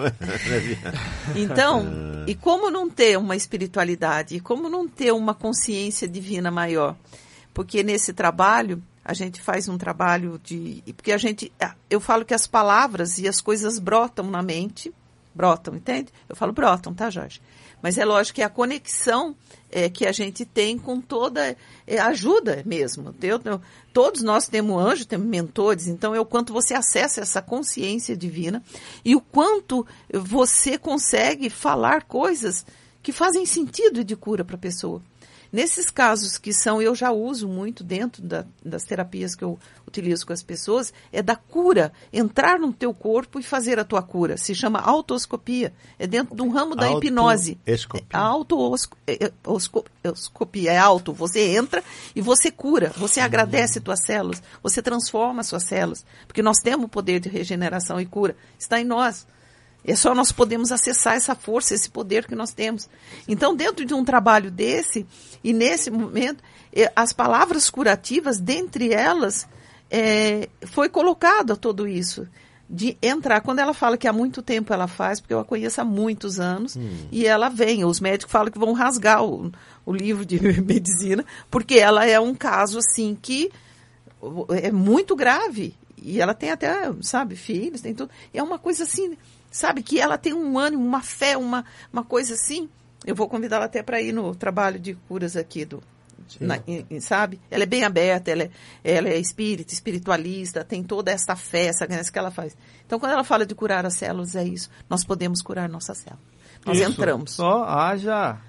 Então, e como não ter uma espiritualidade? E como não ter uma consciência divina maior? Porque nesse trabalho, a gente faz um trabalho de... Porque a gente... Eu falo que as palavras e as coisas brotam na mente. Brotam, entende? Eu falo brotam, tá, Jorge? Mas é lógico que a conexão é, que a gente tem com toda... É, ajuda mesmo. Eu, eu, todos nós temos anjos, temos mentores. Então, é o quanto você acessa essa consciência divina e o quanto você consegue falar coisas que fazem sentido de cura para a pessoa. Nesses casos que são, eu já uso muito dentro da, das terapias que eu utilizo com as pessoas, é da cura, entrar no teu corpo e fazer a tua cura. Se chama autoscopia. É dentro de um ramo da Auto hipnose. Escopia. É, autoescopia, é auto. Você entra e você cura, você agradece tuas células, você transforma suas células. Porque nós temos o poder de regeneração e cura. Está em nós. É só nós podemos acessar essa força, esse poder que nós temos. Então, dentro de um trabalho desse, e nesse momento, as palavras curativas, dentre elas, é, foi colocado tudo isso. De entrar, quando ela fala que há muito tempo ela faz, porque eu a conheço há muitos anos, hum. e ela vem, os médicos falam que vão rasgar o, o livro de medicina, porque ela é um caso, assim, que é muito grave. E ela tem até, sabe, filhos, tem tudo. É uma coisa assim... Sabe, que ela tem um ânimo, uma fé, uma, uma coisa assim. Eu vou convidá-la até para ir no trabalho de curas aqui, do, na, em, sabe? Ela é bem aberta, ela é, ela é espírita, espiritualista, tem toda essa fé, essa ganância que ela faz. Então, quando ela fala de curar as células, é isso. Nós podemos curar nossa célula. Nós isso, entramos. Só haja...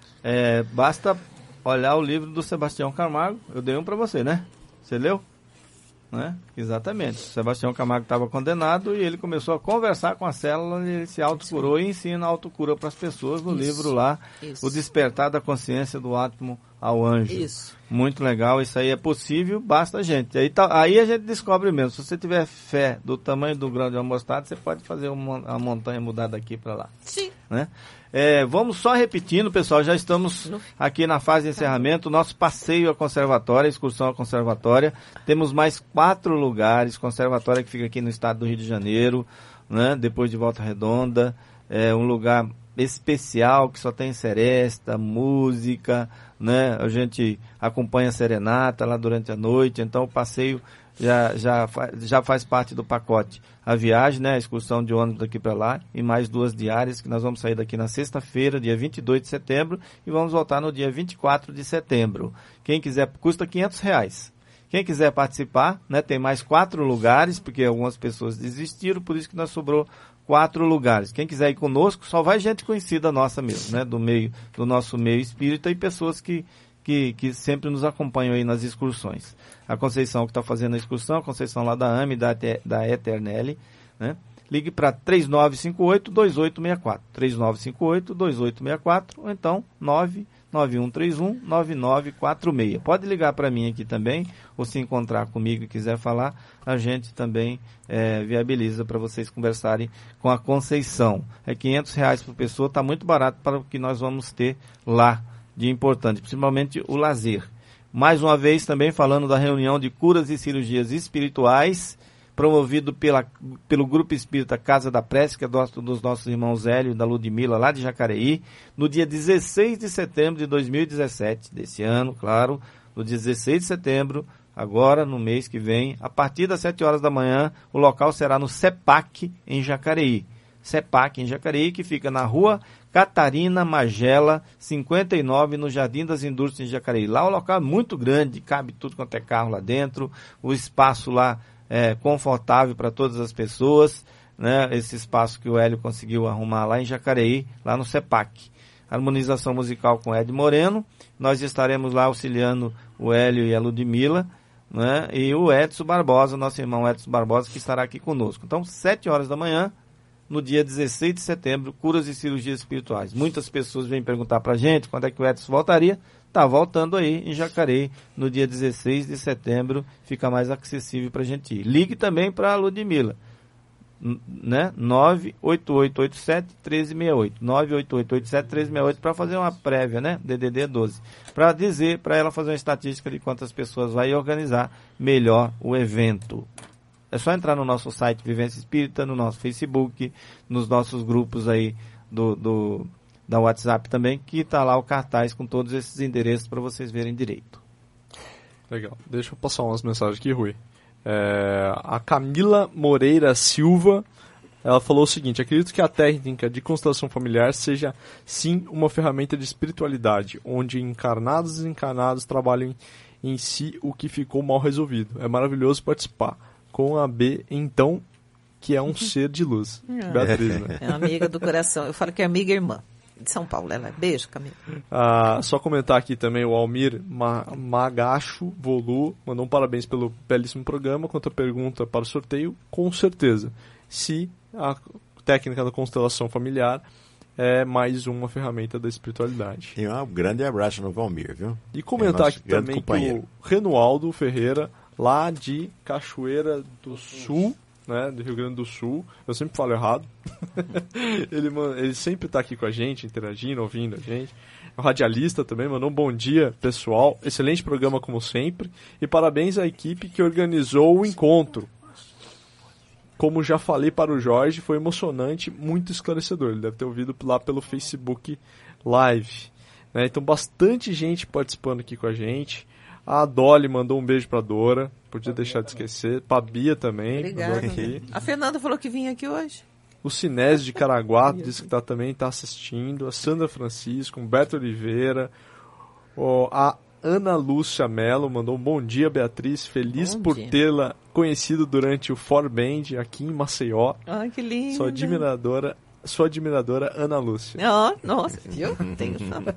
É, basta olhar o livro do Sebastião Camargo. Eu dei um para você, né? Você leu? Né? Exatamente. Sebastião Camargo estava condenado e ele começou a conversar com a célula e ele se autocurou e ensina a autocura para as pessoas no isso, livro lá, isso. O Despertar da Consciência do Átomo ao Anjo. Isso. Muito legal, isso aí é possível, basta a gente. Aí, tá, aí a gente descobre mesmo. Se você tiver fé do tamanho do grão de uma mostarda, você pode fazer uma, uma montanha mudar daqui para lá. Sim. Né? É, vamos só repetindo, pessoal, já estamos aqui na fase de encerramento, nosso passeio à conservatória, excursão à conservatória, temos mais quatro lugares, conservatória que fica aqui no estado do Rio de Janeiro, né, depois de Volta Redonda, é um lugar especial que só tem seresta, música, né, a gente acompanha a serenata lá durante a noite, então o passeio já, já, fa- já faz parte do pacote. A viagem, né, a excursão de ônibus daqui para lá e mais duas diárias que nós vamos sair daqui na sexta-feira, dia vinte e dois de setembro e vamos voltar no dia vinte e quatro de setembro. Quem quiser, custa quinhentos reais. Quem quiser participar, né, tem mais quatro lugares, porque algumas pessoas desistiram, por isso que nós sobrou quatro lugares. Quem quiser ir conosco, só vai gente conhecida nossa mesmo, né, do meio, do nosso meio espírita e pessoas que Que, que sempre nos acompanham aí nas excursões. A Conceição que está fazendo a excursão, a Conceição lá da A M, da, da Eternelli, né? Ligue para três nove cinco oito, dois oito seis quatro, três nove cinco oito, dois oito seis quatro, ou então nove nove um três um, nove nove quatro seis. Pode ligar para mim aqui também, ou se encontrar comigo e quiser falar, a gente também é, viabiliza para vocês conversarem com a Conceição. É quinhentos reais por pessoa, está muito barato para o que nós vamos ter lá de importante, principalmente o lazer. Mais uma vez também falando da reunião de curas e cirurgias espirituais, promovido pela, pelo Grupo Espírita Casa da Prece, que é do, dos nossos irmãos Hélio e da Ludmila, lá de Jacareí, no dia dezesseis de setembro de dois mil e dezessete, desse ano, claro, no dia dezesseis de setembro, agora no mês que vem, a partir das sete horas da manhã, o local será no CEPAC, em Jacareí. CEPAC, em Jacareí, que fica na rua Catarina Magela, cinquenta e nove, no Jardim das Indústrias de Jacareí. Lá o local é muito grande, cabe tudo quanto é carro lá dentro, o espaço lá é confortável para todas as pessoas, né? Esse espaço que o Hélio conseguiu arrumar lá em Jacareí, lá no CEPAC. Harmonização musical com Ed Moreno, nós estaremos lá auxiliando o Hélio e a Ludmila, né? E o Edson Barbosa, nosso irmão Edson Barbosa, que estará aqui conosco. Então, sete horas da manhã, no dia dezesseis de setembro, curas e cirurgias espirituais. Muitas pessoas vêm perguntar pra gente quando é que o Edson voltaria. Tá voltando aí em Jacareí, no dia dezesseis de setembro, fica mais acessível pra gente ir. Ligue também para a Ludmila. né? nove oito oito oito sete um três seis oito. nove oito oito oito sete um três seis oito para fazer uma prévia, né? D D D doze. Para dizer, para ela fazer uma estatística de quantas pessoas vai organizar melhor o evento. É só entrar no nosso site Vivência Espírita, no nosso Facebook, nos nossos grupos aí do, do, da WhatsApp também, que está lá o cartaz com todos esses endereços para vocês verem direito. Legal. Deixa eu passar umas mensagens aqui, Rui. É, a Camila Moreira Silva, ela falou o seguinte: acredito que a técnica de constelação familiar seja sim uma ferramenta de espiritualidade, onde encarnados e desencarnados trabalham em, em si o que ficou mal resolvido. É maravilhoso participar com a B, então, que é um ser de luz. É. Beatriz, né? É uma amiga do coração. Eu falo que é amiga e irmã de São Paulo. Ela é. Beijo, Camila. Ah, só comentar aqui também o Almir Ma- Magacho Volu mandou um parabéns pelo belíssimo programa. Quanto à pergunta para o sorteio, com certeza. Se a técnica da constelação familiar é mais uma ferramenta da espiritualidade. E um grande abraço no Valmir, viu? E comentar é aqui também companheiro. que o Renualdo Ferreira, lá de Cachoeira do Sul, né, do Rio Grande do Sul, eu sempre falo errado, ele, man, ele sempre está aqui com a gente, interagindo, ouvindo a gente. O radialista também mandou um bom dia, pessoal, excelente programa como sempre, e parabéns à equipe que organizou o encontro. Como já falei para o Jorge, foi emocionante, muito esclarecedor, ele deve ter ouvido lá pelo Facebook Live, né? Então bastante gente participando aqui com a gente. A Dolly mandou um beijo pra Dora, podia deixar de esquecer. Pra Bia também. Obrigada. Aqui. A Fernanda falou que vinha aqui hoje. O Sinésio de Caraguá disse que tá, também está assistindo. A Sandra Francisco, Humberto Oliveira. O, a Ana Lúcia Mello mandou um bom dia, Beatriz. Feliz Bom por dia. tê-la conhecido durante o For Band aqui em Maceió. Ai, que lindo. Sua admiradora, sua admiradora Ana Lúcia. Oh, nossa, viu? Tenho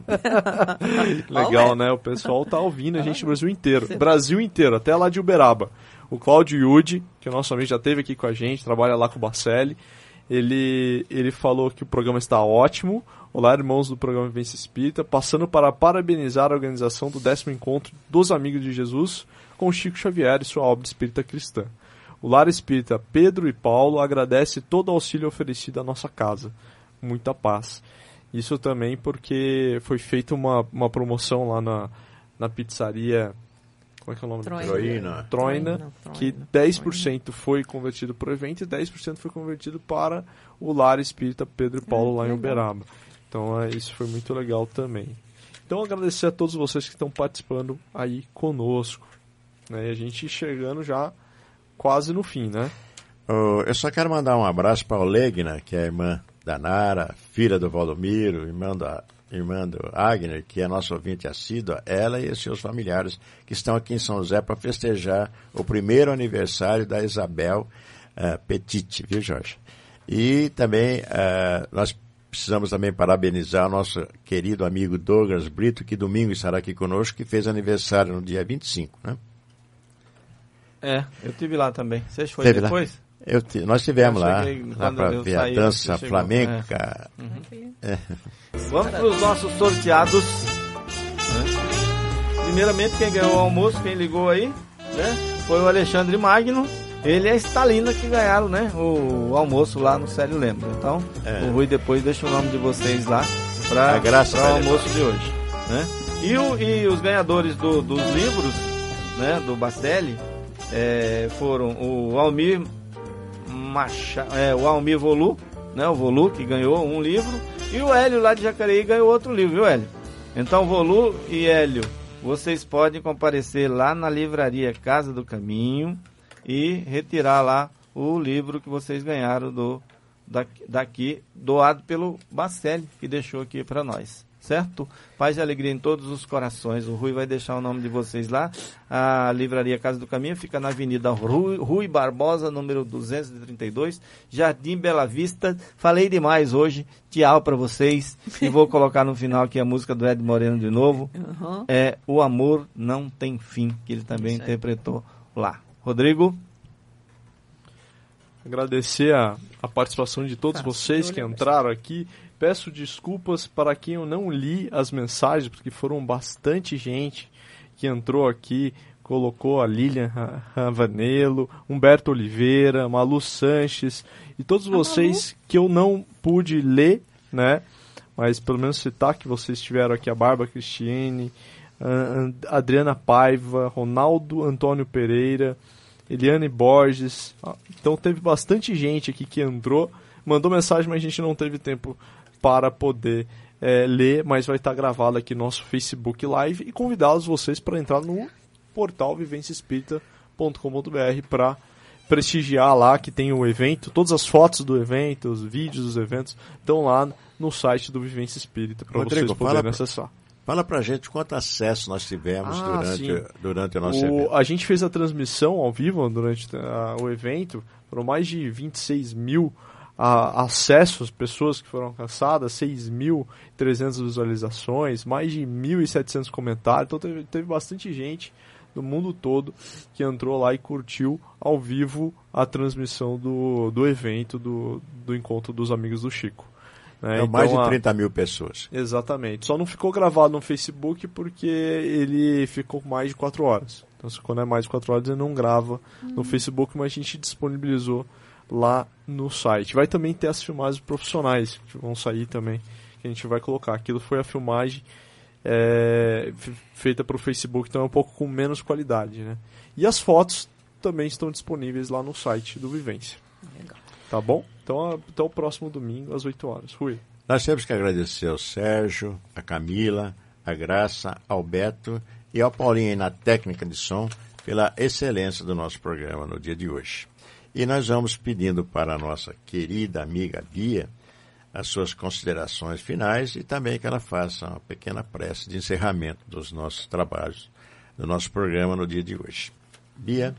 Legal, né? O pessoal tá ouvindo a gente no Brasil inteiro. Brasil inteiro, até lá de Uberaba. O Cláudio Yudi, que é o nosso amigo, já esteve aqui com a gente, trabalha lá com o Bacelli. Ele, ele falou que o programa está ótimo. Olá, irmãos do programa Vivência Espírita. Passando para parabenizar a organização do décimo encontro dos Amigos de Jesus com Chico Xavier e sua obra espírita cristã. O Lar Espírita Pedro e Paulo agradece todo o auxílio oferecido à nossa casa. Muita paz. Isso também porque foi feita uma, uma promoção lá na, na pizzaria... Como é que é o nome? Troina. Troina. Troina, Troina, que Troina. dez por cento foi convertido para o evento e dez por cento foi convertido para o Lar Espírita Pedro e Paulo Ah, lá em legal. Uberaba. Então é, isso foi muito legal também. Então agradecer a todos vocês que estão participando aí conosco. Né? E a gente chegando já quase no fim, né? Oh, eu só quero mandar um abraço para a Olegna, que é a irmã da Nara, filha do Valdomiro, irmã, da, irmã do Agner, que é nossa ouvinte assídua, ela e os seus familiares que estão aqui em São José para festejar o primeiro aniversário da Isabel uh, Petit, viu, Jorge? E também uh, nós precisamos também parabenizar o nosso querido amigo Douglas Brito, que domingo estará aqui conosco, que fez aniversário no dia vinte e cinco, né? É, eu tive lá também. Você foi Teve depois? Lá? Eu t... Nós tivemos eu lá, cheguei, lá para ver a dança flamenca. É. Uhum. É. Vamos para os nossos sorteados. Né? Primeiramente, quem ganhou o almoço, quem ligou aí, né? Foi o Alexandre Magno. Ele e a Stalina que ganharam, né? O, o almoço lá no Célio Lemos. Então, é. o Rui depois deixa o nome de vocês lá para o almoço de hoje. Né? E, o, e os ganhadores do, dos livros, né? Do Bacelli, é, foram o Almir Macha, é, o Almir Volu, né? O Volu que ganhou um livro, e o Hélio lá de Jacareí ganhou outro livro, viu, Hélio? Então, Volu e Hélio, vocês podem comparecer lá na livraria Casa do Caminho e retirar lá o livro que vocês ganharam do, daqui, daqui doado pelo Bacelli, que deixou aqui para nós. Certo? Paz e alegria em todos os corações. O Rui vai deixar o nome de vocês lá. A livraria Casa do Caminho fica na Avenida Rui, Rui Barbosa, número duzentos e trinta e dois, Jardim Bela Vista. Falei demais hoje. Tchau para vocês. E vou colocar no final aqui a música do Ed Moreno de novo. Uhum. É O Amor Não Tem Fim, que ele também interpretou lá. Rodrigo? Agradecer a, a participação de todos vocês que entraram aqui. Peço desculpas para quem eu não li as mensagens, porque foram bastante gente que entrou aqui colocou, a Lilian Ravanello, Humberto Oliveira, Malu Sanches e todos vocês que eu não pude ler, né? Mas pelo menos citar que vocês estiveram aqui, a Bárbara Cristiane, a Adriana Paiva, Ronaldo Antônio Pereira, Eliane Borges. Então teve bastante gente aqui que entrou, mandou mensagem, mas a gente não teve tempo para poder é, ler, mas vai estar gravado aqui no nosso Facebook Live e convidá-los vocês para entrar no portal vivência espírita ponto com ponto b r para prestigiar lá, que tem o evento, todas as fotos do evento, os vídeos dos eventos estão lá no site do Vivência Espírita para vocês poderem acessar. Fala pra gente quanto acesso nós tivemos ah, durante, durante o nosso o, evento. A gente fez a transmissão ao vivo durante a, o evento, foram mais de vinte e seis mil a, acessos, pessoas que foram alcançadas, seis mil e trezentas visualizações, mais de mil e setecentos comentários, então teve, teve bastante gente do mundo todo que entrou lá e curtiu ao vivo a transmissão do, do evento, do, do encontro dos amigos do Chico. Né? Então, então, mais de a... trinta mil pessoas. Exatamente. Só não ficou gravado no Facebook porque ele ficou mais de quatro horas. Então, quando é mais de quatro horas, ele não grava hum. no Facebook, mas a gente disponibilizou lá no site. Vai também ter as filmagens profissionais que vão sair também, que a gente vai colocar. Aquilo foi a filmagem é, feita para o Facebook, então é um pouco com menos qualidade, né? E as fotos também estão disponíveis lá no site do Vivência. Legal. Tá bom? Então, até o próximo domingo, às oito horas. Rui. Nós temos que agradecer ao Sérgio, a Camila, a Graça, ao Beto e ao Paulinho aí na técnica de som pela excelência do nosso programa no dia de hoje. E nós vamos pedindo para a nossa querida amiga Bia as suas considerações finais e também que ela faça uma pequena prece de encerramento dos nossos trabalhos, do nosso programa no dia de hoje. Bia?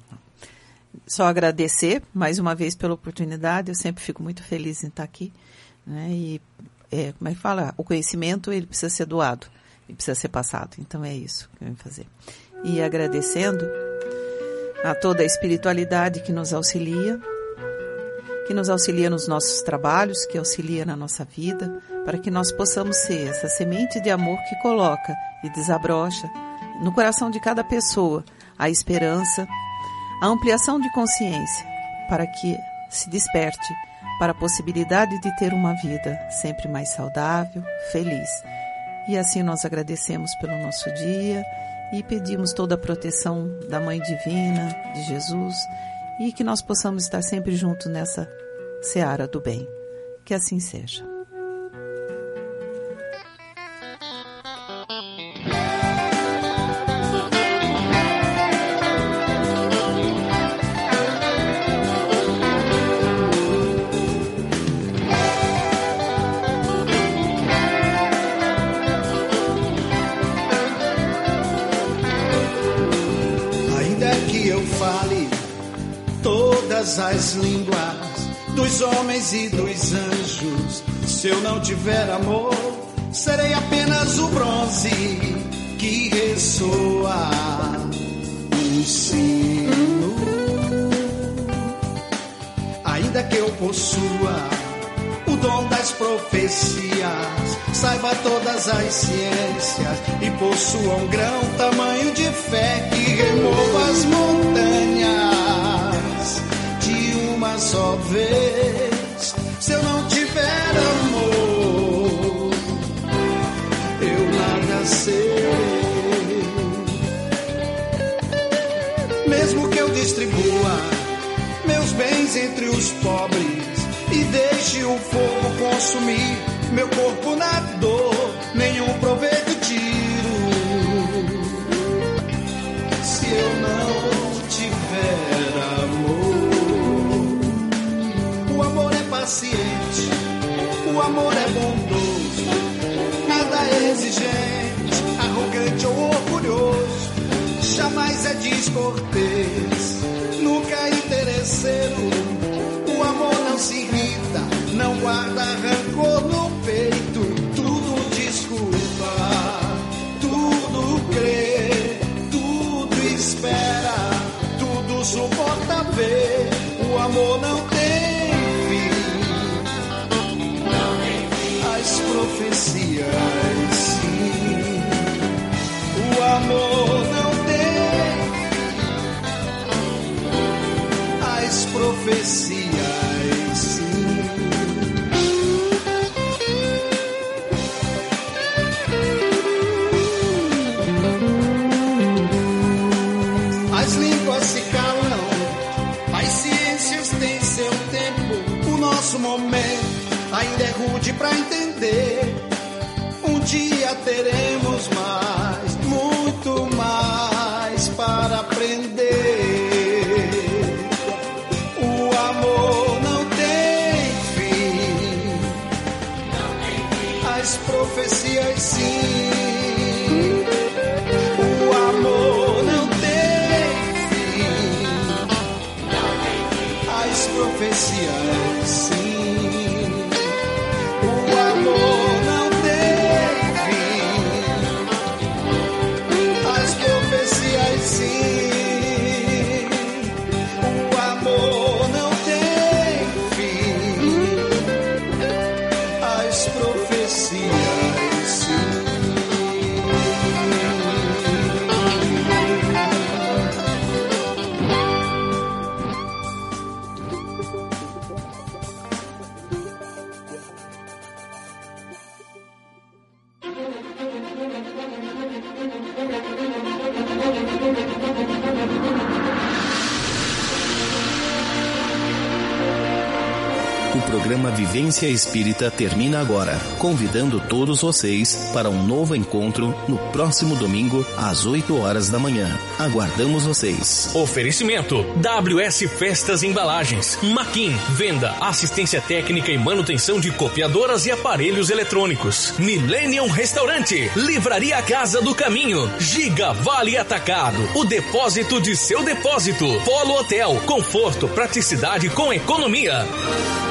Só agradecer mais uma vez pela oportunidade, eu sempre fico muito feliz em estar aqui, né? E, é, como é que fala? O conhecimento, ele precisa ser doado, ele precisa ser passado, então é isso que eu vou fazer. E agradecendo a toda a espiritualidade que nos auxilia, que nos auxilia nos nossos trabalhos, que auxilia na nossa vida, para que nós possamos ser essa semente de amor que coloca e desabrocha no coração de cada pessoa a esperança, a ampliação de consciência, para que se desperte para a possibilidade de ter uma vida sempre mais saudável, feliz. E assim nós agradecemos pelo nosso dia e pedimos toda a proteção da Mãe Divina, de Jesus, e que nós possamos estar sempre juntos nessa seara do bem. Que assim seja. As línguas dos homens e dos anjos, se eu não tiver amor, serei apenas o bronze que ressoa um sino. Ainda que eu possua o dom das profecias, saiba todas as ciências e possua um grão tamanho de fé que remova as montanhas uma só vez. Se eu não tiver amor, eu nada serei. Mesmo que eu distribua meus bens entre os pobres e deixe o fogo consumir meu corpo na dor, nenhum proveito tiro. Se eu não tiver amor, paciente, o amor é bondoso, nada é exigente, arrogante ou orgulhoso, jamais é descortês, nunca é interesseiro. O amor não se irrita, não guarda rancor no peito, tudo desculpa, tudo crê, tudo espera, tudo suporta ver. O amor não tem profecias, sim. teremos mais, muito mais para aprender. O amor não tem fim, as profecias sim. O amor não tem fim, as profecias sim. O amor não tem fim, as profecias sim. O amor não tem fim, as profecias sim. O programa Vivência Espírita termina agora, convidando todos vocês para um novo encontro no próximo domingo, às oito horas da manhã. Aguardamos vocês. Oferecimento W S Festas e Embalagens, Maquin, venda, assistência técnica e manutenção de copiadoras e aparelhos eletrônicos. Millennium Restaurante, Livraria Casa do Caminho, Giga Vale Atacado, o depósito de seu depósito. Polo Hotel, conforto, praticidade com economia.